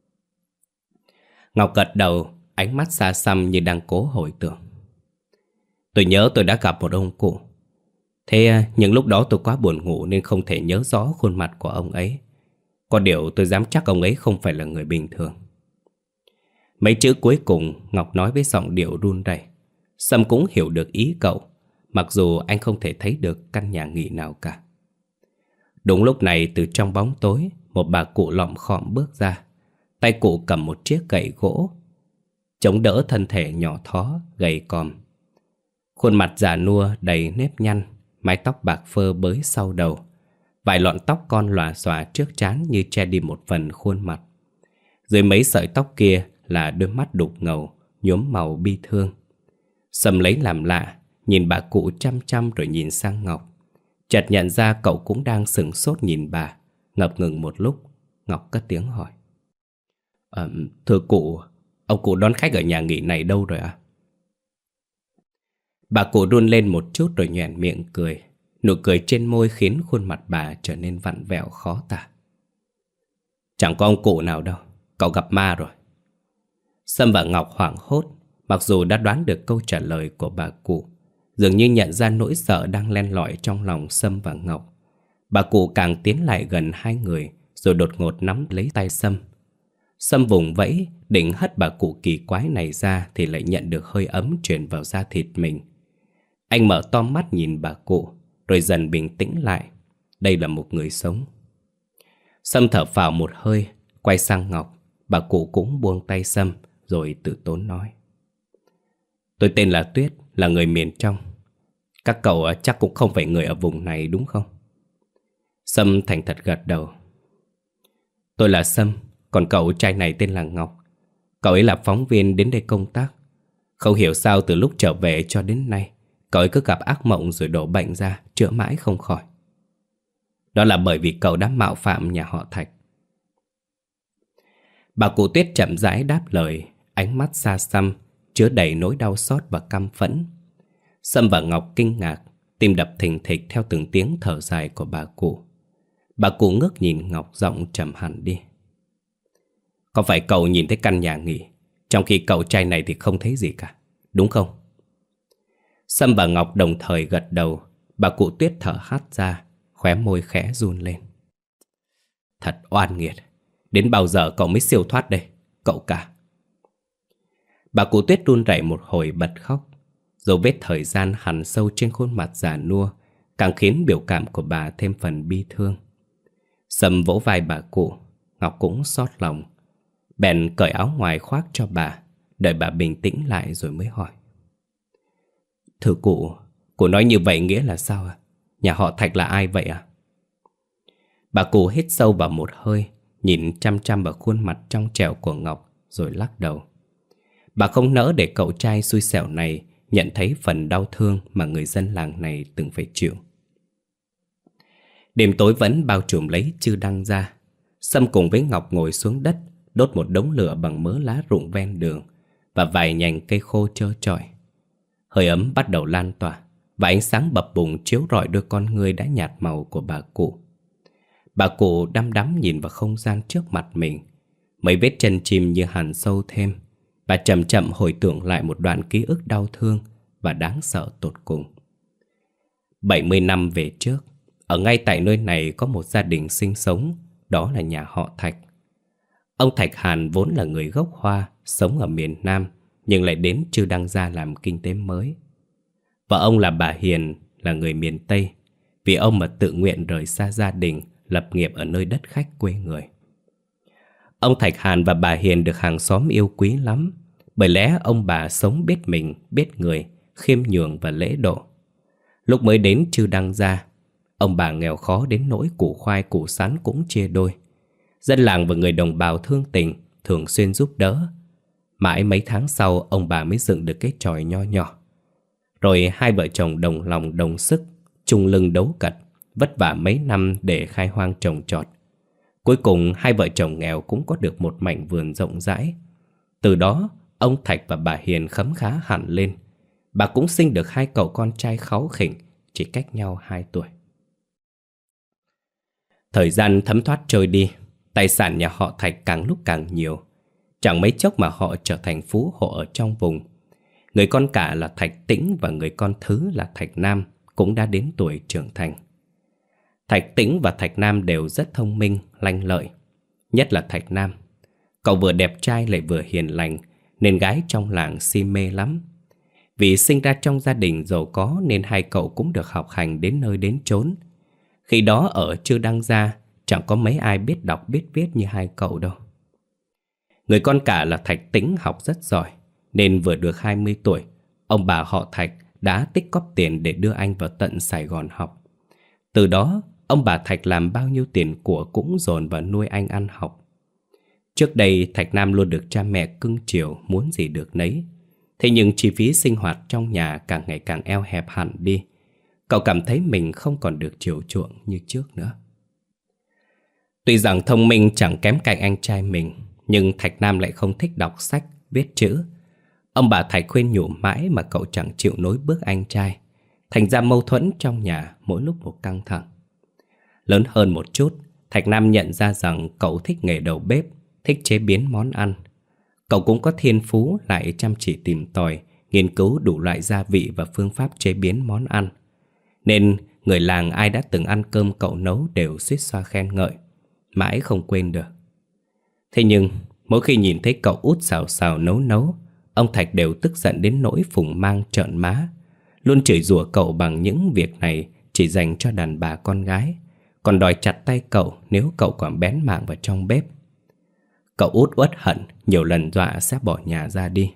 Ngọc gật đầu, ánh mắt xa xăm như đang cố hồi tưởng. Tôi nhớ tôi đã gặp một ông cụ. Thế nhưng lúc đó tôi quá buồn ngủ nên không thể nhớ rõ khuôn mặt của ông ấy. Có điều tôi dám chắc ông ấy không phải là người bình thường. Mấy chữ cuối cùng Ngọc nói với giọng điệu run rẩy. Sâm cũng hiểu được ý cậu, mặc dù anh không thể thấy được căn nhà nghỉ nào cả. Đúng lúc này từ trong bóng tối, một bà cụ lọm khọm bước ra. Tay cụ cầm một chiếc gậy gỗ, chống đỡ thân thể nhỏ thó, gầy còm. Khuôn mặt già nua đầy nếp nhăn, mái tóc bạc phơ bới sau đầu, vài lọn tóc con lòa xòa trước trán như che đi một phần khuôn mặt. Dưới mấy sợi tóc kia là đôi mắt đục ngầu, nhuốm màu bi thương. Sâm lấy làm lạ, nhìn bà cụ chăm chăm rồi nhìn sang Ngọc. Chợt nhận ra cậu cũng đang sửng sốt nhìn bà. Ngập ngừng một lúc, Ngọc cất tiếng hỏi. À, thưa cụ, ông cụ đón khách ở nhà nghỉ này đâu rồi ạ? À? Bà cụ run lên một chút rồi nhoẻn miệng cười. Nụ cười trên môi khiến khuôn mặt bà trở nên vặn vẹo khó tả. Chẳng có ông cụ nào đâu, cậu gặp ma rồi. Sâm và Ngọc hoảng hốt, mặc dù đã đoán được câu trả lời của bà cụ. Dường như nhận ra nỗi sợ đang len lỏi trong lòng Sâm và Ngọc. Bà cụ càng tiến lại gần hai người, rồi đột ngột nắm lấy tay Sâm. Sâm vùng vẫy, định hất bà cụ kỳ quái này ra thì lại nhận được hơi ấm truyền vào da thịt mình. Anh mở to mắt nhìn bà cụ, rồi dần bình tĩnh lại. Đây là một người sống. Sâm thở phào một hơi, quay sang Ngọc. Bà cụ cũng buông tay Sâm, rồi tự tốn nói. Tôi tên là Tuyết, là người miền trong. Các cậu chắc cũng không phải người ở vùng này đúng không? Sâm thành thật gật đầu. Tôi là Sâm, còn cậu trai này tên là Ngọc. Cậu ấy là phóng viên đến đây công tác. Không hiểu sao từ lúc trở về cho đến nay, cậu ấy cứ gặp ác mộng rồi đổ bệnh ra, chữa mãi không khỏi. Đó là bởi vì cậu đã mạo phạm nhà họ Thạch. Bà cụ Tuyết chậm rãi đáp lời, ánh mắt xa xăm, chứa đầy nỗi đau xót và căm phẫn. Sâm và Ngọc kinh ngạc, tim đập thình thịch theo từng tiếng thở dài của bà cụ. Bà cụ ngước nhìn Ngọc, giọng trầm hẳn đi. Có phải cậu nhìn thấy căn nhà nghỉ, trong khi cậu trai này thì không thấy gì cả, đúng không? Sâm và Ngọc đồng thời gật đầu. Bà cụ Tuyết thở hắt ra, khóe môi khẽ run lên. Thật oan nghiệt. Đến bao giờ cậu mới siêu thoát đây, cậu cả? Bà cụ Tuyết run rẩy một hồi bật khóc. Dấu vết thời gian hằn sâu trên khuôn mặt già nua càng khiến biểu cảm của bà thêm phần bi thương. Sâm vỗ vai bà cụ, Ngọc cũng xót lòng. Bèn cởi áo ngoài khoác cho bà, đợi bà bình tĩnh lại rồi mới hỏi. Thưa cụ, cụ nói như vậy nghĩa là sao ạ? Nhà họ Thạch là ai vậy ạ? Bà cụ hít sâu vào một hơi, nhìn chăm chăm vào khuôn mặt trong trẻo của Ngọc, rồi lắc đầu. Bà không nỡ để cậu trai xui xẻo này nhận thấy phần đau thương mà người dân làng này từng phải chịu. Đêm tối vẫn bao trùm lấy Chư Đăng Gia. Sâm cùng với Ngọc ngồi xuống đất, đốt một đống lửa bằng mớ lá rụng ven đường và vài nhành cây khô trơ trọi. Hơi ấm bắt đầu lan tỏa, và ánh sáng bập bùng chiếu rọi đôi con ngươi đã nhạt màu của bà cụ. Bà cụ đăm đắm nhìn vào không gian trước mặt mình. Mấy vết chân chim như hằn sâu thêm. Bà chậm chậm hồi tưởng lại một đoạn ký ức đau thương và đáng sợ tột cùng. bảy mươi năm về trước, ở ngay tại nơi này có một gia đình sinh sống, đó là nhà họ Thạch. Ông Thạch Hàn vốn là người gốc Hoa, sống ở miền Nam, nhưng lại đến Chư Đăng Gia làm kinh tế mới. Vợ ông là bà Hiền, là người miền Tây, vì ông mà tự nguyện rời xa gia đình, lập nghiệp ở nơi đất khách quê người. Ông Thạch Hàn và bà Hiền được hàng xóm yêu quý lắm, bởi lẽ ông bà sống biết mình, biết người, khiêm nhường và lễ độ. Lúc mới đến Chư Đăng Gia, ông bà nghèo khó đến nỗi củ khoai củ sắn cũng chia đôi. Dân làng và người đồng bào thương tình, thường xuyên giúp đỡ. Mãi mấy tháng sau, ông bà mới dựng được cái chòi nho nhỏ. Rồi hai vợ chồng đồng lòng đồng sức, chung lưng đấu cật, vất vả mấy năm để khai hoang trồng trọt. Cuối cùng hai vợ chồng nghèo cũng có được một mảnh vườn rộng rãi. Từ đó, ông Thạch và bà Hiền khấm khá hẳn lên. Bà cũng sinh được hai cậu con trai kháu khỉnh, chỉ cách nhau hai tuổi. Thời gian thấm thoát trôi đi, tài sản nhà họ Thạch càng lúc càng nhiều. Chẳng mấy chốc mà họ trở thành phú hộ ở trong vùng. Người con cả là Thạch Tĩnh và người con thứ là Thạch Nam cũng đã đến tuổi trưởng thành. Thạch Tĩnh và Thạch Nam đều rất thông minh, lanh lợi. Nhất là Thạch Nam. Cậu vừa đẹp trai lại vừa hiền lành, nên gái trong làng si mê lắm. Vì sinh ra trong gia đình giàu có nên hai cậu cũng được học hành đến nơi đến chốn. Khi đó ở Chư Đăng Gia, chẳng có mấy ai biết đọc biết viết như hai cậu đâu. Người con cả là Thạch Tĩnh học rất giỏi, nên vừa được hai mươi tuổi, ông bà họ Thạch đã tích cóp tiền để đưa anh vào tận Sài Gòn học. Từ đó, ông bà Thạch làm bao nhiêu tiền của cũng dồn vào nuôi anh ăn học. Trước đây Thạch Nam luôn được cha mẹ cưng chiều, muốn gì được nấy. Thế nhưng chi phí sinh hoạt trong nhà càng ngày càng eo hẹp hẳn đi. Cậu cảm thấy mình không còn được chiều chuộng như trước nữa. Tuy rằng thông minh chẳng kém cạnh anh trai mình, nhưng Thạch Nam lại không thích đọc sách, viết chữ. Ông bà Thạch khuyên nhủ mãi mà cậu chẳng chịu nối bước anh trai. Thành ra mâu thuẫn trong nhà mỗi lúc một căng thẳng. Lớn hơn một chút, Thạch Nam nhận ra rằng cậu thích nghề đầu bếp, thích chế biến món ăn. Cậu cũng có thiên phú, lại chăm chỉ tìm tòi, nghiên cứu đủ loại gia vị và phương pháp chế biến món ăn. Nên người làng ai đã từng ăn cơm cậu nấu đều suýt xoa khen ngợi, mãi không quên được. Thế nhưng mỗi khi nhìn thấy cậu út xào xào nấu nấu, ông Thạch đều tức giận đến nỗi phùng mang trợn má, luôn chửi rủa cậu bằng những việc này chỉ dành cho đàn bà con gái, còn đòi chặt tay cậu nếu cậu còn bén mảng vào trong bếp. Cậu út uất hận, nhiều lần dọa sẽ bỏ nhà ra đi.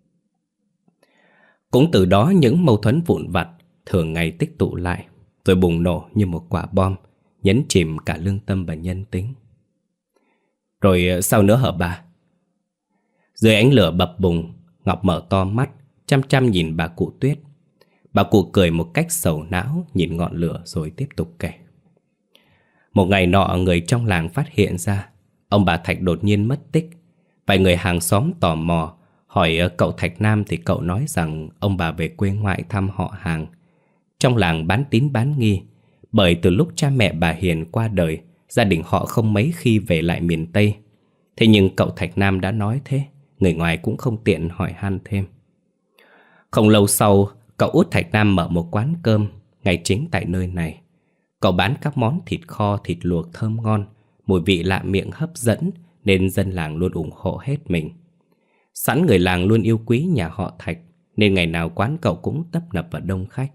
Cũng từ đó những mâu thuẫn vụn vặt thường ngày tích tụ lại, rồi bùng nổ như một quả bom, nhấn chìm cả lương tâm và nhân tính. Rồi sao nữa hả bà? Dưới ánh lửa bập bùng, Ngọc mở to mắt, chăm chăm nhìn bà cụ Tuyết. Bà cụ cười một cách sầu não, nhìn ngọn lửa rồi tiếp tục kể. Một ngày nọ, người trong làng phát hiện ra ông bà Thạch đột nhiên mất tích. Vài người hàng xóm tò mò hỏi cậu Thạch Nam thì cậu nói rằng ông bà về quê ngoại thăm họ hàng. Trong làng bán tín bán nghi, bởi từ lúc cha mẹ bà Hiền qua đời, gia đình họ không mấy khi về lại miền Tây. Thế nhưng cậu Thạch Nam đã nói thế, người ngoài cũng không tiện hỏi han thêm. Không lâu sau, cậu út Thạch Nam mở một quán cơm ngay chính tại nơi này. Cậu bán các món thịt kho, thịt luộc thơm ngon, mùi vị lạ miệng hấp dẫn, nên dân làng luôn ủng hộ hết mình. Sẵn người làng luôn yêu quý nhà họ Thạch, nên ngày nào quán cậu cũng tấp nập và đông khách.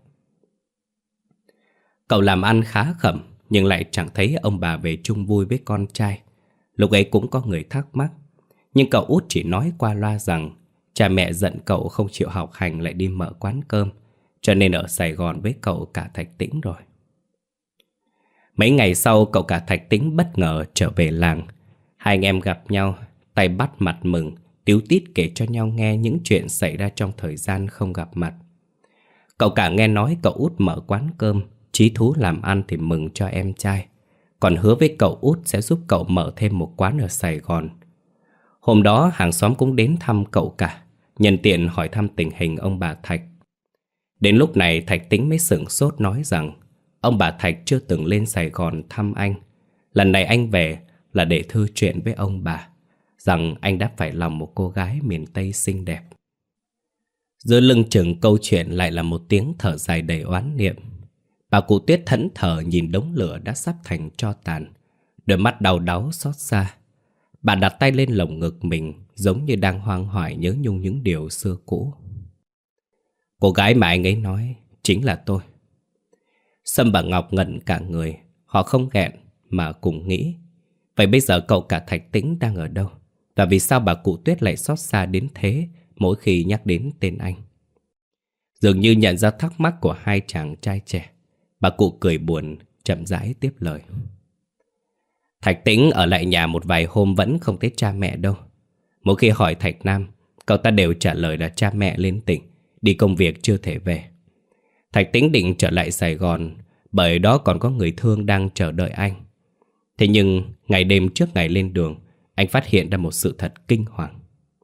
Cậu làm ăn khá khẩm, nhưng lại chẳng thấy ông bà về chung vui với con trai. Lúc ấy cũng có người thắc mắc, nhưng cậu út chỉ nói qua loa rằng cha mẹ giận cậu không chịu học hành lại đi mở quán cơm, cho nên ở Sài Gòn với cậu cả Thạch Tĩnh rồi. Mấy ngày sau, cậu cả Thạch Tĩnh bất ngờ trở về làng. Hai anh em gặp nhau, tay bắt mặt mừng, tíu tít kể cho nhau nghe những chuyện xảy ra trong thời gian không gặp mặt. Cậu cả nghe nói cậu út mở quán cơm, chí thú làm ăn thì mừng cho em trai, còn hứa với cậu út sẽ giúp cậu mở thêm một quán ở Sài Gòn. Hôm đó hàng xóm cũng đến thăm cậu cả, nhân tiện hỏi thăm tình hình ông bà Thạch. Đến lúc này Thạch Tĩnh mới sửng sốt nói rằng ông bà Thạch chưa từng lên Sài Gòn thăm anh. Lần này anh về là để thư chuyện với ông bà, rằng anh đã phải lòng một cô gái miền Tây xinh đẹp. Giữa lưng chừng câu chuyện lại là một tiếng thở dài đầy oán niệm. Bà cụ Tuyết thẫn thờ nhìn đống lửa đã sắp thành tro tàn, đôi mắt đau đáu xót xa. Bà đặt tay lên lồng ngực mình, giống như đang hoang hoài nhớ nhung những điều xưa cũ. Cô gái mà anh ấy nói chính là tôi. Sâm và Ngọc ngẩn cả người, họ không ghẹn mà cùng nghĩ. Vậy bây giờ cậu cả Thạch Tĩnh đang ở đâu? Và vì sao bà cụ Tuyết lại xót xa đến thế mỗi khi nhắc đến tên anh? Dường như nhận ra thắc mắc của hai chàng trai trẻ, bà cụ cười buồn, chậm rãi tiếp lời. Thạch Tĩnh ở lại nhà một vài hôm vẫn không thấy cha mẹ đâu. Mỗi khi hỏi Thạch Nam, cậu ta đều trả lời là cha mẹ lên tỉnh, đi công việc chưa thể về. Thạch Tĩnh định trở lại Sài Gòn, bởi đó còn có người thương đang chờ đợi anh. Thế nhưng ngày đêm trước ngày lên đường, anh phát hiện ra một sự thật kinh hoàng.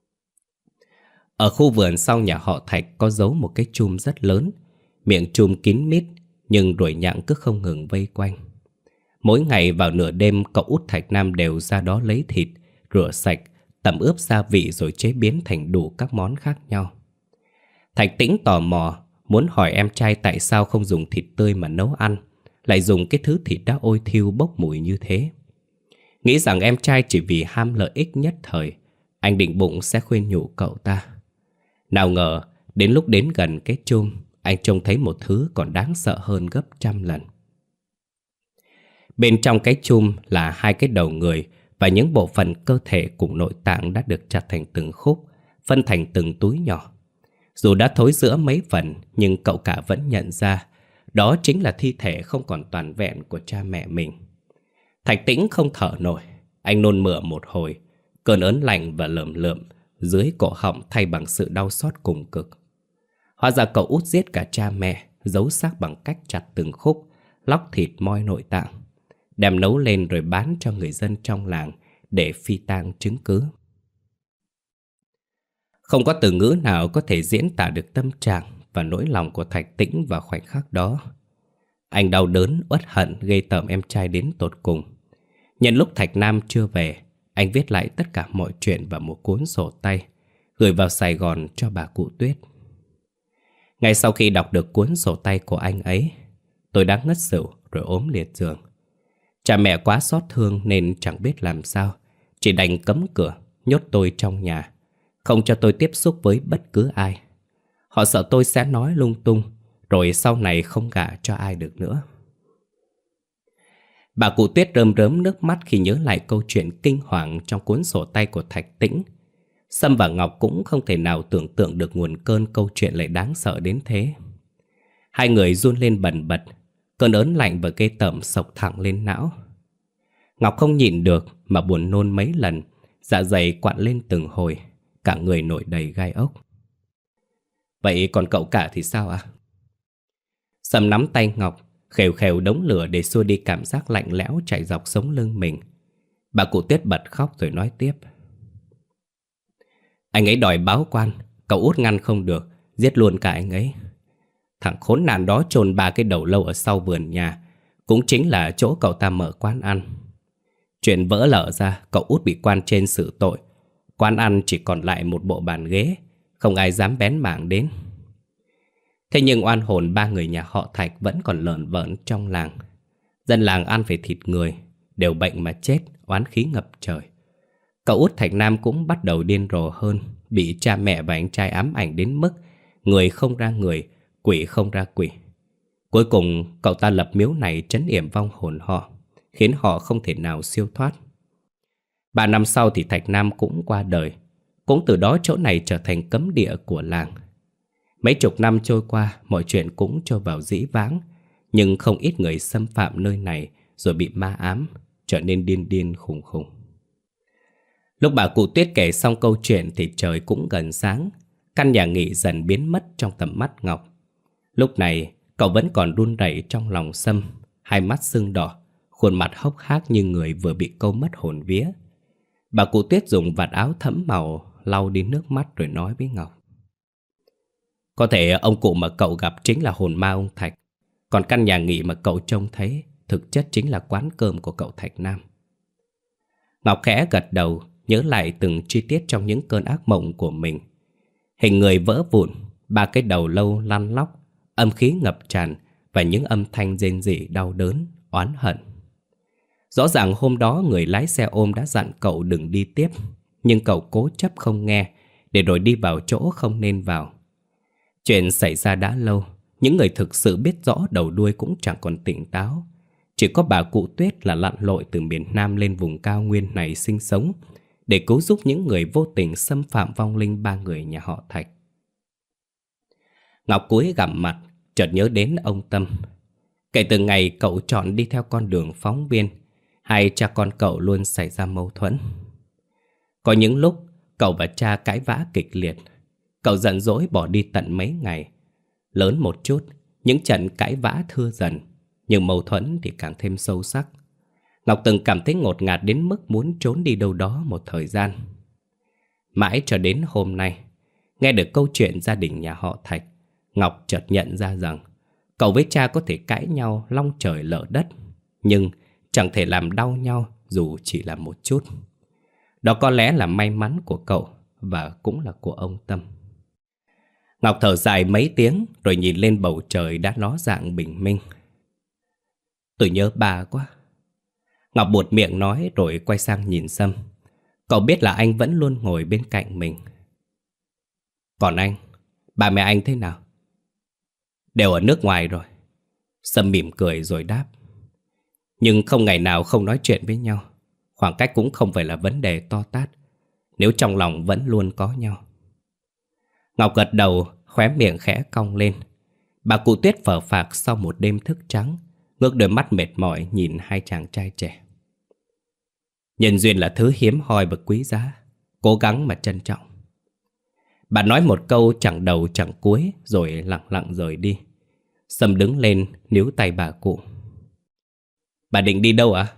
Ở khu vườn sau nhà họ Thạch có giấu một cái chum rất lớn, miệng chum kín mít, nhưng ruồi nhặng cứ không ngừng vây quanh. Mỗi ngày vào nửa đêm, cậu út Thạch Nam đều ra đó lấy thịt, rửa sạch, tẩm ướp gia vị rồi chế biến thành đủ các món khác nhau. Thạch Tĩnh tò mò, muốn hỏi em trai tại sao không dùng thịt tươi mà nấu ăn, lại dùng cái thứ thịt đã ôi thiêu bốc mùi như thế. Nghĩ rằng em trai chỉ vì ham lợi ích nhất thời, anh định bụng sẽ khuyên nhủ cậu ta. Nào ngờ, đến lúc đến gần cái chum, anh trông thấy một thứ còn đáng sợ hơn gấp trăm lần. Bên trong cái chum là hai cái đầu người và những bộ phận cơ thể cùng nội tạng đã được chặt thành từng khúc, phân thành từng túi nhỏ. Dù đã thối rữa mấy phần, nhưng cậu cả vẫn nhận ra đó chính là thi thể không còn toàn vẹn của cha mẹ mình. Thạch Tĩnh không thở nổi, anh nôn mửa một hồi, Cơn ớn lạnh và lởm lượm dưới cổ họng thay bằng sự đau xót cùng cực. Hóa ra cậu út giết cả cha mẹ, giấu xác bằng cách chặt từng khúc, lóc thịt moi nội tạng, đem nấu lên rồi bán cho người dân trong làng để phi tang chứng cứ. Không có từ ngữ nào có thể diễn tả được tâm trạng và nỗi lòng của Thạch Tĩnh vào khoảnh khắc đó. Anh đau đớn, uất hận ghê tởm em trai đến tột cùng. Nhân lúc Thạch Nam chưa về, anh viết lại tất cả mọi chuyện vào một cuốn sổ tay, gửi vào Sài Gòn cho bà cụ Tuyết. Ngay sau khi đọc được cuốn sổ tay của anh ấy, tôi đã ngất xỉu rồi ốm liệt giường. Cha mẹ quá xót thương nên chẳng biết làm sao, chỉ đành cấm cửa, nhốt tôi trong nhà, không cho tôi tiếp xúc với bất cứ ai. Họ sợ tôi sẽ nói lung tung, rồi sau này không gả cho ai được nữa. Bà cụ Tuyết rơm rớm nước mắt khi nhớ lại câu chuyện kinh hoàng trong cuốn sổ tay của Thạch Tĩnh. Sâm và Ngọc cũng không thể nào tưởng tượng được nguồn cơn câu chuyện lại đáng sợ đến thế. Hai người run lên bần bật, cơn ớn lạnh và ghê tởm xộc thẳng lên não. Ngọc không nhịn được mà buồn nôn mấy lần, dạ dày quặn lên từng hồi, cả người nổi đầy gai ốc. Vậy còn cậu cả thì sao ạ? À? Sâm nắm tay Ngọc, khều khều đống lửa để xua đi cảm giác lạnh lẽo chạy dọc sống lưng mình. Bà cụ Tuyết bật khóc rồi nói tiếp. Anh ấy đòi báo quan, cậu út ngăn không được, giết luôn cả anh ấy. Thằng khốn nạn đó chôn ba cái đầu lâu ở sau vườn nhà, cũng chính là chỗ cậu ta mở quán ăn. Chuyện vỡ lở ra, cậu út bị quan trên xử tội. Quán ăn chỉ còn lại một bộ bàn ghế, không ai dám bén mảng đến. Thế nhưng oan hồn ba người nhà họ Thạch vẫn còn lởn vởn trong làng. Dân làng ăn phải thịt người, đều bệnh mà chết, oán khí ngập trời. Cậu út Thạch Nam cũng bắt đầu điên rồ hơn, bị cha mẹ và anh trai ám ảnh đến mức người không ra người, quỷ không ra quỷ. Cuối cùng cậu ta lập miếu này trấn yểm vong hồn họ, khiến họ không thể nào siêu thoát. Ba năm sau thì Thạch Nam cũng qua đời. Cũng từ đó chỗ này trở thành cấm địa của làng. Mấy chục năm trôi qua, mọi chuyện cũng trôi vào dĩ vãng. Nhưng không ít người xâm phạm nơi này rồi bị ma ám, trở nên điên điên khùng khùng. Lúc bà cụ Tuyết kể xong câu chuyện thì trời cũng gần sáng. Căn nhà nghỉ dần biến mất trong tầm mắt Ngọc. Lúc này cậu vẫn còn run rẩy trong lòng Sâm, hai mắt sưng đỏ, khuôn mặt hốc hác như người vừa bị câu mất hồn vía. Bà cụ Tuyết dùng vạt áo thẫm màu lau đi nước mắt rồi nói với Ngọc. Có thể ông cụ mà cậu gặp chính là hồn ma ông Thạch. Còn căn nhà nghỉ mà cậu trông thấy thực chất chính là quán cơm của cậu Thạch Nam. Ngọc khẽ gật đầu, nhớ lại từng chi tiết trong những cơn ác mộng của mình. Hình người vỡ vụn, ba cái đầu lâu lăn lóc, âm khí ngập tràn và những âm thanh rên rỉ đau đớn, oán hận. Rõ ràng hôm đó người lái xe ôm đã dặn cậu đừng đi tiếp, nhưng cậu cố chấp không nghe, để rồi đi vào chỗ không nên vào. Chuyện xảy ra đã lâu, những người thực sự biết rõ đầu đuôi cũng chẳng còn tỉnh táo. Chỉ có bà cụ Tuyết là lặn lội từ miền Nam lên vùng cao nguyên này sinh sống, để cứu giúp những người vô tình xâm phạm vong linh ba người nhà họ Thạch. Ngọc cúi gằm mặt, chợt nhớ đến ông Tâm. Kể từ ngày cậu chọn đi theo con đường phóng viên, hai cha con cậu luôn xảy ra mâu thuẫn. Có những lúc cậu và cha cãi vã kịch liệt. Cậu giận dỗi bỏ đi tận mấy ngày. Lớn một chút, những trận cãi vã thưa dần, nhưng mâu thuẫn thì càng thêm sâu sắc. Ngọc từng cảm thấy ngột ngạt đến mức muốn trốn đi đâu đó một thời gian. Mãi cho đến hôm nay, nghe được câu chuyện gia đình nhà họ Thạch, Ngọc chợt nhận ra rằng cậu với cha có thể cãi nhau long trời lở đất, nhưng chẳng thể làm đau nhau dù chỉ là một chút. Đó có lẽ là may mắn của cậu và cũng là của ông Tâm. Ngọc thở dài mấy tiếng rồi nhìn lên bầu trời đã ló dạng bình minh. Tôi nhớ bà quá. Ngọc buột miệng nói rồi quay sang nhìn Sâm. Cậu biết là anh vẫn luôn ngồi bên cạnh mình. Còn anh, ba mẹ anh thế nào? Đều ở nước ngoài rồi. Sâm mỉm cười rồi đáp. Nhưng không ngày nào không nói chuyện với nhau. Khoảng cách cũng không phải là vấn đề to tát, nếu trong lòng vẫn luôn có nhau. Ngọc gật đầu, khóe miệng khẽ cong lên. Bà cụ Tuyết phờ phạc sau một đêm thức trắng, ngước đôi mắt mệt mỏi nhìn hai chàng trai trẻ. Nhân duyên là thứ hiếm hoi và quý giá, cố gắng mà trân trọng. Bà nói một câu chẳng đầu chẳng cuối rồi lặng lặng rời đi. Sâm đứng lên níu tay bà cụ. Bà định đi đâu ạ?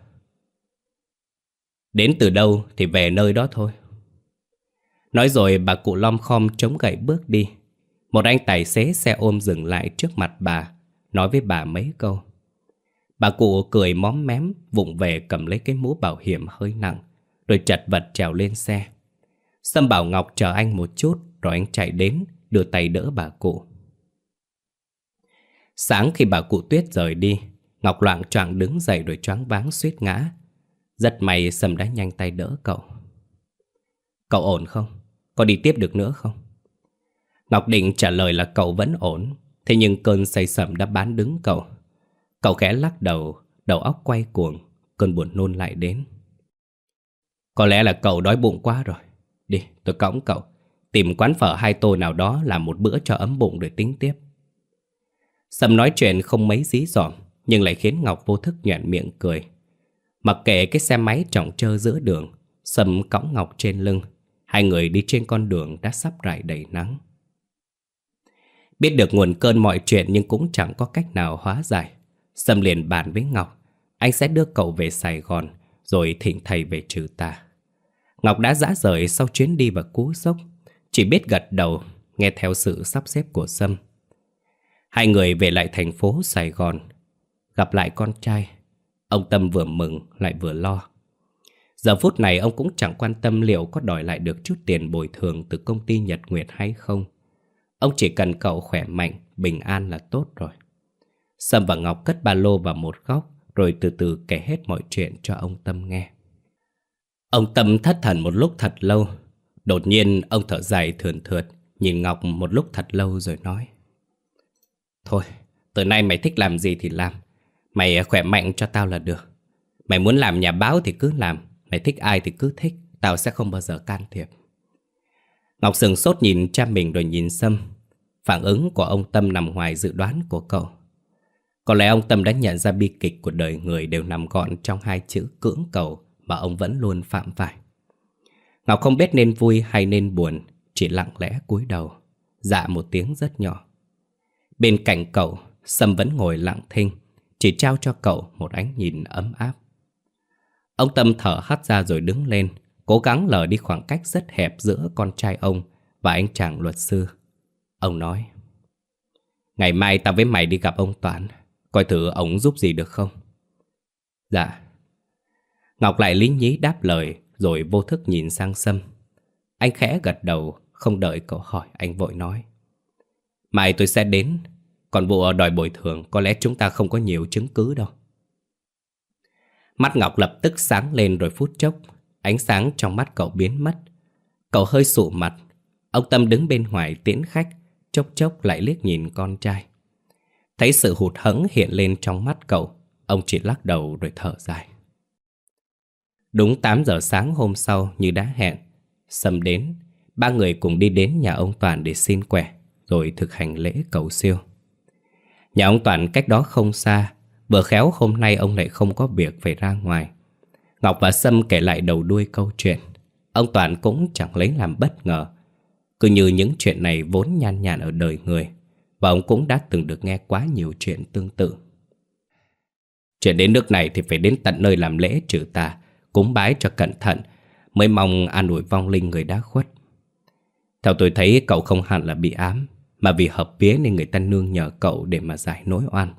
Đến từ đâu thì về nơi đó thôi. Nói rồi bà cụ lom khom chống gậy bước đi. Một anh tài xế xe ôm dừng lại trước mặt bà, nói với bà mấy câu. Bà cụ cười móm mém, vụng về cầm lấy cái mũ bảo hiểm hơi nặng, rồi chật vật trèo lên xe. Sâm bảo Ngọc chờ anh một chút, rồi anh chạy đến, đưa tay đỡ bà cụ. Sáng khi bà cụ Tuyết rời đi, Ngọc loạng choạng đứng dậy rồi choáng váng suýt ngã. Rất may Sâm đã nhanh tay đỡ cậu. Cậu ổn không? Có đi tiếp được nữa không? Ngọc định trả lời là cậu vẫn ổn. Thế nhưng cơn say sẩm đã bán đứng cậu. Cậu khẽ lắc đầu, đầu óc quay cuồng, cơn buồn nôn lại đến. Có lẽ là cậu đói bụng quá rồi. Đi, tôi cõng cậu. Tìm quán phở hai tô nào đó làm một bữa cho ấm bụng rồi tính tiếp. Sâm nói chuyện không mấy dí dỏm, nhưng lại khiến Ngọc vô thức nhoẻn miệng cười. Mặc kệ cái xe máy trọng trơ giữa đường, Sâm cõng Ngọc trên lưng. Hai người đi trên con đường đã sắp rải đầy nắng. Biết được nguồn cơn mọi chuyện nhưng cũng chẳng có cách nào hóa giải. Sâm liền bàn với Ngọc, anh sẽ đưa cậu về Sài Gòn, rồi thỉnh thầy về trừ tà. Ngọc đã dã rời sau chuyến đi và cú sốc, chỉ biết gật đầu, nghe theo sự sắp xếp của Sâm. Hai người về lại thành phố Sài Gòn, gặp lại con trai. Ông Tâm vừa mừng lại vừa lo. Giờ phút này ông cũng chẳng quan tâm liệu có đòi lại được chút tiền bồi thường từ công ty Nhật Nguyệt hay không. Ông chỉ cần cậu khỏe mạnh, bình an là tốt rồi. Sâm và Ngọc cất ba lô vào một góc, rồi từ từ kể hết mọi chuyện cho ông Tâm nghe. Ông Tâm thất thần một lúc thật lâu. Đột nhiên ông thở dài thườn thượt, nhìn Ngọc một lúc thật lâu rồi nói. Thôi, từ nay mày thích làm gì thì làm. Mày khỏe mạnh cho tao là được. Mày muốn làm nhà báo thì cứ làm. Mày thích ai thì cứ thích, tao sẽ không bao giờ can thiệp. Ngọc sừng sốt nhìn cha mình rồi nhìn Sâm. Phản ứng của ông Tâm nằm ngoài dự đoán của cậu. Có lẽ ông Tâm đã nhận ra bi kịch của đời người đều nằm gọn trong hai chữ cưỡng cầu mà ông vẫn luôn phạm phải. Ngọc không biết nên vui hay nên buồn, chỉ lặng lẽ cúi đầu, dạ một tiếng rất nhỏ. Bên cạnh cậu, Sâm vẫn ngồi lặng thinh, chỉ trao cho cậu một ánh nhìn ấm áp. Ông Tâm thở hắt ra rồi đứng lên, cố gắng lờ đi khoảng cách rất hẹp giữa con trai ông và anh chàng luật sư. Ông nói, ngày mai tao với mày đi gặp ông Toán, coi thử ông giúp gì được không? Dạ. Ngọc lại lính nhí đáp lời rồi vô thức nhìn sang Sâm. Anh khẽ gật đầu, không đợi cậu hỏi, anh vội nói, mai tôi sẽ đến, còn vụ đòi bồi thường có lẽ chúng ta không có nhiều chứng cứ đâu. Mắt Ngọc lập tức sáng lên rồi phút chốc, ánh sáng trong mắt cậu biến mất. Cậu hơi sụ mặt. Ông Tâm đứng bên ngoài tiễn khách, chốc chốc lại liếc nhìn con trai. Thấy sự hụt hẫng hiện lên trong mắt cậu, ông chỉ lắc đầu rồi thở dài. Đúng tám giờ sáng hôm sau như đã hẹn, Sâm đến. Ba người cùng đi đến nhà ông Toàn để xin quẻ, rồi thực hành lễ cầu siêu. Nhà ông Toàn cách đó không xa. Vừa khéo hôm nay ông lại không có việc phải ra ngoài. Ngọc và Sâm kể lại đầu đuôi câu chuyện. Ông Toàn cũng chẳng lấy làm bất ngờ. Cứ như những chuyện này vốn nhan nhản ở đời người, và ông cũng đã từng được nghe quá nhiều chuyện tương tự. Chuyện đến nước này thì phải đến tận nơi làm lễ trừ tà, cúng bái cho cẩn thận, mới mong an ủi vong linh người đã khuất. Theo tôi thấy cậu không hẳn là bị ám, mà vì hợp vía nên người ta nương nhờ cậu để mà giải nỗi oan.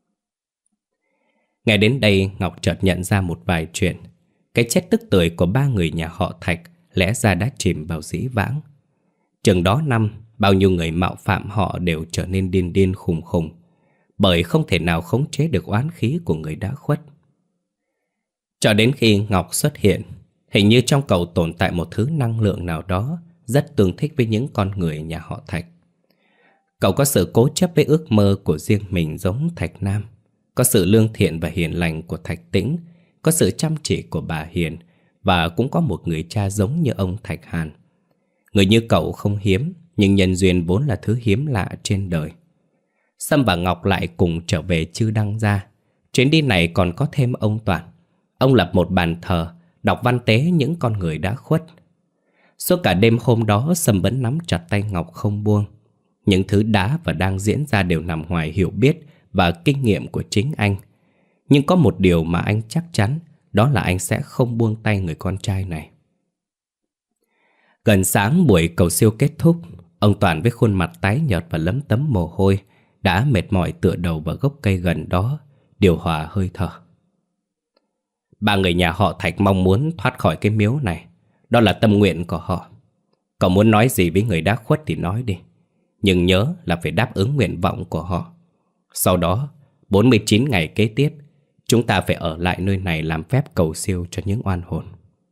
Nghe đến đây, Ngọc chợt nhận ra một vài chuyện. Cái chết tức tưởi của ba người nhà họ Thạch lẽ ra đã chìm vào dĩ vãng. Chừng đó năm, bao nhiêu người mạo phạm họ đều trở nên điên điên khùng khùng, bởi không thể nào khống chế được oán khí của người đã khuất. Cho đến khi Ngọc xuất hiện, hình như trong cậu tồn tại một thứ năng lượng nào đó rất tương thích với những con người nhà họ Thạch. Cậu có sự cố chấp với ước mơ của riêng mình giống Thạch Nam, có sự lương thiện và hiền lành của Thạch Tĩnh, có sự chăm chỉ của bà Hiền, và cũng có một người cha giống như ông Thạch Hàn. Người như cậu không hiếm, nhưng nhân duyên vốn là thứ hiếm lạ trên đời. Sâm và Ngọc lại cùng trở về Chư Đăng Gia. Chuyến đi này còn có thêm ông Toàn. Ông lập một bàn thờ, đọc văn tế những con người đã khuất. Suốt cả đêm hôm đó, Sâm vẫn nắm chặt tay Ngọc không buông. Những thứ đã và đang diễn ra đều nằm ngoài hiểu biết và kinh nghiệm của chính anh. Nhưng có một điều mà anh chắc chắn, đó là anh sẽ không buông tay người con trai này. Gần sáng, buổi cầu siêu kết thúc. Ông Toàn với khuôn mặt tái nhợt và lấm tấm mồ hôi đã mệt mỏi tựa đầu vào gốc cây gần đó, điều hòa hơi thở. Ba người nhà họ Thạch mong muốn thoát khỏi cái miếu này. Đó là tâm nguyện của họ. Cậu muốn nói gì với người đã khuất thì nói đi, nhưng nhớ là phải đáp ứng nguyện vọng của họ. Sau đó, bốn mươi chín ngày kế tiếp, chúng ta phải ở lại nơi này làm phép cầu siêu cho những oan hồn.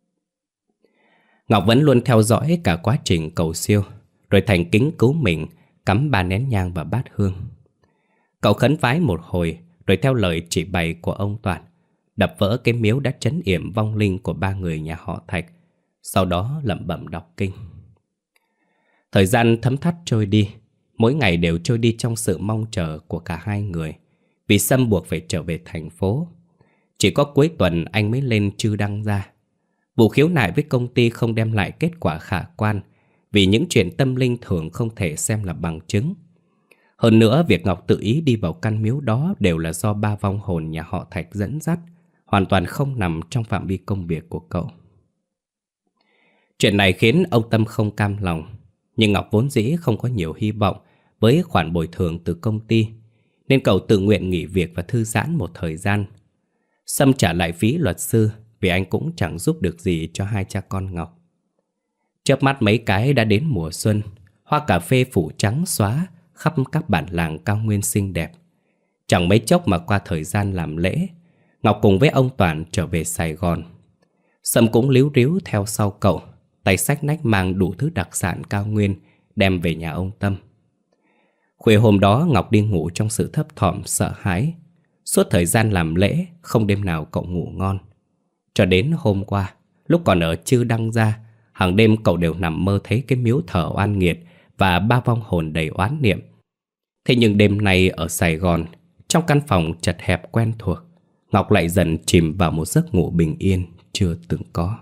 Ngọc vẫn luôn theo dõi cả quá trình cầu siêu, rồi thành kính cứu mình, cắm ba nén nhang vào bát hương. Cậu khấn vái một hồi, rồi theo lời chỉ bày của ông Toàn, đập vỡ cái miếu đã trấn yểm vong linh của ba người nhà họ Thạch. Sau đó lẩm bẩm đọc kinh. Thời gian thấm thắt trôi đi, mỗi ngày đều trôi đi trong sự mong chờ của cả hai người, vì Sâm buộc phải trở về thành phố. Chỉ có cuối tuần anh mới lên Chư Đăng ra. Vụ khiếu nại với công ty không đem lại kết quả khả quan, vì những chuyện tâm linh thường không thể xem là bằng chứng. Hơn nữa, việc Ngọc tự ý đi vào căn miếu đó đều là do ba vong hồn nhà họ Thạch dẫn dắt, hoàn toàn không nằm trong phạm vi công việc của cậu. Chuyện này khiến ông Tâm không cam lòng, nhưng Ngọc vốn dĩ không có nhiều hy vọng với khoản bồi thường từ công ty, nên cậu tự nguyện nghỉ việc và thư giãn một thời gian. Sâm trả lại phí luật sư vì anh cũng chẳng giúp được gì cho hai cha con Ngọc. Chớp mắt mấy cái đã đến mùa xuân, hoa cà phê phủ trắng xóa khắp các bản làng cao nguyên xinh đẹp. Chẳng mấy chốc mà qua thời gian làm lễ, Ngọc cùng với ông Toàn trở về Sài Gòn. Sâm cũng líu ríu theo sau cậu, tay xách nách mang đủ thứ đặc sản cao nguyên đem về nhà ông Tâm. Khuya hôm đó, Ngọc đi ngủ trong sự thấp thỏm sợ hãi. Suốt thời gian làm lễ, không đêm nào cậu ngủ ngon. Cho đến hôm qua, lúc còn ở Chư Đăng ra, hàng đêm cậu đều nằm mơ thấy cái miếu thờ oan nghiệt và ba vong hồn đầy oán niệm. Thế nhưng đêm nay ở Sài Gòn, trong căn phòng chật hẹp quen thuộc, Ngọc lại dần chìm vào một giấc ngủ bình yên chưa từng có.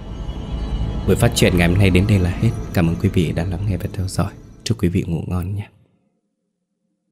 Buổi phát truyện ngày hôm nay đến đây là hết. Cảm ơn quý vị đã lắng nghe và theo dõi. Chúc quý vị ngủ ngon nhé.